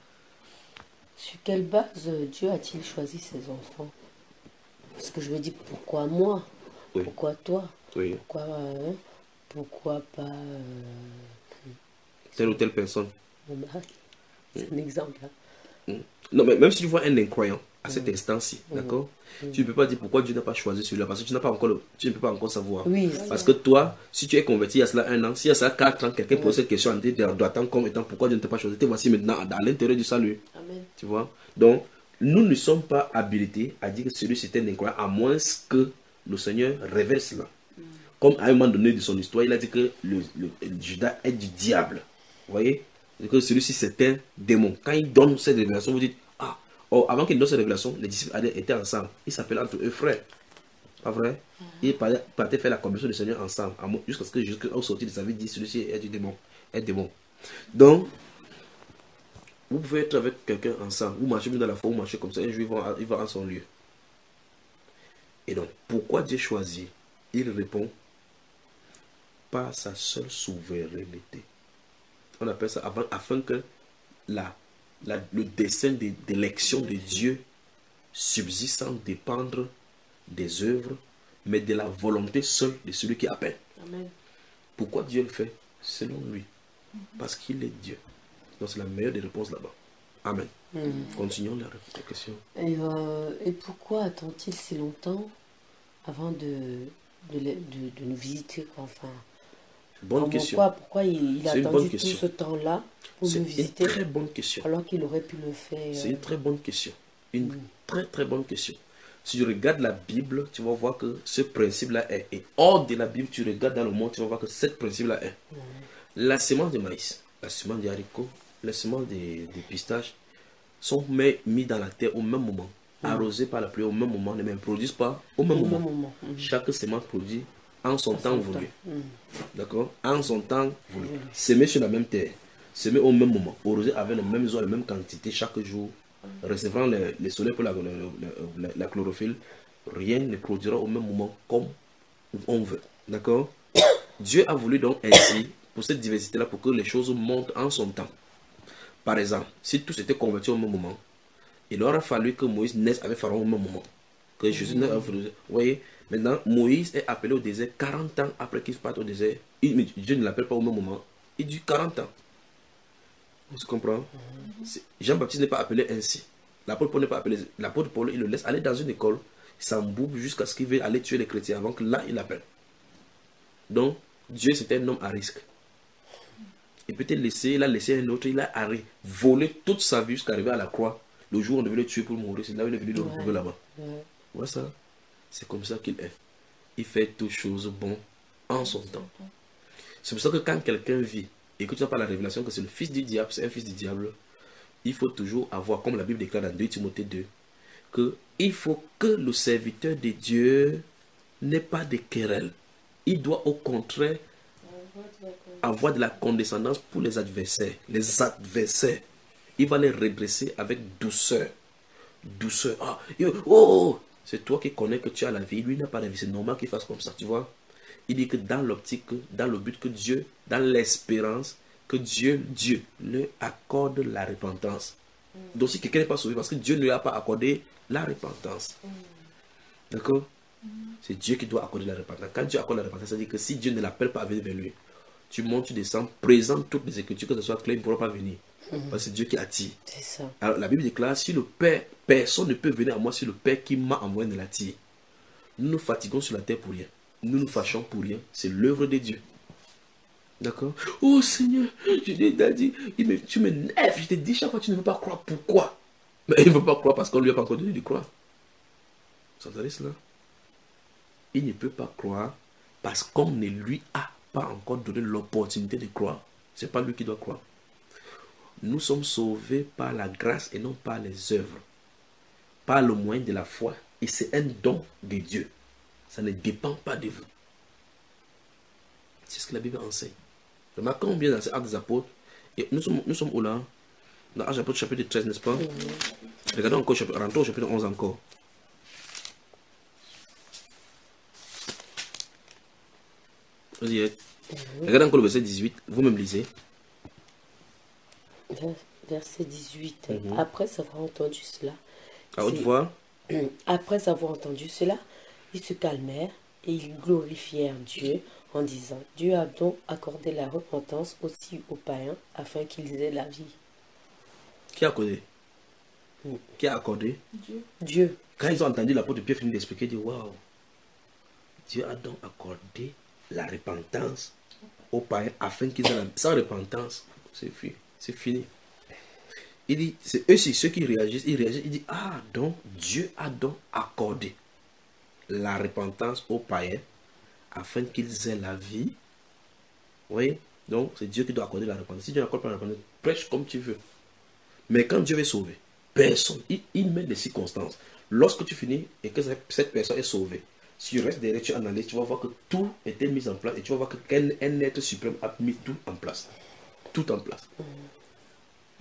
[SPEAKER 2] Sur quelle base euh, Dieu a-t-il choisi ses enfants? Parce que je me dis, pourquoi moi?
[SPEAKER 1] Oui.
[SPEAKER 2] Pourquoi toi?
[SPEAKER 1] Oui.
[SPEAKER 2] Pourquoi, euh, pourquoi pas euh,
[SPEAKER 1] Telle ou telle personne.
[SPEAKER 2] mon mari? C'est un exemple. Hein.
[SPEAKER 1] Non, mais même si tu vois un incroyant à cet instant-ci, d'accord, tu ne peux pas dire pourquoi Dieu n'a pas choisi celui-là, parce que tu n'as pas encore le- tu ne peux pas encore savoir.
[SPEAKER 2] Oui,
[SPEAKER 1] Parce que toi, si tu es converti il y a cela un an, si il y a cela quatre ans, quelqu'un pose cette question en te doit attendre comme étant pourquoi Dieu ne t'a pas choisi. Te voici maintenant à l'intérieur du salut.
[SPEAKER 3] Amen.
[SPEAKER 1] Tu vois? Donc, nous ne sommes pas habilités à dire que celui-ci est un incroyant, à moins que le Seigneur révèle cela. Comme à un moment donné de son histoire, il a dit que le, le- le Judas est du diable. Vous voyez? Et que celui-ci c'est un démon. Quand il donne cette révélation, vous dites, ah, oh, avant qu'il donne cette révélation, les disciples allaient- étaient ensemble. Ils s'appelaient entre eux frères. Pas vrai? Ils partaient partaient faire la communion du Seigneur ensemble. à mo- Jusqu'à ce que, jusqu'au sorti de sa vie, dit, celui-ci est du démon. Est démon. Donc, vous pouvez être avec quelqu'un ensemble, vous marchez bien dans la foi, vous marchez comme ça, un jour il va, il va en son lieu. Et donc, pourquoi Dieu choisit? Il répond par sa seule souveraineté. On appelle ça avant, afin que la, la- le dessein de- d'élection de Dieu subsiste sans dépendre des œuvres, mais de la volonté seule de celui qui appelle.
[SPEAKER 3] Amen.
[SPEAKER 1] Pourquoi Dieu le fait? Selon lui. Parce qu'il est Dieu. Donc c'est la meilleure des réponses là-bas. Amen.
[SPEAKER 2] Mhm.
[SPEAKER 1] Continuons la, la question.
[SPEAKER 2] Et, euh, et pourquoi attend-il si longtemps avant de, de, le- de- de nous visiter, quoi? Enfin,
[SPEAKER 1] Bonne
[SPEAKER 2] comment-
[SPEAKER 1] question.
[SPEAKER 2] Pourquoi, pourquoi il, il a
[SPEAKER 1] C'est une
[SPEAKER 2] attendu
[SPEAKER 1] bonne
[SPEAKER 2] tout
[SPEAKER 1] question.
[SPEAKER 2] ce temps-là pour
[SPEAKER 1] C'est
[SPEAKER 2] nous
[SPEAKER 1] une
[SPEAKER 2] visiter
[SPEAKER 1] très bonne question.
[SPEAKER 2] alors qu'il aurait pu le faire?
[SPEAKER 1] C'est
[SPEAKER 2] euh,
[SPEAKER 1] une très bonne question. Une
[SPEAKER 2] Mm.
[SPEAKER 1] très très bonne question. Si tu regardes la Bible, tu vas voir que ce principe-là est. Et hors de la Bible, tu regardes dans le monde, tu vas voir que ce principe-là est. La semence de maïs, la semence de haricot, la semence de, de pistache sont mis, mis dans la terre au même moment, arrosés par la pluie au même moment, ne même produisent pas au même
[SPEAKER 2] Au
[SPEAKER 1] moment.
[SPEAKER 2] même moment. Mhm.
[SPEAKER 1] Chaque semence produit en son
[SPEAKER 2] En
[SPEAKER 1] temps
[SPEAKER 2] son
[SPEAKER 1] voulu.
[SPEAKER 2] temps. Mhm.
[SPEAKER 1] D'accord? En son temps voulu.
[SPEAKER 2] Voulu.
[SPEAKER 1] Semé sur la même terre, semé au même moment, arrosé avec le même eau, la même quantité chaque jour, recevant le, le soleil pour la, le- le- la- la chlorophylle, rien ne produira au même moment comme on veut. D'accord? Dieu a voulu donc ainsi, pour cette diversité-là, pour que les choses montent en son temps. Par exemple, si tous étaient convertis au même moment, il aurait fallu que Moïse naisse avec Pharaon au même moment. Que Jésus naisse avec Pharaon. Vous voyez, maintenant, Moïse est appelé au désert quarante ans après qu'il parte au désert. Il- mais Dieu ne l'appelle pas au même moment. Il dit quarante ans. Tu comprends? C'est- Jean-Baptiste n'est pas appelé ainsi. L'apôtre Paul n'est pas appelé. L'apôtre Paul, il le laisse aller dans une école, il s'embourbe jusqu'à ce qu'il veuille aller tuer les chrétiens avant que là, il l'appelle. Donc, Dieu, c'était un homme à risque. Il peut te laisser, il a laissé un autre, il a arrêté, volé toute sa vie jusqu'à arriver à la croix. Le jour où on devait le tuer pour mourir, c'est là où il est venu le
[SPEAKER 2] Ouais.
[SPEAKER 1] retrouver là-bas.
[SPEAKER 2] Ouais.
[SPEAKER 1] Voilà ça. C'est comme ça qu'il est. Il fait toutes choses bon en son temps. C'est pour ça que quand quelqu'un vit et que tu n'as pas la révélation que c'est le fils du diable, c'est un fils du diable, il faut toujours avoir, comme la Bible déclare dans deux Timothée deux, que il faut que le serviteur de Dieu n'ait pas de querelle. il doit au contraire avoir de la condescendance pour les adversaires. Les adversaires, il va les redresser avec douceur. Douceur. Ah, yo, oh, oh. C'est toi qui connais que tu as la vie. Lui n'a pas la vie. C'est normal qu'il fasse comme ça, tu vois. Il dit que dans l'optique, dans le but que Dieu, dans l'espérance, que Dieu, Dieu, lui accorde la repentance. Mm. Donc si quelqu'un n'est pas sauvé, parce que Dieu ne lui a pas accordé la repentance. Mm. D'accord? Mm. C'est Dieu qui doit accorder la repentance. Quand Dieu accorde la repentance, ça veut dire que si Dieu ne l'appelle pas à venir vers lui, tu montes, tu descends, présente toutes les écritures, que ce soit clair, il ne pourra pas venir. Mm. Parce que c'est Dieu qui attire.
[SPEAKER 2] C'est ça.
[SPEAKER 1] Alors la Bible déclare, si le Père, personne ne peut venir à moi si le Père qui m'a envoyé ne l'attire. Nous nous fatiguons sur la terre pour rien. Nous nous fâchons pour rien. C'est l'œuvre de Dieu. D'accord? Oh Seigneur, je t'ai dit, il me, tu me nerves. Je t'ai dit chaque fois, tu ne veux pas croire. Pourquoi? Mais il ne veut pas croire parce qu'on ne lui a pas encore donné de croire. Vous entendez cela? Il ne peut pas croire parce qu'on ne lui a pas encore donné l'opportunité de croire. Ce n'est pas lui qui doit croire. Nous sommes sauvés par la grâce et non par les œuvres. Par le moyen de la foi. Et c'est un don de Dieu. Ça ne dépend pas de vous. C'est ce que la Bible enseigne. Remarquons bien dans ces Actes des Apôtres. Et nous sommes, nous sommes où là? Dans Actes des Apôtres chapitre treize, n'est-ce pas? Mmh. Regardons encore, rentrons au chapitre onze encore. Vas-y, mmh. Regardez encore le verset dix-huit. Vous-même lisez.
[SPEAKER 2] Verset dix-huit. Mmh. Après avoir entendu cela.
[SPEAKER 1] À haute voix.
[SPEAKER 2] Après avoir entendu cela, ils se calmèrent et ils glorifièrent Dieu en disant, Dieu a donc accordé la repentance aussi aux païens afin qu'ils aient la vie.
[SPEAKER 1] Qui a accordé? Mm. Qui a accordé?
[SPEAKER 2] Dieu. Dieu.
[SPEAKER 1] Quand ils ont entendu l'apôtre Pierre finir d'expliquer, ils disent, waouh, Dieu a donc accordé la repentance aux païens afin qu'ils aient la vie. Sans repentance, c'est fini. C'est fini. Il dit, c'est eux, c'est ceux qui réagissent, ils réagissent, ils disent, ah, donc Dieu a donc accordé la repentance aux païens afin qu'ils aient la vie. Oui, donc c'est Dieu qui doit accorder la repentance. Si Dieu n'accorde pas la repentance, prêche comme tu veux. Mais quand Dieu veut sauver, personne, il, il met des circonstances. Lorsque tu finis et que cette personne est sauvée, si tu restes derrière, tu analyses, tu vas voir que tout était mis en place et tu vas voir qu'un un être suprême a mis tout en place. Tout en place. Mmh. Mmh.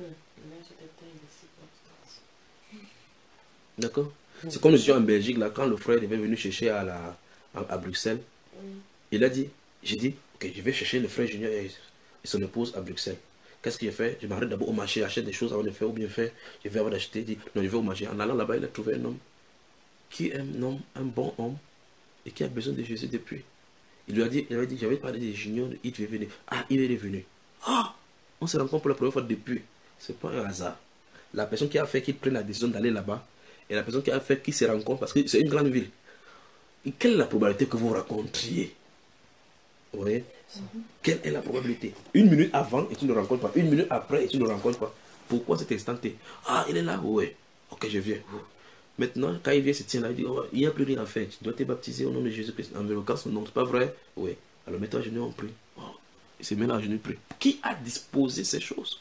[SPEAKER 1] D'accord? Mmh. C'est comme nous étions en Belgique, là, quand le frère est venu chercher à, la, à, à Bruxelles, mmh. il a dit, j'ai dit, ok, je vais chercher le frère Junior et, et son épouse à Bruxelles. Qu'est-ce qu'il a fait? Je m'arrête d'abord au marché, j'achète des choses avant de faire ou bien faire. Je vais avant d'acheter, dit, non, je vais au marché. En allant là-bas, il a trouvé un homme qui est un homme, un bon homme et qui a besoin de Jésus depuis. Il lui a dit, il avait dit, j'avais parlé des Juniors, il devait venir. Ah, il est venu. Ah, on se rencontre pour la première fois depuis. C'est pas un hasard. La personne qui a fait qu'il prenne la décision d'aller là-bas et la personne qui a fait qu'il se rencontre, parce que c'est une grande ville. Et quelle est la probabilité que vous rencontriez? Vous voyez? Mm-hmm. Quelle est la probabilité? Une minute avant et tu ne le rencontres pas. Une minute après et tu ne le rencontres pas. Pourquoi cet instanté? Ah, il est là? Oui. Ok, je viens. Maintenant, quand il vient, il se tient là, il dit, oh, il n'y a plus rien à faire. Tu dois te baptiser au nom de Jésus-Christ. En vérité, non, c'est pas vrai? Oui. Alors mets-toi à genoux, on prie. Oh. Il se met là à genoux, prie. Qui a disposé ces choses?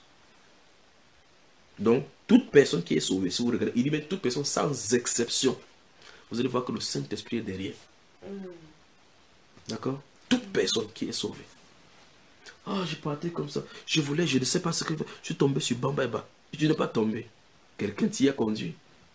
[SPEAKER 1] Donc, toute personne qui est sauvée, si vous regardez, il dit même toute personne sans exception. Vous allez voir que le Saint-Esprit est derrière. Mm. D'accord? Toute personne qui est sauvée. Ah, oh, j'ai parti comme ça. Je voulais, je ne sais pas ce que je Je suis tombé sur Bamba et Ba. Je n'ai pas tombé. Quelqu'un t'y a conduit.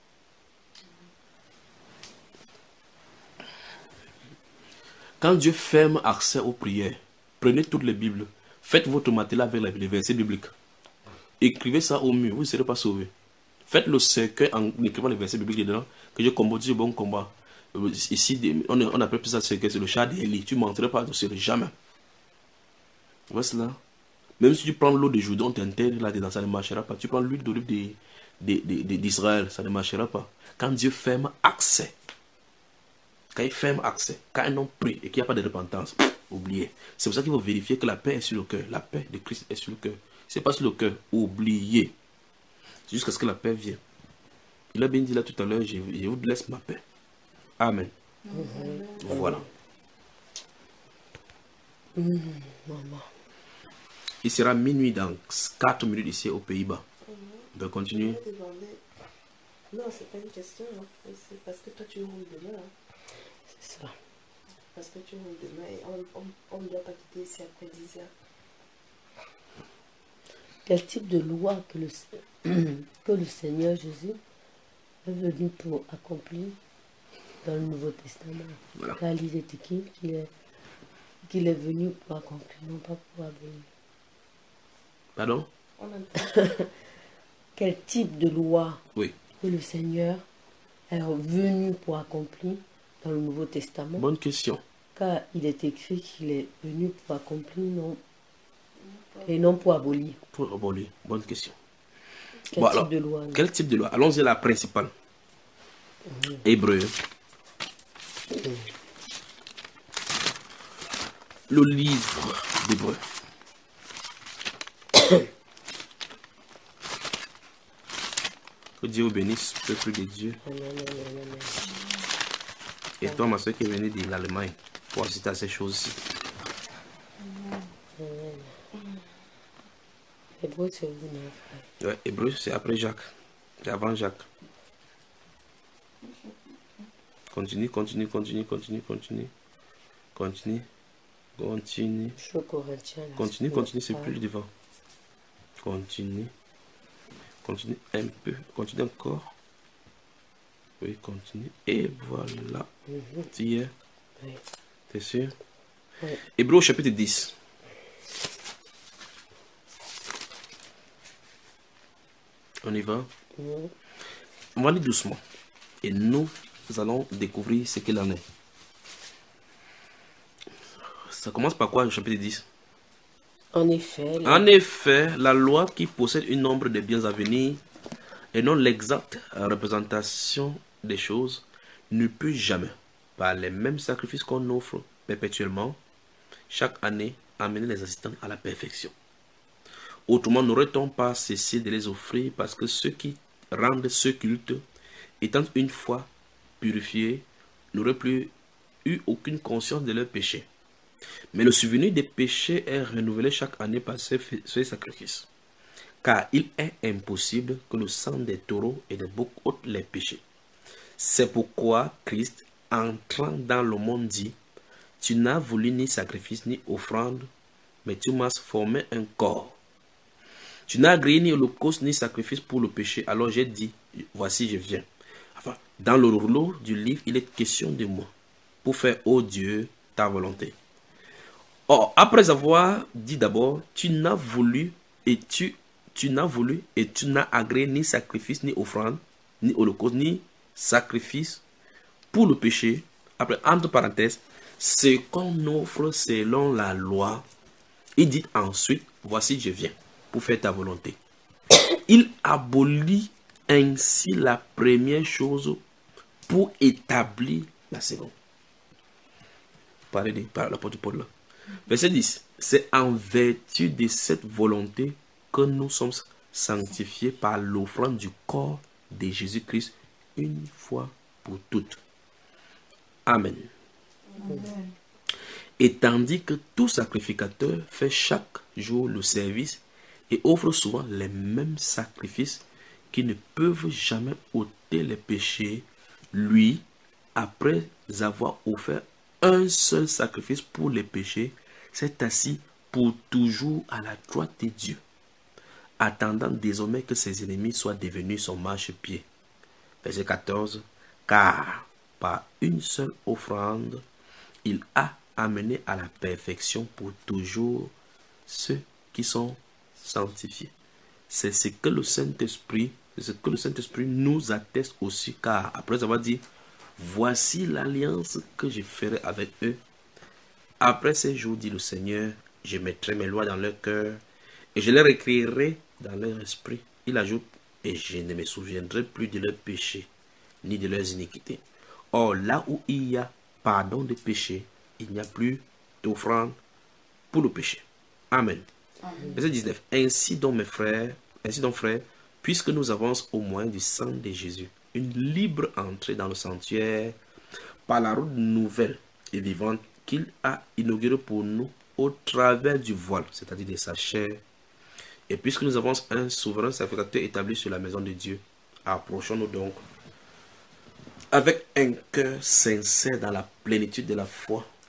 [SPEAKER 1] Quand Dieu ferme accès aux prières, prenez toutes les Bibles. Faites votre matelas avec les versets bibliques. Écrivez ça au mur, vous ne serez pas sauvé. Faites le cercueil en écrivant les versets bibliques dedans, que je combatte du bon combat. Ici, on, on appelle ça cercueil, c'est le chat d'Élie. Tu ne m'entreras pas dessus, jamais. Voilà cela. Même si tu prends l'eau de Jourdain, on t'intègre là-dedans, ça ne marchera pas. Tu prends l'huile d'olive d'Israël, ça ne marchera pas. Quand Dieu ferme accès, quand il ferme accès, quand un homme prie et qu'il n'y a pas de repentance, oubliez. C'est pour ça qu'il faut vérifier que la paix est sur le cœur. La paix de Christ est sur le cœur. C'est pas sur le cœur, oubliez. Jusqu'à ce que la paix vienne. Il a bien dit là tout à l'heure, je, je vous laisse ma paix. Amen. Mm-hmm. Voilà.
[SPEAKER 2] Mm-hmm. Maman.
[SPEAKER 1] Il sera minuit dans quatre minutes ici aux Pays-Bas. Mm-hmm. On peut continuer.
[SPEAKER 3] Non, c'est pas une question. Hein. C'est parce que toi tu roules demain. Hein.
[SPEAKER 2] C'est ça.
[SPEAKER 3] parce que tu nous demain, on, on, on ne doit pas quitter ici après dix heures.
[SPEAKER 2] Quel type de loi que le, que le Seigneur Jésus est venu pour accomplir dans le Nouveau Testament?
[SPEAKER 1] Voilà.
[SPEAKER 2] Car il est écrit qu'il est, qu'il est venu pour accomplir, non pas pour abolir.
[SPEAKER 1] Pardon?
[SPEAKER 3] On entend.
[SPEAKER 2] Quel type de loi
[SPEAKER 1] Oui.
[SPEAKER 2] que le Seigneur est venu pour accomplir dans le Nouveau Testament?
[SPEAKER 1] Bonne question.
[SPEAKER 2] Car il est écrit qu'il est venu pour accomplir non, et non pour abolir.
[SPEAKER 1] Pour abolir. Bonne question.
[SPEAKER 2] Quel
[SPEAKER 1] Bon,
[SPEAKER 2] type
[SPEAKER 1] alors,
[SPEAKER 2] de loi?
[SPEAKER 1] quel type de loi? Allons-y à la principale.
[SPEAKER 2] Mmh.
[SPEAKER 1] Hébreu.
[SPEAKER 2] Mmh.
[SPEAKER 1] Le livre d'Hébreu. Que Dieu vous bénisse, peuple de Dieu.
[SPEAKER 2] Amen, amen, amen.
[SPEAKER 1] Et toi, ma soeur qui est venue de l'Allemagne, pour assister à ces choses-ci.
[SPEAKER 2] Hébreu, c'est où, non, frère?
[SPEAKER 1] Ouais, Hébreu, c'est après Jacques. C'est avant Jacques. Continue, continue, continue, continue, continue. Continue. Continue.
[SPEAKER 2] Je suis au Corinthien. là,
[SPEAKER 1] Continue,
[SPEAKER 2] c'est
[SPEAKER 1] continue, c'est
[SPEAKER 2] pas-
[SPEAKER 1] plus le devant. Continue. Continue un peu. Continue encore. Oui, continue. Et voilà.
[SPEAKER 2] Mhm.
[SPEAKER 1] Tu y es.
[SPEAKER 2] Oui.
[SPEAKER 1] T'es sûr?
[SPEAKER 2] Oui.
[SPEAKER 1] Hébreu au chapitre dix. On y va.
[SPEAKER 2] Mhm.
[SPEAKER 1] On va aller doucement. Et nous, nous allons découvrir ce qu'il en est. Ça commence par quoi, le chapitre dix?
[SPEAKER 2] En effet, la-
[SPEAKER 1] En effet, la loi qui possède un nombre de biens à venir et non l'exacte représentation des choses ne peut jamais, par les mêmes sacrifices qu'on offre perpétuellement, chaque année, amener les assistants à la perfection. Autrement, n'aurait-on pas cessé de les offrir parce que ceux qui rendent ce culte, étant une fois purifiés, n'auraient plus eu aucune conscience de leurs péchés. Mais le souvenir des péchés est renouvelé chaque année par ces, ces sacrifices. Car il est impossible que le sang des taureaux et des boucs ôte les péchés. C'est pourquoi Christ, entrant dans le monde, dit: tu n'as voulu ni sacrifice ni offrande, mais tu m'as formé un corps. Tu n'as agréé ni holocauste ni sacrifice pour le péché. Alors j'ai dit: voici, je viens. Enfin, dans le rouleau du livre, il est question de moi, pour faire, ô Dieu, ta volonté. Or, après avoir dit d'abord: tu n'as voulu et tu, tu n'as voulu et tu n'as agréé ni sacrifice, ni offrande, ni holocauste, ni sacrifice pour le péché. Après, entre parenthèses, ce qu'on offre selon la loi. Il dit ensuite: voici, je viens pour faire ta volonté. Il abolit ainsi la première chose pour établir la seconde. Parlez de par l'apôtre Paul là. Verset dix. C'est en vertu de cette volonté que nous sommes sanctifiés par l'offrande du corps de Jésus-Christ une fois pour toutes. Amen.
[SPEAKER 4] Amen.
[SPEAKER 1] Et tandis que tout sacrificateur fait chaque jour le service et offre souvent les mêmes sacrifices qui ne peuvent jamais ôter les péchés, lui, après avoir offert un seul sacrifice pour les péchés, s'est assis pour toujours à la droite de Dieu, attendant désormais que ses ennemis soient devenus son marchepied. Verset quatorze. Car par une seule offrande, il a amené à la perfection pour toujours ceux qui sont sanctifiés. C'est ce que le Saint-Esprit, c'est ce que le Saint-Esprit nous atteste aussi, car après avoir dit: voici l'alliance que je ferai avec eux. Après ces jours, dit le Seigneur, je mettrai mes lois dans leur cœur et je les écrirai dans leur esprit. Il ajoute: et je ne me souviendrai plus de leurs péchés ni de leurs iniquités. Or, là où il y a pardon des péchés, il n'y a plus d'offrande pour le péché. Amen.
[SPEAKER 4] Amen.
[SPEAKER 1] Verset dix-neuf. Ainsi donc, mes frères, ainsi donc, frères, puisque nous avons au moyen du sang de Jésus une libre entrée dans le sanctuaire par la route nouvelle et vivante qu'il a inaugurée pour nous au travers du voile, c'est-à-dire de sa chair. Et puisque nous avons un souverain sacrificateur établi sur la maison de Dieu, approchons-nous donc avec un cœur sincère dans la plénitude de la foi,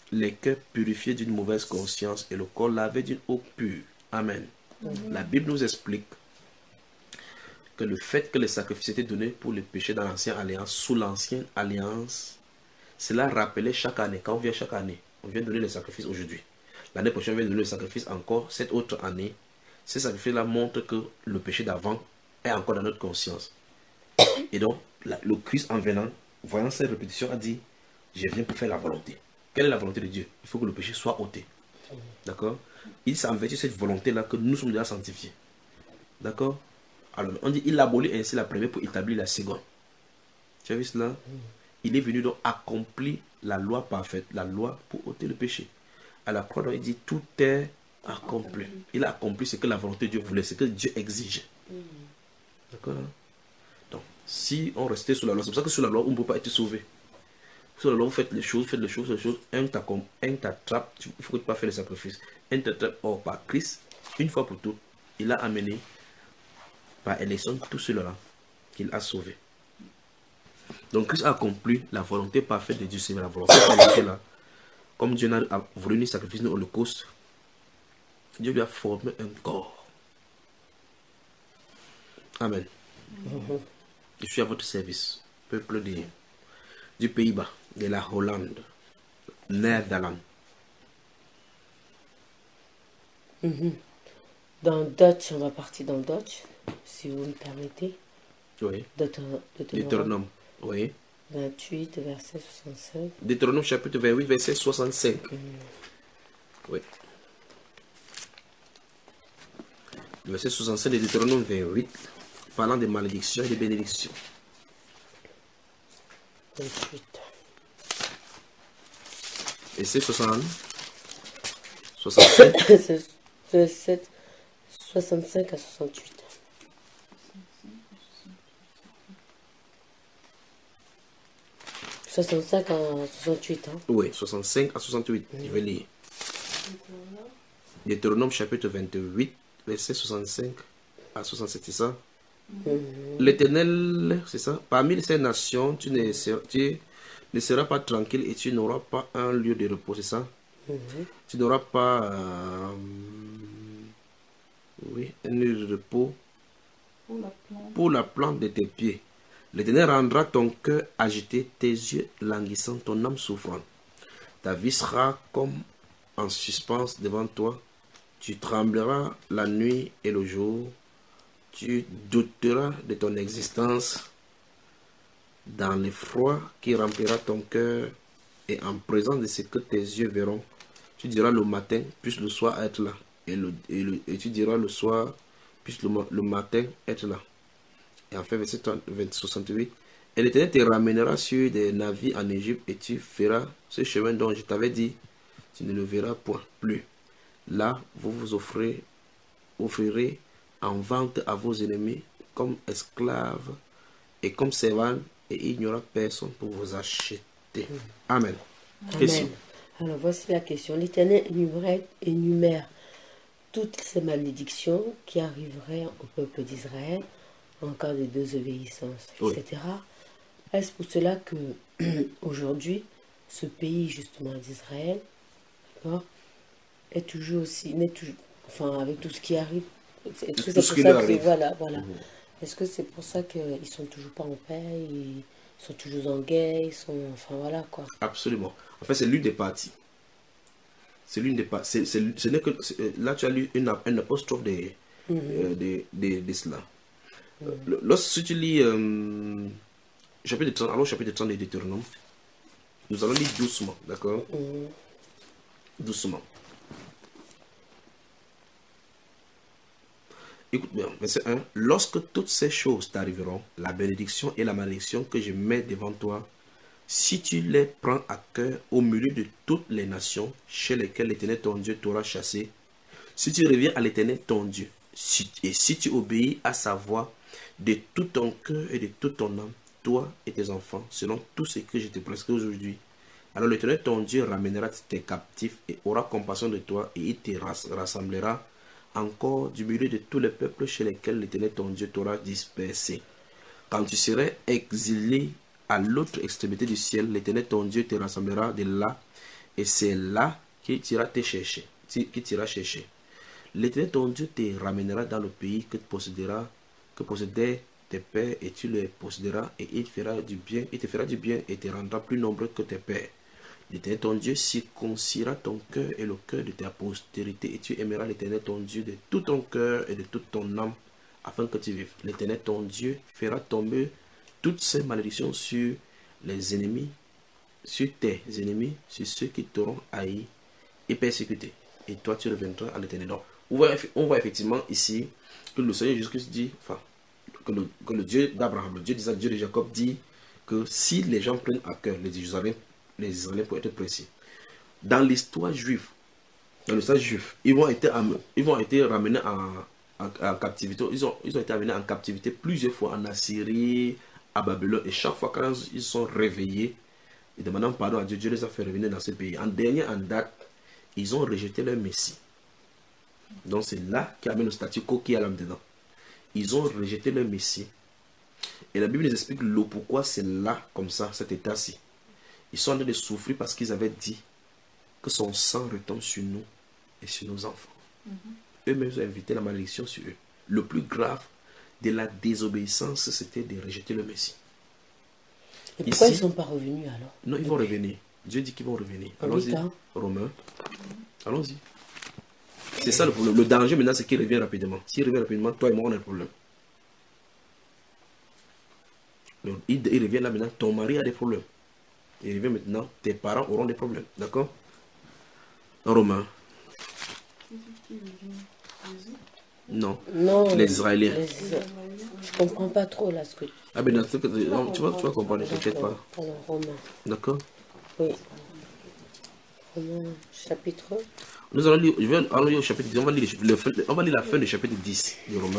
[SPEAKER 1] les cœurs purifiés d'une mauvaise conscience et le corps lavé d'une eau pure. Amen. Mm-hmm. La Bible nous explique que le fait que les sacrifices étaient donnés pour les péchés dans l'ancienne alliance, sous l'ancienne alliance, cela rappelait chaque année, quand on vient chaque année, on vient donner les sacrifices aujourd'hui. L'année prochaine, on vient donner les sacrifices encore cette autre année. Ces sacrifices-là montrent que le péché d'avant est encore dans notre conscience. Et donc, la, le Christ en venant, voyant cette répétition, a dit, je viens pour faire la volonté. Quelle est la volonté de Dieu? Il faut que le péché soit ôté. D'accord? Il s'en vertu cette volonté-là que nous sommes déjà sanctifiés. D'accord? Alors, on dit, il abolit ainsi la première pour établir la seconde. Tu as vu cela? Il est venu donc accomplir la loi parfaite, la loi pour ôter le péché. À la croix, donc, il dit, tout est accompli. Il a accompli ce que la volonté de Dieu voulait, ce que Dieu exige. D'accord? Donc, si on restait sous la loi, c'est pour ça que sous la loi, on ne peut pas être sauvé. Sous la loi, vous faites les choses, faites les choses, les choses. Un t'attrape, il faut que tu pas faire les sacrifices. Un t'attrape, or par Christ, une fois pour toutes, il a amené par élection tout cela qu'il a sauvé. Donc Christ a accompli la volonté parfaite de Dieu, c'est la volonté parfaite là. Comme Dieu a voulu nous sacrifier dans l'Holocauste, Dieu lui a formé un corps. Amen. Mm-hmm. Je suis à votre service, peuple de, du Pays-Bas, de la Hollande, Néerlande.
[SPEAKER 2] Mm-hmm. Dans Dutch, on va partir dans Dutch, si vous me permettez.
[SPEAKER 1] Oui.
[SPEAKER 2] Deutéronome.
[SPEAKER 1] Oui.
[SPEAKER 2] vingt-huit, verset soixante-cinq.
[SPEAKER 1] Deutéronome chapitre vingt-huit, verset soixante-cinq. Mm. Oui. Le verset soixante-cinq de Deutéronome vingt-huit, parlant des malédictions et des bénédictions.
[SPEAKER 2] vingt-huit.
[SPEAKER 1] Et c'est soixante, soixante-cinq.
[SPEAKER 2] Verset soixante-cinq à soixante-huit. soixante-cinq à soixante-huit. Hein?
[SPEAKER 1] Oui, soixante-cinq à soixante-huit. Mmh. Je vais lire. Deutéronome chapitre vingt-huit, verset soixante-cinq à soixante-sept, c'est ça? Mmh. L'Éternel, c'est ça? Parmi ces nations, tu ne, seras, tu ne seras pas tranquille et tu n'auras pas un lieu de repos, c'est ça? Mmh. Tu n'auras pas euh, oui, un lieu de repos
[SPEAKER 4] pour la plante,
[SPEAKER 1] pour la plante de tes pieds. L'Éternel rendra ton cœur agité, tes yeux languissants, ton âme souffrante. Ta vie sera comme en suspens devant toi. Tu trembleras la nuit et le jour. Tu douteras de ton existence dans l'effroi qui remplira ton cœur et en présence de ce que tes yeux verront. Tu diras le matin, puisse le soir être là. Et, le, et, le, et tu diras le soir, puisse le, le matin être là. Et enfin, verset soixante-huit. Et l'Éternel te ramènera sur des navires en Égypte et tu feras ce chemin dont je t'avais dit. Tu ne le verras point plus. Là, vous vous offrez, offrirez en vente à vos ennemis comme esclaves et comme servantes et il n'y aura personne pour vous acheter. Amen.
[SPEAKER 2] Amen.
[SPEAKER 1] Question.
[SPEAKER 2] Alors voici la question. L'Éternel énumère, énumère toutes ces malédictions qui arriveraient au peuple d'Israël en cas de désobéissance, oui. et cetera. Est-ce pour cela que aujourd'hui, ce pays justement d'Israël, est toujours aussi, n'est toujours, enfin avec tout ce qui arrive, est-ce que c'est pour ça que voilà, voilà. Mmh. Est-ce que c'est pour ça qu'ils sont toujours pas en paix, ils sont toujours en guerre, ils sont, enfin voilà quoi.
[SPEAKER 1] Absolument. En fait, c'est l'une des parties. C'est l'une des parties. Ce n'est que là tu as lu une, une apostrophe de, mmh. euh, de, de, de cela. Mmh. Lorsque tu lis euh, chapitre trente, alors chapitre trente de Deutéronome, nous allons lire doucement, d'accord? Mmh. Doucement. Écoute bien, verset un. Lorsque toutes ces choses t'arriveront, la bénédiction et la malédiction que je mets devant toi, si tu les prends à cœur au milieu de toutes les nations chez lesquelles l'Éternel ton Dieu t'aura chassé, si tu reviens à l'Éternel ton Dieu, si, et si tu obéis à sa voix de tout ton cœur et de toute ton âme, toi et tes enfants, selon tout ce que je te prescris aujourd'hui, alors l'Éternel ton Dieu ramènera tes captifs et aura compassion de toi et il te rassemblera encore du milieu de tous les peuples chez lesquels l'Éternel ton Dieu t'aura dispersé. Quand tu serais exilé à l'autre extrémité du ciel, l'Éternel ton Dieu te rassemblera de là Et c'est là qu'il t'ira te chercher, qu'il t'ira chercher. L'Éternel ton Dieu te ramènera dans le pays que possédera, que possédaient tes pères, et tu les posséderas, et il fera du bien, il te fera du bien et te rendra plus nombreux que tes pères. L'Éternel ton Dieu circoncira ton cœur et le cœur de ta postérité, et tu aimeras l'Éternel ton Dieu de tout ton cœur et de toute ton âme, afin que tu vives. L'Éternel ton Dieu fera tomber toutes ces malédictions sur les ennemis, sur tes ennemis, sur ceux qui t'auront haï et persécuté. Et toi, tu reviendras à l'Éternel. Donc, on voit, on voit effectivement ici que le Seigneur Jésus-Christ dit, enfin, que le, que le Dieu d'Abraham, le Dieu d'Isaac, le Dieu de Jacob dit que si les gens prennent à cœur les Israéliens, les Israéliens pour être précis, dans l'histoire juive, dans l'histoire juive, ils vont être, ils vont être ramenés en, en, en captivité. Ils ont, ils ont été amenés en captivité plusieurs fois en Assyrie, à Babylone, et chaque fois quand ils sont réveillés, et demandant pardon à Dieu, Dieu les a fait revenir dans ce pays. En dernier en date, ils ont rejeté leur Messie. Donc c'est là qu'il y a le statu quo qui est là-dedans. Ils ont rejeté leur Messie. Et la Bible nous explique le pourquoi c'est là, comme ça, cet état-ci. Ils sont en train de souffrir parce qu'ils avaient dit que son sang retombe sur nous et sur nos enfants. Mm-hmm. Eux-mêmes ont invité la malédiction sur eux. Le plus grave de la désobéissance, c'était de rejeter le Messie.
[SPEAKER 2] Et pourquoi
[SPEAKER 1] Ici,
[SPEAKER 2] ils ne sont pas revenus alors?
[SPEAKER 1] Non, ils vont revenir. Dieu dit qu'ils vont revenir. Allons-y. Romains. Allons-y. C'est ça le problème. Le danger maintenant, c'est qu'il revient rapidement. S'il revient rapidement, toi et moi, on a le problème. Il, il revient là maintenant, ton mari a des problèmes. Il revient maintenant, tes parents auront des problèmes. D'accord? Romains. Non.
[SPEAKER 2] Non.
[SPEAKER 1] Les Israéliens.
[SPEAKER 2] Les... Je comprends pas trop là ce que tu...
[SPEAKER 1] Ah ben, non, tu, vas, tu vas comprendre, ne t'inquiète pas.
[SPEAKER 2] Alors, Romains.
[SPEAKER 1] D'accord?
[SPEAKER 2] Oui. Romains, chapitre...
[SPEAKER 1] Nous allons lire, je vais aller au chapitre dix, on va lire, le, on va lire la fin du chapitre dix du Romains.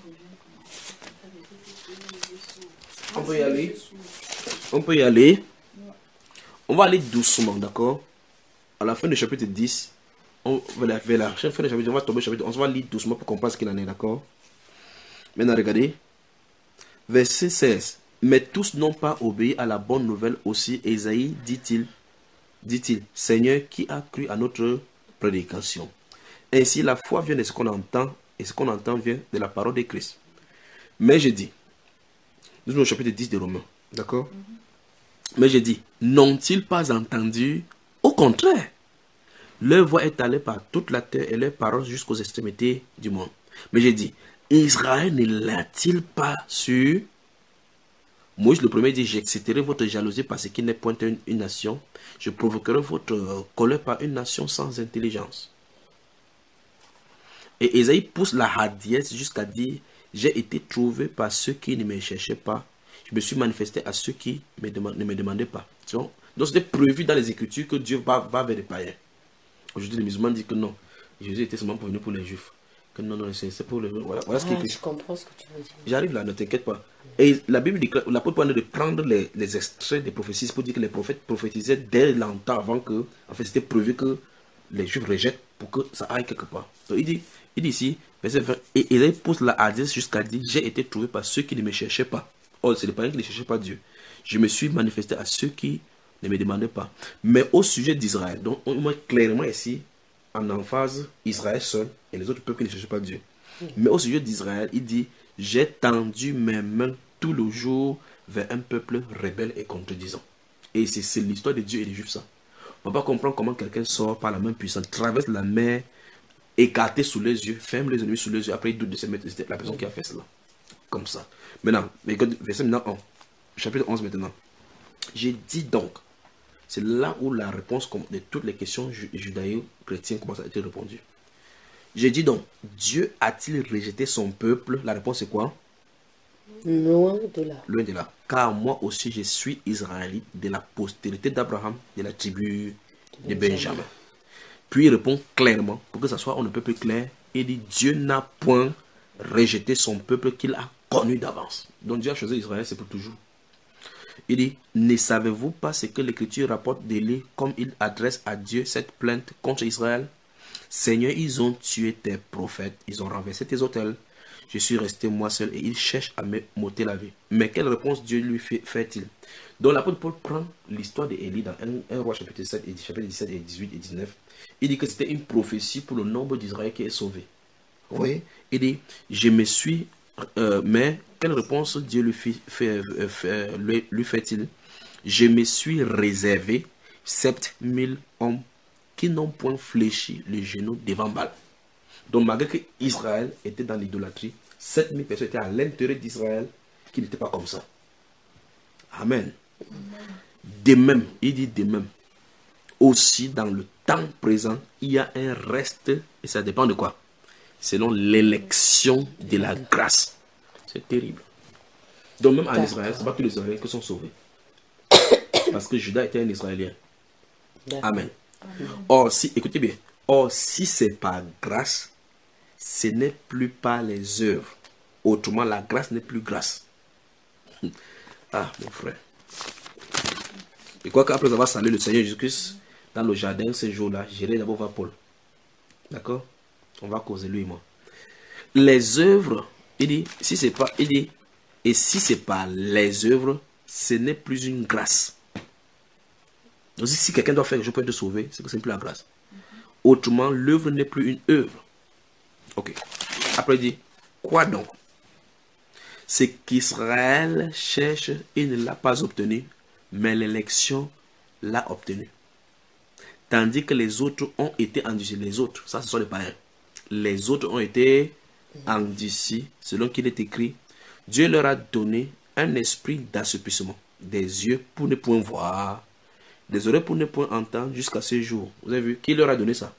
[SPEAKER 1] On peut y aller. On peut y aller. On va aller doucement, d'accord? À la fin du chapitre dix, on va la, vers la fin du chapitre, on va tomber au chapitre onze, on va lire doucement pour comprendre ce qu'il en est, d'accord? Maintenant, regardez. Verset seize. Mais tous n'ont pas obéi à la bonne nouvelle aussi. Ésaïe dit-il, dit-il, Seigneur, qui a cru à notre prédication? Ainsi, la foi vient de ce qu'on entend, et ce qu'on entend vient de la parole de Christ. Mais je dis, nous sommes au chapitre dix de Romains, d'accord? Mm-hmm. Mais je dis, n'ont-ils pas entendu? Au contraire, leur voix est allée par toute la terre et leur parole jusqu'aux extrémités du monde. Mais je dis, Israël ne l'a-t-il pas su? Moïse le premier dit, j'exciterai votre jalousie parce qu'il n'est point une, une nation. Je provoquerai votre colère par une nation sans intelligence. Et Ésaïe pousse la hardiesse jusqu'à dire, j'ai été trouvé par ceux qui ne me cherchaient pas. Je me suis manifesté à ceux qui me demandent, ne me demandaient pas. Donc c'était prévu dans les Écritures que Dieu va, va vers les païens. Aujourd'hui, les musulmans disent que non. Jésus était seulement prévenu pour les Juifs. Que non, non, c'est pour les... Voilà, voilà ce qui est écrit.
[SPEAKER 2] Je comprends ce que tu veux dire.
[SPEAKER 1] J'arrive là, ne t'inquiète pas. Et la Bible dit que l'apôtre Paul de prendre les, les extraits des prophéties pour dire que les prophètes prophétisaient dès longtemps avant que, en fait, c'était prévu que les Juifs rejettent pour que ça aille quelque part. Donc il dit, il dit ici, verset vingt, et il pousse la hardiesse jusqu'à dire, j'ai été trouvé par ceux qui ne me cherchaient pas. Oh, c'est les païens qui ne cherchaient pas Dieu. Je me suis manifesté à ceux qui ne me demandaient pas. Mais au sujet d'Israël, donc on met clairement ici, en emphase, Israël seul et les autres peuples qui ne cherchent pas Dieu. Mmh. Mais au sujet d'Israël, il dit, j'ai tendu mes mains tout le jour vers un peuple rebelle et contredisant. Et c'est l'histoire de Dieu et des Juifs, ça. On ne peut pas comprendre comment quelqu'un sort par la main puissante, traverse la mer, écarté sous les yeux, ferme les ennemis sous les yeux, après il doute de se mettre, c'était la personne qui a fait cela. Comme ça. Maintenant, verset maintenant un, chapitre onze maintenant. J'ai dit donc, c'est là où la réponse de toutes les questions judaïo-chrétiennes commence à être répondue. J'ai dit donc, Dieu a-t-il rejeté son peuple? La réponse est quoi?
[SPEAKER 2] Loin de là.
[SPEAKER 1] Loin de là. Car moi aussi je suis israélite de la postérité d'Abraham, de la tribu de Benjamin. Puis il répond clairement, pour que ça soit on ne peut plus clair, il dit Dieu n'a point rejeté son peuple qu'il a connu d'avance. Donc Dieu a choisi Israël, c'est pour toujours. Il dit, ne savez-vous pas ce que l'Écriture rapporte d'Élie comme il adresse à Dieu cette plainte contre Israël? Seigneur, ils ont tué tes prophètes, ils ont renversé tes autels. je suis resté moi seul et il cherche à me m'ôter la vie. Mais quelle réponse Dieu lui fait- fait-il? Donc l'apôtre Paul prend l'histoire d'Élie dans un roi chapitre sept, et chapitre dix-sept et dix-huit et dix-neuf. Il dit que c'était une prophétie pour le nombre d'Israël qui est sauvé. Vous voyez? Il dit, je me suis... euh, mais quelle réponse Dieu lui, fait, fait, fait- lui, lui fait-il? Je me suis réservé sept mille hommes qui n'ont point fléchi le genou devant Baal. Donc malgré que Israël était dans l'idolâtrie, sept mille personnes étaient à l'intérieur d'Israël qui n'étaient pas comme ça. Amen. De même, il dit de même, aussi dans le temps présent, il y a un reste, et ça dépend de quoi? Selon l'élection de la grâce. C'est terrible. Donc même en Israël, ce n'est pas tous les Israéliens qui sont sauvés. Parce que Judas était un Israélien. Amen. Or, si, écoutez bien, or, si c'est par grâce, ce n'est plus par les œuvres. Autrement, la grâce n'est plus grâce. Ah, mon frère. Et quoi qu'après avoir salué le Seigneur Jésus-Christ dans le jardin ce jour-là, j'irai d'abord voir Paul. D'accord? On va causer lui et moi. Les œuvres, il dit, si c'est pas, il dit, et si c'est pas les œuvres, ce n'est plus une grâce. Donc si quelqu'un doit faire quelque chose pour te sauver, c'est que ce n'est plus la grâce. Autrement, l'œuvre n'est plus une œuvre. Ok. Après il dit, quoi donc? C'est qu'Israël cherche et ne l'a pas obtenu, mais l'élection l'a obtenu. Tandis que les autres ont été endurcis. Les autres, ça ce sont les païens. Les autres ont été endurcis, selon qu'il est écrit, Dieu leur a donné un esprit d'assouplissement, des yeux pour ne point voir, des oreilles pour ne point entendre jusqu'à ce jour. Vous avez vu, qui leur a donné ça?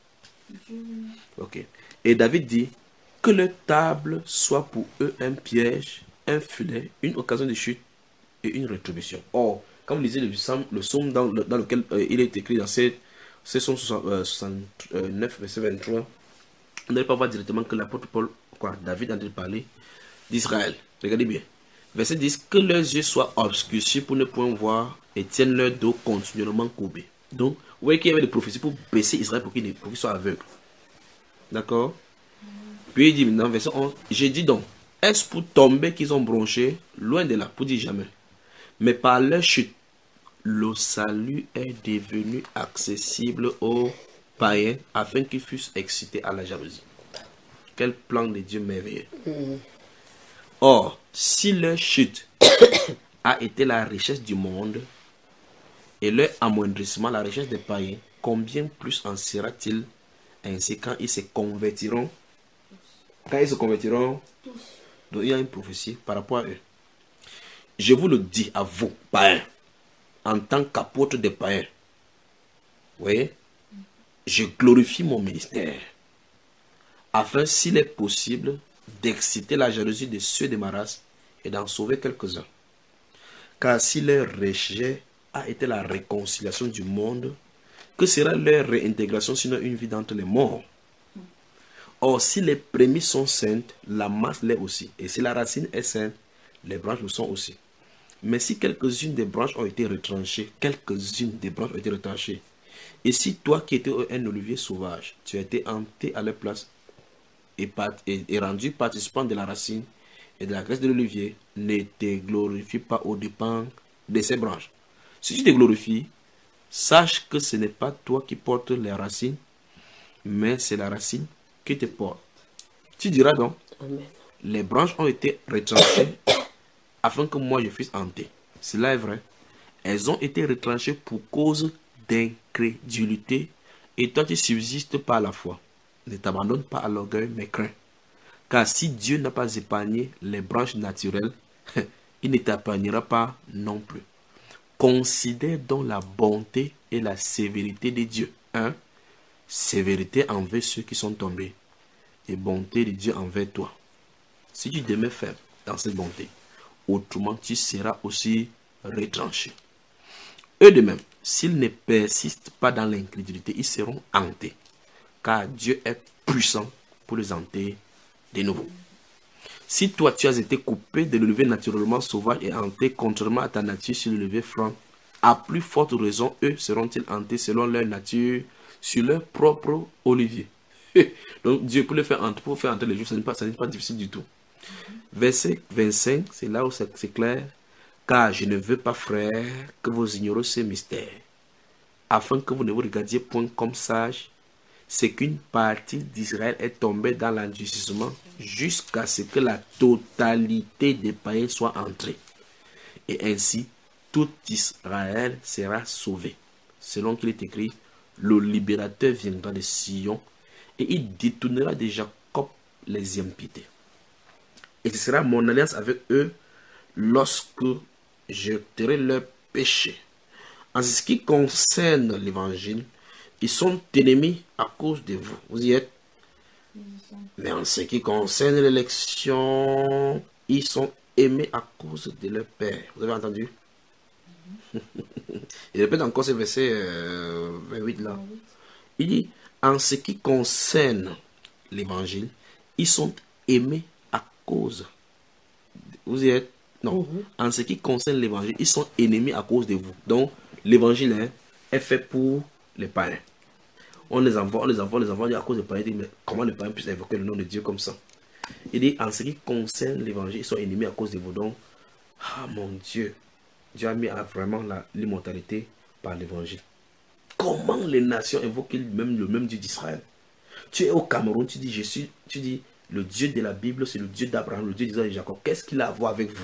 [SPEAKER 1] Ok. Et David dit, que leur table soit pour eux un piège, un filet, une occasion de chute et une rétribution. Or, quand vous lisez le psaume, le psaume dans, le, dans lequel euh, il est écrit dans ce psaume soixante-neuf, verset vingt-trois, on n'allait pas voir directement que l'apôtre Paul, quoi, David a entendu parler d'Israël. Regardez bien. Verset dix, que leurs yeux soient obscurcis pour ne point voir et tiennent leur dos continuellement courbé. Donc, vous voyez qu'il y avait des prophéties pour baisser Israël pour qu'il qu soit aveugle. D'accord? Puis il dit maintenant, verset onze, j'ai dit donc, est-ce pour tomber qu'ils ont bronché? Loin de là, pour dire jamais. Mais par leur chute, le salut est devenu accessible aux païens afin qu'ils fussent excités à la jalousie. Quel plan de Dieu merveilleux. Mm. Or, si leur chute a été la richesse du monde et leur amoindrissement la richesse des païens, combien plus en sera-t-il ainsi quand ils se convertiront? Quand ils se convertiront, donc il y a une prophétie par rapport à eux. Je vous le dis à vous, païens, en tant qu'apôtre des païens. Vous voyez, je glorifie mon ministère, afin, s'il est possible, d'exciter la jalousie de ceux de ma race et d'en sauver quelques-uns. Car si leur rejet a été la réconciliation du monde, que sera leur réintégration sinon une vie d'entre les morts? Or, si les prémices sont saintes, la masse l'est aussi. Et si la racine est sainte, les branches le sont aussi. Mais si quelques-unes des branches ont été retranchées, quelques-unes des branches ont été retranchées, et si toi qui étais un olivier sauvage, tu as été hanté à leur place et, et, et rendu participant de la racine et de la graisse de l'olivier, ne te glorifie pas aux dépens de ces branches. Si tu te glorifies, sache que ce n'est pas toi qui portes les racines, mais c'est la racine qui te porte. Tu diras donc, Amen. Les branches ont été retranchées afin que moi je fusse hanté. Cela est vrai. Elles ont été retranchées pour cause d'incrédulité et toi tu subsistes par la foi. Ne t'abandonne pas à l'orgueil, mais crains. Car si Dieu n'a pas épargné les branches naturelles, il ne t'épargnera pas non plus. Considère donc la bonté et la sévérité de Dieu. Hein? Sévérité envers ceux qui sont tombés et bonté de Dieu envers toi. Si tu demeures ferme dans cette bonté, autrement tu seras aussi retranché. Eux de même, s'ils ne persistent pas dans l'incrédulité, ils seront hantés, car Dieu est puissant pour les hanter de nouveau. Si toi tu as été coupé de l'élevé naturellement sauvage et hanté contrairement à ta nature sur l'élevé franc, à plus forte raison, eux seront-ils hantés selon leur nature sur leur propre olivier. Donc Dieu pour le faire hanter, pour faire hanter les juifs, ce n'est pas, pas difficile du tout. Verset vingt-cinq, c'est là où c'est c'est clair. Car je ne veux pas, frères, que vous ignorez ce mystère, afin que vous ne vous regardiez point comme sages, c'est qu'une partie d'Israël est tombée dans l'endurcissement jusqu'à ce que la totalité des païens soit entrée. Et ainsi, tout Israël sera sauvé. Selon qu'il est écrit, le libérateur viendra de Sion et il détournera de Jacob les impiétés. Et ce sera mon alliance avec eux lorsque je tairai leurs péchés. En ce qui concerne l'évangile, ils sont ennemis à cause de vous. Vous y êtes? Mais en ce qui concerne l'élection, ils sont aimés à cause de leur Père. Vous avez entendu? Il répète encore ce verset euh, vingt-huit là. Il dit, en ce qui concerne l'évangile, ils sont aimés à cause. Vous y êtes? Non. Mm-hmm. En ce qui concerne l'évangile, ils sont ennemis à cause de vous. Donc, l'évangile hein, est fait pour les païens. On les envoie, on les envoie, on les envoie à cause des païens. Il dit, mais comment les païens puissent invoquer le nom de Dieu comme ça? Il dit, en ce qui concerne l'évangile, ils sont ennemis à cause de vous. Donc, ah mon Dieu, Dieu a mis vraiment l'immortalité par l'évangile. Comment les nations invoquent même le même Dieu d'Israël? Tu es au Cameroun, tu dis, je suis, tu dis, le Dieu de la Bible, c'est le Dieu d'Abraham, le Dieu d'Isaac et de Jacob. Qu'est-ce qu'il a à voir avec vous?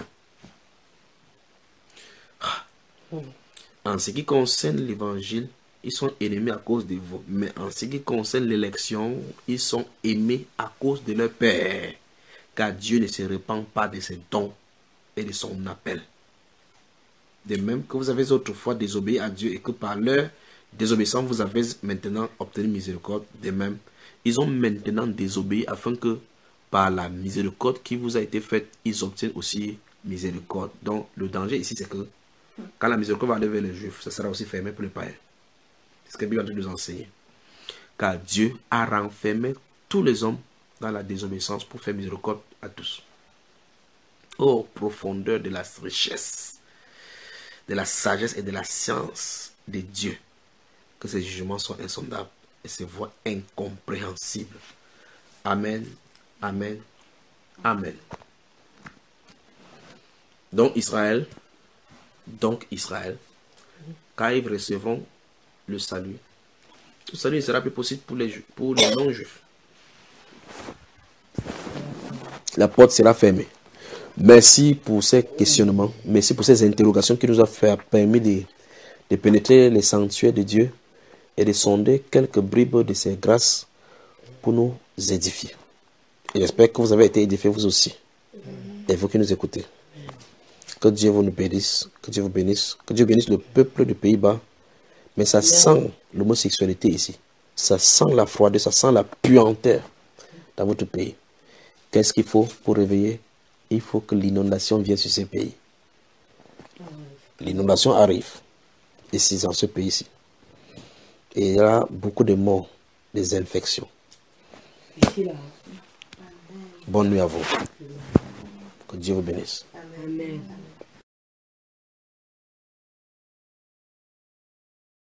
[SPEAKER 1] Ah. En ce qui concerne l'évangile, ils sont ennemis à cause de vous. Mais en ce qui concerne l'élection, ils sont aimés à cause de leur Père. Car Dieu ne se répand pas de ses dons et de son appel. De même que vous avez autrefois désobéi à Dieu et que par leur désobéissance, vous avez maintenant obtenu miséricorde. De même, ils ont maintenant désobéi afin que par la miséricorde qui vous a été faite, ils obtiennent aussi miséricorde. Donc, le danger ici, c'est que quand la miséricorde va aller vers les Juifs, ça sera aussi fermé pour les païens. C'est ce que la Bible est en train de nous enseigner. Car Dieu a renfermé tous les hommes dans la désobéissance pour faire miséricorde à tous. Ô profondeur de la richesse, de la sagesse et de la science de Dieu, que ses jugements soient insondables et ses voies incompréhensibles. Amen, amen, amen. Donc Israël, donc Israël, quand ils recevront le salut, le salut ne sera plus possible pour les, pour les non-juifs. La porte sera fermée. Merci pour ces questionnements, merci pour ces interrogations qui nous ont fait, permis de, de pénétrer les sanctuaires de Dieu et de sonder quelques bribes de ses grâces pour nous édifier. Et j'espère que vous avez été édifiés vous aussi. Et vous qui nous écoutez. Que Dieu vous bénisse, que Dieu vous bénisse, que Dieu bénisse le peuple du Pays-Bas. Mais ça sent l'homosexualité ici. Ça sent la froideur, ça sent la puanteur dans votre pays. Qu'est-ce qu'il faut pour réveiller? Il faut que l'inondation vienne sur ce pays. L'inondation arrive. Et c'est dans ce pays-ci. Et il y a beaucoup de morts, des infections. Bonne nuit à vous. Que Dieu vous bénisse.
[SPEAKER 2] Amen.